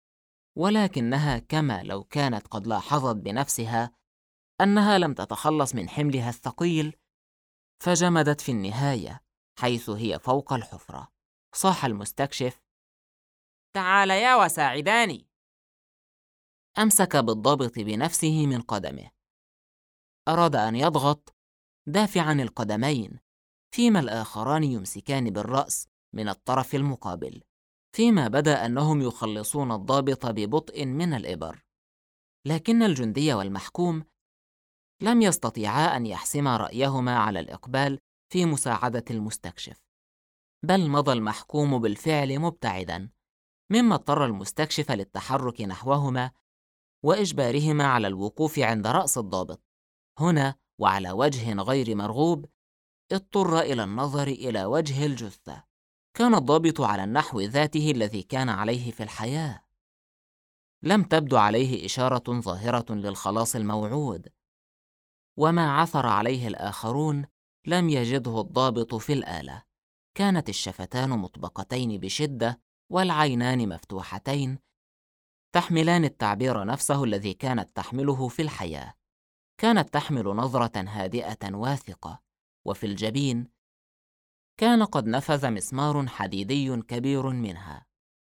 ولكنها كما لو كانت قد لاحظت بنفسها أنها لم تتخلص من حملها الثقيل، فجمدت في النهاية حيث هي فوق الحفرة. صاح المستكشف: تعاليا وساعداني. أمسك بالضابط بنفسه من قدمه. أراد أن يضغط دافعا القدمين، فيما الآخران يمسكان بالرأس من الطرف المقابل، فيما بدا أنهم يخلصون الضابط ببطء من الإبر. لكن الجندي والمحكوم لم يستطيعا أن يحسما رأيهما على الإقبال في مساعدة المستكشف، بل مضى المحكوم بالفعل مبتعدا، مما اضطر المستكشف للتحرك نحوهما وإجبارهما على الوقوف عند رأس الضابط. هنا وعلى وجه غير مرغوب اضطر إلى النظر إلى وجه الجثة. كان الضابط على النحو ذاته الذي كان عليه في الحياة. لم تبدو عليه إشارة ظاهرة للخلاص الموعود، وما عثر عليه الآخرون لم يجده الضابط في الآلة. كانت الشفتان مطبقتين بشدة، والعينان مفتوحتين، تحملان التعبير نفسه الذي كانت تحمله في الحياة. كانت تحمل نظرة هادئة واثقة، وفي الجبين كان قد نفذ مسمار حديدي كبير منها.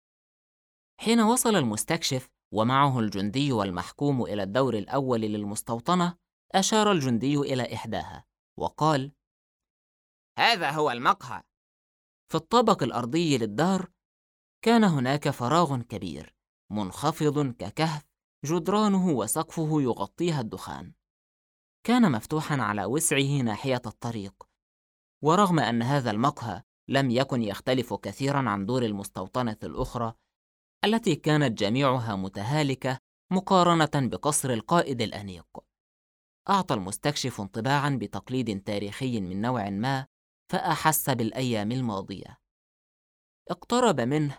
حين وصل المستكشف ومعه الجندي والمحكوم إلى الدور الأول للمستوطنة، أشار الجندي إلى إحداها وقال: هذا هو المقهى. في الطابق الأرضي للدار كان هناك فراغ كبير منخفض ككهف، جدرانه وسقفه يغطيها الدخان. كان مفتوحا على وسعه ناحية الطريق، ورغم أن هذا المقهى لم يكن يختلف كثيرا عن دور المستوطنة الأخرى التي كانت جميعها متهالكة مقارنة بقصر القائد الأنيق، أعطى المستكشف انطباعا بتقليد تاريخي من نوع ما، فأحس بالأيام الماضية. اقترب منه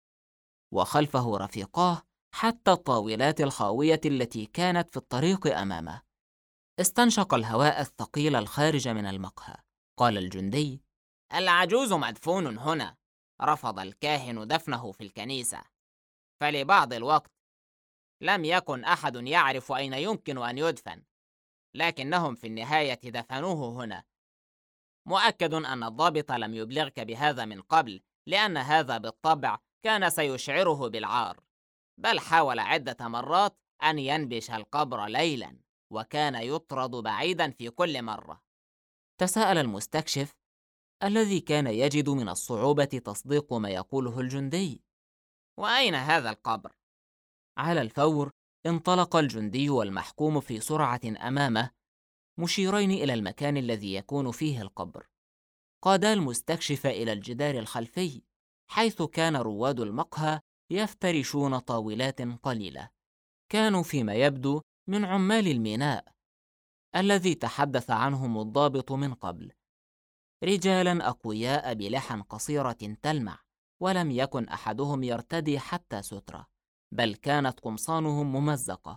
وخلفه رفيقاه حتى الطاولات الخاوية التي كانت في الطريق أمامه. استنشق الهواء الثقيل الخارج من المقهى. قال الجندي: العجوز مدفون هنا. رفض الكاهن دفنه في الكنيسة، فلبعض الوقت لم يكن أحد يعرف أين يمكن أن يدفن، لكنهم في النهاية دفنوه هنا. مؤكد أن الضابط لم يبلغك بهذا من قبل، لأن هذا بالطبع كان سيشعره بالعار، بل حاول عدة مرات أن ينبش القبر ليلا، وكان يطرد بعيدا في كل مرة. تساءل المستكشف الذي كان يجد من الصعوبة تصديق ما يقوله الجندي: وأين هذا القبر؟ على الفور انطلق الجندي والمحكوم في سرعة أمامه، مشيرين إلى المكان الذي يكون فيه القبر. قادا المستكشف إلى الجدار الخلفي، حيث كان رواد المقهى يفترشون طاولات قليلة. كانوا فيما يبدو من عمال الميناء الذي تحدث عنهم الضابط من قبل، رجالا أقوياء بلحى قصيرة تلمع، ولم يكن أحدهم يرتدي حتى سترة، بل كانت قمصانهم ممزقة،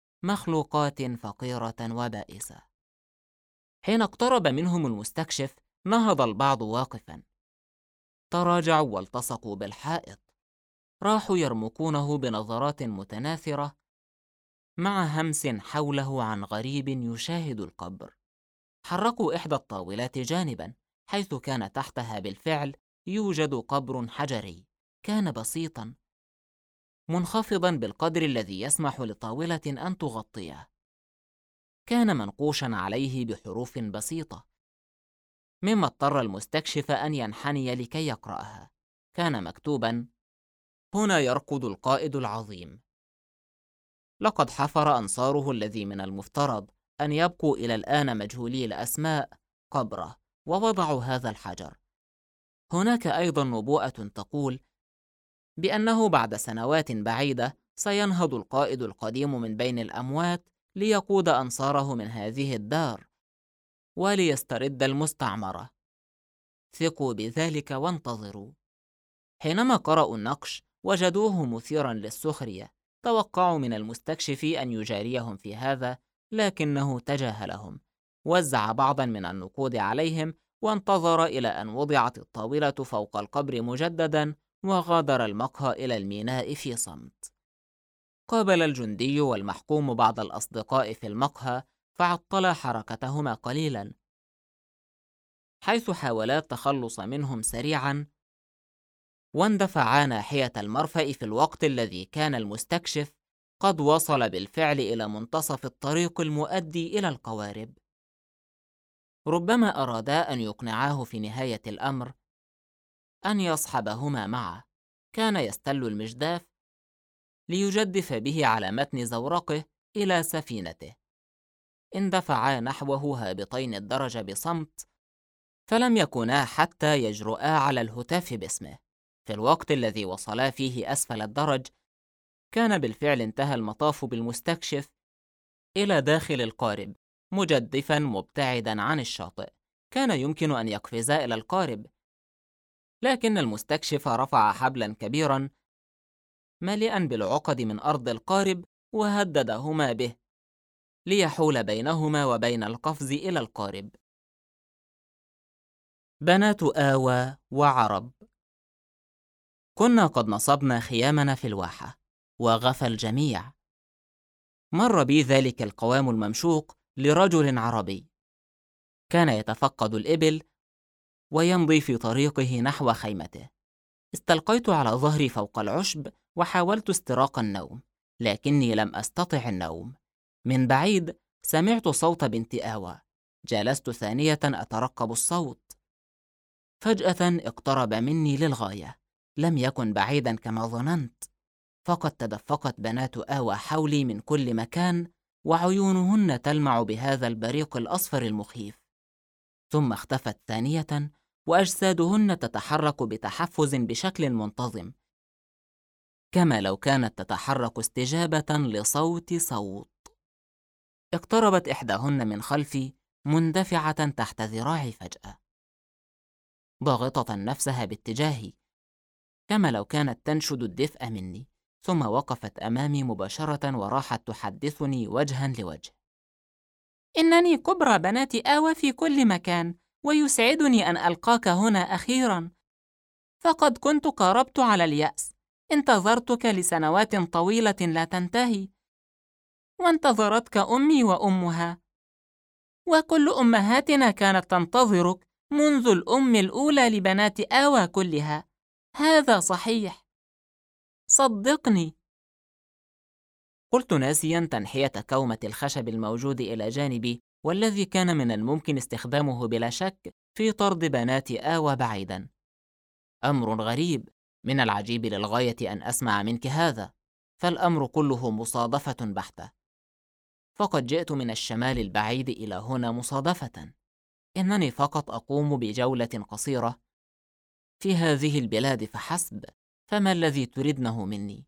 مخلوقات فقيرة وبائسة. حين اقترب منهم المستكشف نهض البعض واقفا، تراجعوا والتصقوا بالحائط، راحوا يرمقونه بنظرات متناثرة مع همس حوله عن غريب يشاهد القبر. حركوا إحدى الطاولات جانبا حيث كان تحتها بالفعل يوجد قبر حجري، كان بسيطا منخفضا بالقدر الذي يسمح لطاولة أن تغطيه. كان منقوشا عليه بحروف بسيطة، مما اضطر المستكشف أن ينحني لكي يقرأها. كان مكتوبا: هنا يرقد القائد العظيم. لقد حفر أنصاره الذي من المفترض أن يبقوا إلى الآن مجهولي الأسماء قبره ووضعوا هذا الحجر. هناك أيضا نبوءة تقول بأنه بعد سنوات بعيدة سينهض القائد القديم من بين الأموات ليقود أنصاره من هذه الدار وليسترد المستعمرة. ثقوا بذلك وانتظروا. حينما قرأوا النقش وجدوه مثيرا للسخرية. توقعوا من المستكشف أن يجاريهم في هذا، لكنه تجاهلهم، وزع بعضا من النقود عليهم وانتظر إلى أن وضعت الطاولة فوق القبر مجددا، وغادر المقهى إلى الميناء في صمت. قابل الجندي والمحكوم بعض الأصدقاء في المقهى، فعطل حركتهما قليلا، حيث حاولا التخلص منهم سريعا، واندفعا ناحية المرفأ في الوقت الذي كان المستكشف قد وصل بالفعل إلى منتصف الطريق المؤدي إلى القوارب. ربما أرادا أن يقنعاه في نهاية الأمر أن يصحبهما معه. كان يستل المجداف ليجدف به على متن زورقه إلى سفينته. اندفعا نحوه هابطين الدرج بصمت، فلم يكونا حتى يجرؤا على الهتاف باسمه. في الوقت الذي وصلا فيه أسفل الدرج، كان بالفعل انتهى المطاف بالمستكشف إلى داخل القارب، مجدفا مبتعدا عن الشاطئ. كان يمكن أن يقفزا إلى القارب، لكن المستكشف رفع حبلا كبيرا مليئا بالعقد من أرض القارب وهددهما به ليحول بينهما وبين القفز إلى القارب. بنات آوى وعرب. كنا قد نصبنا خيامنا في الواحة، وغفى الجميع. مر بي ذلك القوام الممشوق لرجل عربي، كان يتفقد الإبل ويمضي في طريقه نحو خيمته. استلقيت على ظهري فوق العشب وحاولت استراق النوم، لكني لم أستطع النوم. من بعيد سمعت صوت بنت آوى. جلست ثانية أترقب الصوت. فجأة اقترب مني للغاية. لم يكن بعيدا كما ظننت، فقد تدفقت بنات آوى حولي من كل مكان، وعيونهن تلمع بهذا البريق الأصفر المخيف. ثم اختفت ثانية، وأجسادهن تتحرك بتحفز بشكل منتظم، كما لو كانت تتحرك استجابة لصوت صوت. اقتربت إحداهن من خلفي مندفعة تحت ذراعي فجأة، ضاغطة نفسها باتجاهي كما لو كانت تنشد الدفء مني، ثم وقفت أمامي مباشرة وراحت تحدثني وجها لوجه. إنني كبرى بنات آوى في كل مكان، ويسعدني أن ألقاك هنا أخيرا، فقد كنت قاربت على اليأس. انتظرتك لسنوات طويلة لا تنتهي، وانتظرتك أمي وأمها، وكل أمهاتنا كانت تنتظرك منذ الأم الأولى لبنات آوى كلها. هذا صحيح، صدقني. قلت ناسيا تنحية كومة الخشب الموجود إلى جانبي، والذي كان من الممكن استخدامه بلا شك في طرد بنات آوى بعيدا. أمر غريب، من العجيب للغاية أن أسمع منك هذا، فالأمر كله مصادفة بحتة. فقد جئت من الشمال البعيد إلى هنا مصادفة. إنني فقط أقوم بجولة قصيرة في هذه البلاد فحسب، فما الذي تريدنه مني؟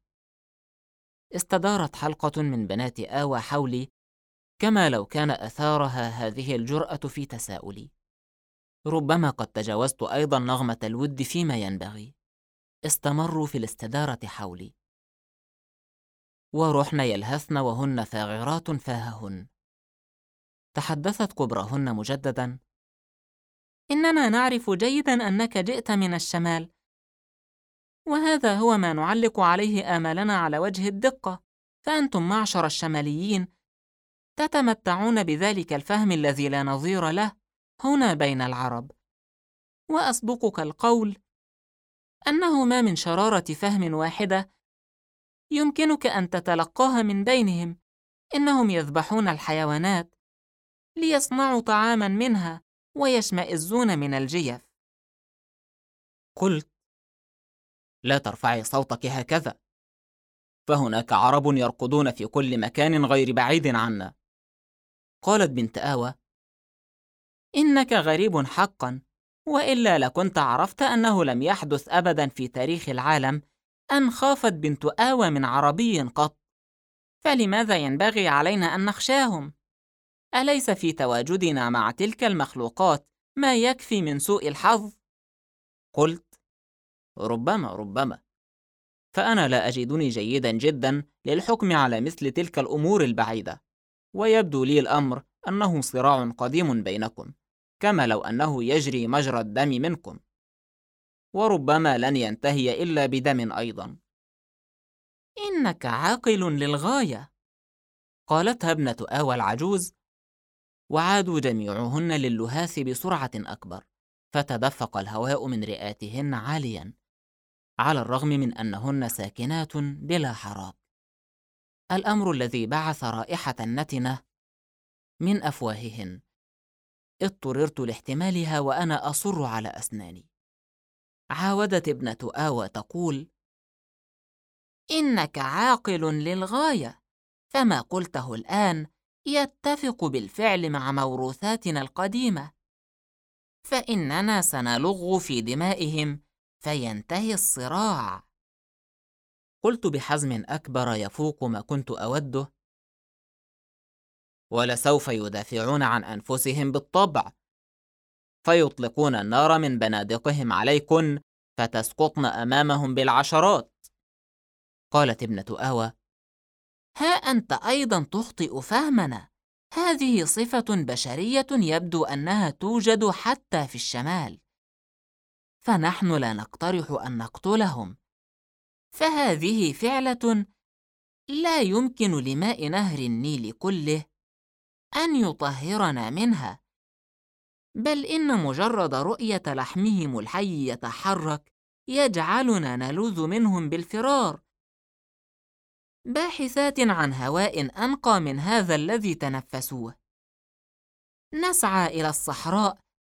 استدارت حلقة من بنات آوى حولي، كما لو كان أثارها هذه الجرأة في تساؤلي. ربما قد تجاوزت أيضا نغمة الود فيما ينبغي. استمروا في الاستدارة حولي، ورحن يلهثن وهن فاغرات فاههن. تحدثت كبرهن مجددا. إننا نعرف جيداً أنك جئت من الشمال، وهذا هو ما نعلق عليه آمالنا على وجه الدقة، فأنتم معشر الشماليين تتمتعون بذلك الفهم الذي لا نظير له هنا بين العرب، وأصدقك القول أنه ما من شرارة فهم واحدة يمكنك أن تتلقاها من بينهم. إنهم يذبحون الحيوانات ليصنعوا طعاماً منها ويشمئزون من الجيف. قلت: لا ترفعي صوتك هكذا، فهناك عرب يرقدون في كل مكان غير بعيد عنا. قالت بنت آوى: إنك غريب حقاً، وإلا لكنت عرفت أنه لم يحدث أبداً في تاريخ العالم أن خافت بنت آوى من عربي قط، فلماذا ينبغي علينا أن نخشاهم؟ أليس في تواجدنا مع تلك المخلوقات ما يكفي من سوء الحظ؟ قلت: ربما، فأنا لا أجدني جيدا جدا للحكم على مثل تلك الأمور البعيدة، ويبدو لي الأمر أنه صراع قديم بينكم، كما لو أنه يجري مجرى الدم منكم، وربما لن ينتهي إلا بدم أيضا. إنك عاقل للغاية، قالتها ابنة آوى العجوز، وعادوا جميعهن للهاث بسرعة أكبر، فتدفق الهواء من رئاتهن عاليا، على الرغم من أنهن ساكنات بلا حراك، الأمر الذي بعث رائحة نتنة من أفواههن. اضطررت لاحتمالها وأنا أصر على أسناني. عاودت ابنة آوى تقول: إنك عاقل للغاية، فما قلته الآن يتفق بالفعل مع موروثاتنا القديمة، فإننا سنلغ في دمائهم فينتهي الصراع. قلت بحزم أكبر يفوق ما كنت أوده: ولسوف يدافعون عن أنفسهم بالطبع، فيطلقون النار من بنادقهم عليكن فتسقطن أمامهم بالعشرات. قالت ابنة آوى: ها أنت أيضا تخطئ فهمنا، هذه صفة بشرية يبدو أنها توجد حتى في الشمال، فنحن لا نقترح أن نقتلهم، فهذه فعلة لا يمكن لماء نهر النيل كله أن يطهرنا منها، بل إن مجرد رؤية لحمهم الحي يتحرك يجعلنا نلوذ منهم بالفرار، باحثات عن هواء أنقى من هذا الذي تنفسوه. نسعى إلى الصحراء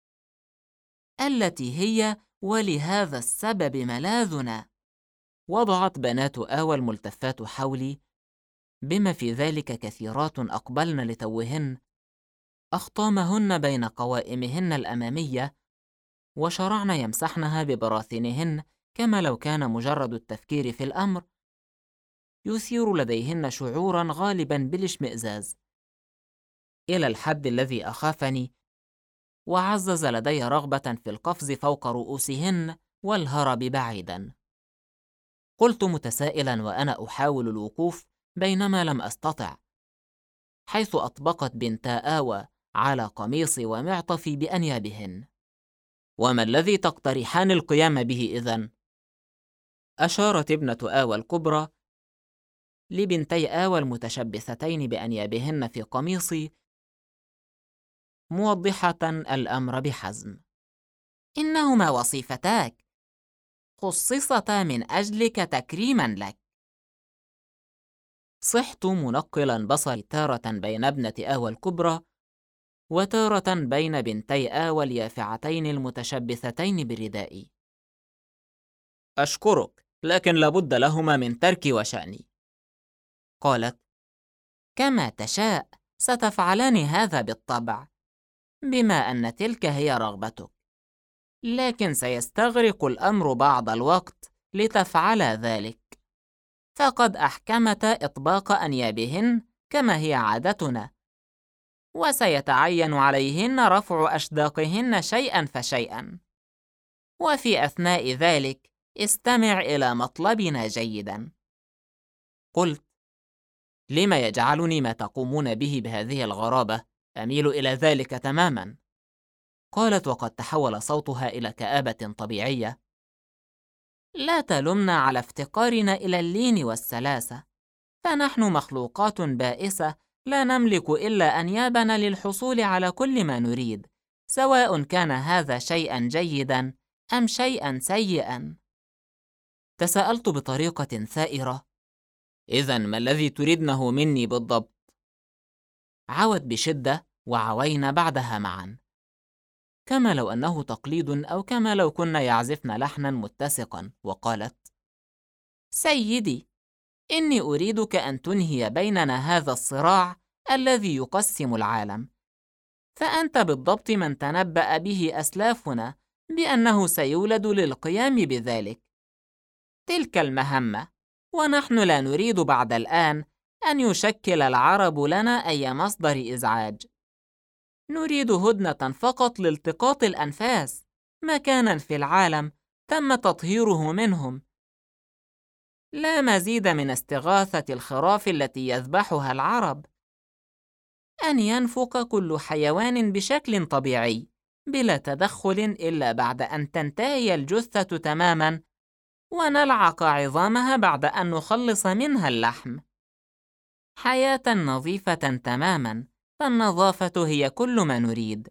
التي هي ولهذا السبب ملاذنا. وضعت بنات آوى الملتفات حولي، بما في ذلك كثيرات أقبلن لتوهن، أخطامهن بين قوائمهن الأمامية، وشرعن يمسحنها ببراثنهن، كما لو كان مجرد التفكير في الأمر يثير لديهن شعوراً غالباً بالاشمئزاز، إلى الحد الذي أخافني وعزز لدي رغبة في القفز فوق رؤوسهن والهرب بعيداً. قلت متسائلاً وأنا أحاول الوقوف بينما لم أستطع، حيث أطبقت بنتا آوى على قميصي ومعطفي بأنيابهن: وما الذي تقترحان القيام به إذن؟ أشارت ابنة آوى الكبرى لبنتي آوى المتشبثتين بأنيابهن في قميصي، موضحة الأمر بحزم: إنهما وصيفتاك خصصتا من أجلك تكريماً لك. صحت منقلاً بصري تارة بين ابنة آوى الكبرى وتارة بين بنتي آوى اليافعتين المتشبثتين بردائي. أشكرك، لكن لابد لهما من تركي وشأني. قالت: كما تشاء، ستفعلان هذا بالطبع، بما أن تلك هي رغبتك، لكن سيستغرق الأمر بعض الوقت لتفعل ذلك، فقد أحكمتا إطباق أنيابهن كما هي عادتنا، وسيتعين عليهن رفع أشداقهن شيئاً فشيئاً، وفي أثناء ذلك استمع إلى مطلبنا جيداً. قلت: لما يجعلني ما تقومون به بهذه الغرابة أميل إلى ذلك تماماً؟ قالت وقد تحول صوتها إلى كآبة طبيعية: لا تلمنا على افتقارنا إلى اللين والسلاسة، فنحن مخلوقات بائسة لا نملك إلا أنيابنا للحصول على كل ما نريد، سواء كان هذا شيئا جيدا أم شيئا سيئا. تساءلت بطريقة ثائرة: إذن ما الذي تريدنه مني بالضبط؟ عوت بشدة وعوينا بعدها معا، كما لو أنه تقليد أو كما لو كنا يعزفن لحنا متسقا، وقالت: سيدي، إني أريدك أن تنهي بيننا هذا الصراع الذي يقسم العالم، فأنت بالضبط من تنبأ به أسلافنا بأنه سيولد للقيام بذلك، تلك المهمة، ونحن لا نريد بعد الآن أن يشكل العرب لنا أي مصدر إزعاج. نريد هدنة فقط لالتقاط الأنفاس، مكاناً في العالم تم تطهيره منهم، لا مزيد من استغاثة الخراف التي يذبحها العرب. أن ينفق كل حيوان بشكل طبيعي بلا تدخل إلا بعد أن تنتهي الجثة تماماً، ونلعق عظامها بعد أن نخلص منها اللحم. حياة نظيفة تماماً، فالنظافة هي كل ما نريد.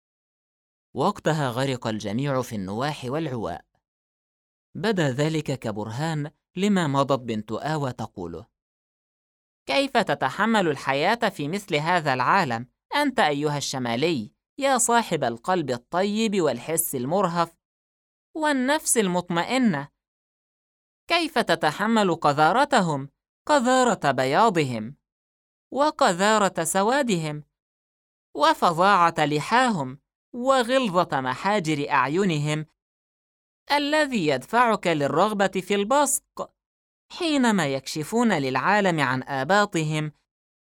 وقتها غرق الجميع في النواح والعواء. بدا ذلك كبرهان لما مضت بنت آوى تقوله: كيف تتحمل الحياة في مثل هذا العالم أنت أيها الشمالي، يا صاحب القلب الطيب والحس المرهف والنفس المطمئنة؟ كيف تتحمل قذارتهم، قذارة بياضهم وقذارة سوادهم وفظاعة لحاهم وغلظة محاجر أعينهم، الذي يدفعك للرغبة في البصق حينما يكشفون للعالم عن آباطهم؟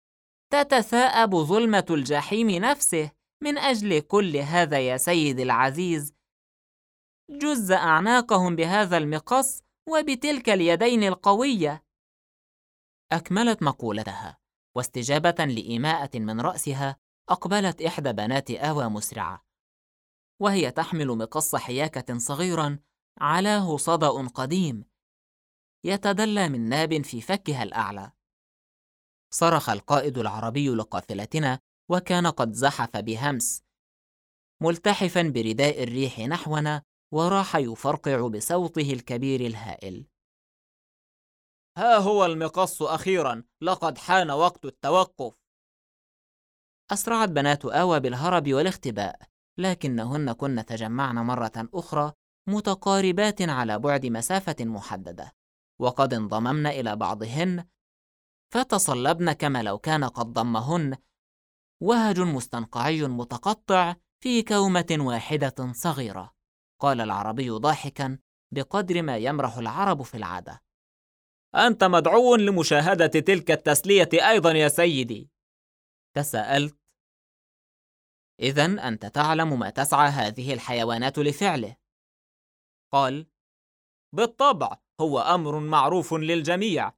تتثاءب ظلمة الجحيم نفسه من أجل كل هذا يا سيد العزيز. جز أعناقهم بهذا المقص وبتلك اليدين القوية. أكملت مقولتها، واستجابة لإيماءة من رأسها أقبلت إحدى بنات آوى مسرعة، وهي تحمل مقص حياكة صغيرا علاه صدأ قديم يتدلى من ناب في فكها الأعلى. صرخ القائد العربي لقافلتنا، وكان قد زحف بهمس ملتحفا برداء الريح نحونا، وراح يفرقع بصوته الكبير الهائل: ها هو المقص أخيرا، لقد حان وقت التوقف. أسرعت بنات آوى بالهرب والاختباء، لكنهن كن تجمعن مرة أخرى متقاربات على بعد مسافة محددة، وقد انضممن إلى بعضهن، فتصلبن كما لو كان قد ضمهن وهج مستنقعي متقطع في كومة واحدة صغيرة. قال العربي ضاحكا بقدر ما يمرح العرب في العادة: أنت مدعو لمشاهدة تلك التسلية أيضا يا سيدي. تساءلت: إذن أنت تعلم ما تسعى هذه الحيوانات لفعله؟ قال: بالطبع، هو أمر معروف للجميع،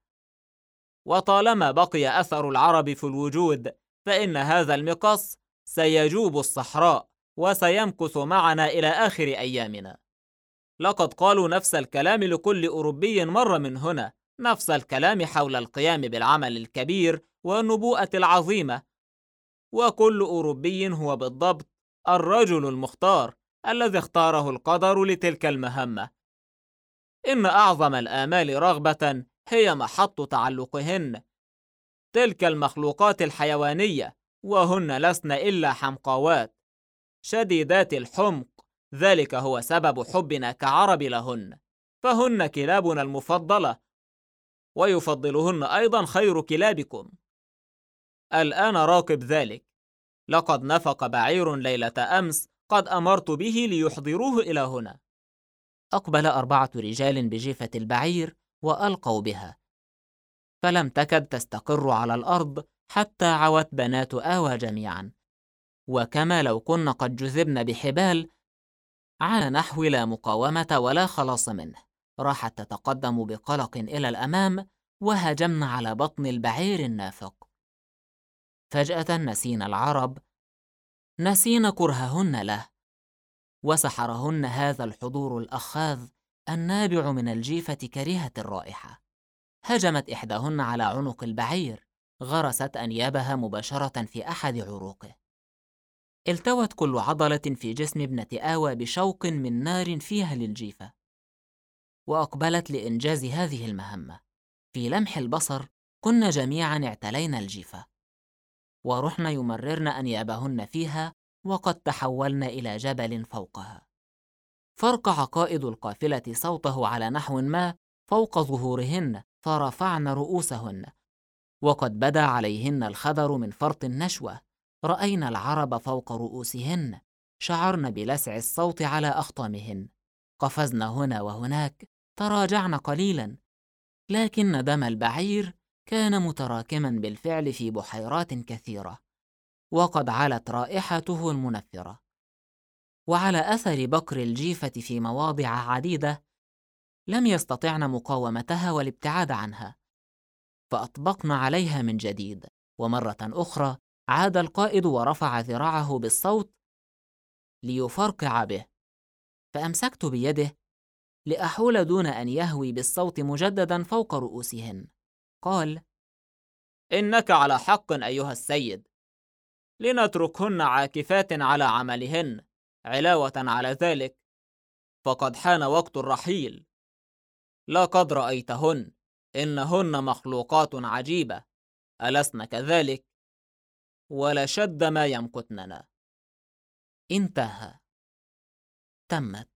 وطالما بقي أثر العرب في الوجود فإن هذا المقص سيجوب الصحراء وسيمكث معنا إلى آخر أيامنا. لقد قالوا نفس الكلام لكل أوروبي مر من هنا، نفس الكلام حول القيام بالعمل الكبير والنبوءة العظيمة، وكل أوروبي هو بالضبط الرجل المختار الذي اختاره القدر لتلك المهمة. إن أعظم الآمال رغبة هي محط تعلقهن، تلك المخلوقات الحيوانية، وهن لسن إلا حمقاوات شديدات الحمق. ذلك هو سبب حبنا كعرب لهن، فهن كلابنا المفضلة، ويفضلهن أيضا خير كلابكم. الآن راقب ذلك، لقد نفق بعير ليلة أمس، قد أمرت به ليحضروه إلى هنا. أقبل 4 رجال بجيفة البعير وألقوا بها، فلم تكد تستقر على الأرض حتى عوت بنات آوى جميعا، وكما لو كن قد جذبن بحبال، على نحو لا مقاومة ولا خلاص منه. راحت تتقدم بقلق إلى الأمام، وهجمن على بطن البعير النافق. فجأة نسينا العرب، نسينا كرههن له، وسحرهن هذا الحضور الأخاذ النابع من الجيفة كريهة الرائحة. هجمت إحداهن على عنق البعير، غرست أنيابها مباشرة في أحد عروقه. التوت كل عضلة في جسم ابنة آوى بشوق من نار فيها للجيفة، وأقبلت لإنجاز هذه المهمة. في لمح البصر كنا جميعا اعتلينا الجيفة، ورحنا يمررن أنيابهن فيها، وقد تحولن إلى جبل فوقها. فرقع قائد القافلة صوته على نحو ما فوق ظهورهن، فرفعن رؤوسهن، وقد بدا عليهن الخضر من فرط النشوة. رأينا العرب فوق رؤوسهن، شعرن بلسع الصوت على أخطامهن، قفزن هنا وهناك، تراجعن قليلا، لكن دم البعير كان متراكما بالفعل في بحيرات كثيرة، وقد علت رائحته المنفرة. وعلى أثر بكر الجيفة في مواضع عديدة لم يستطعن مقاومتها والابتعاد عنها، فأطبقن عليها من جديد. ومرة أخرى عاد القائد ورفع ذراعه بالصوت ليفرقع به، فأمسكت بيده لأحول دون أن يهوي بالصوت مجددا فوق رؤوسهن. قال: إنك على حق أيها السيد، لنتركهن عاكفات على عملهن. علاوة على ذلك فقد حان وقت الرحيل. لقد رأيتهن، إنهن مخلوقات عجيبة، ألسن كذلك؟ ولشد ما يمكتننا. انتهى. تمت.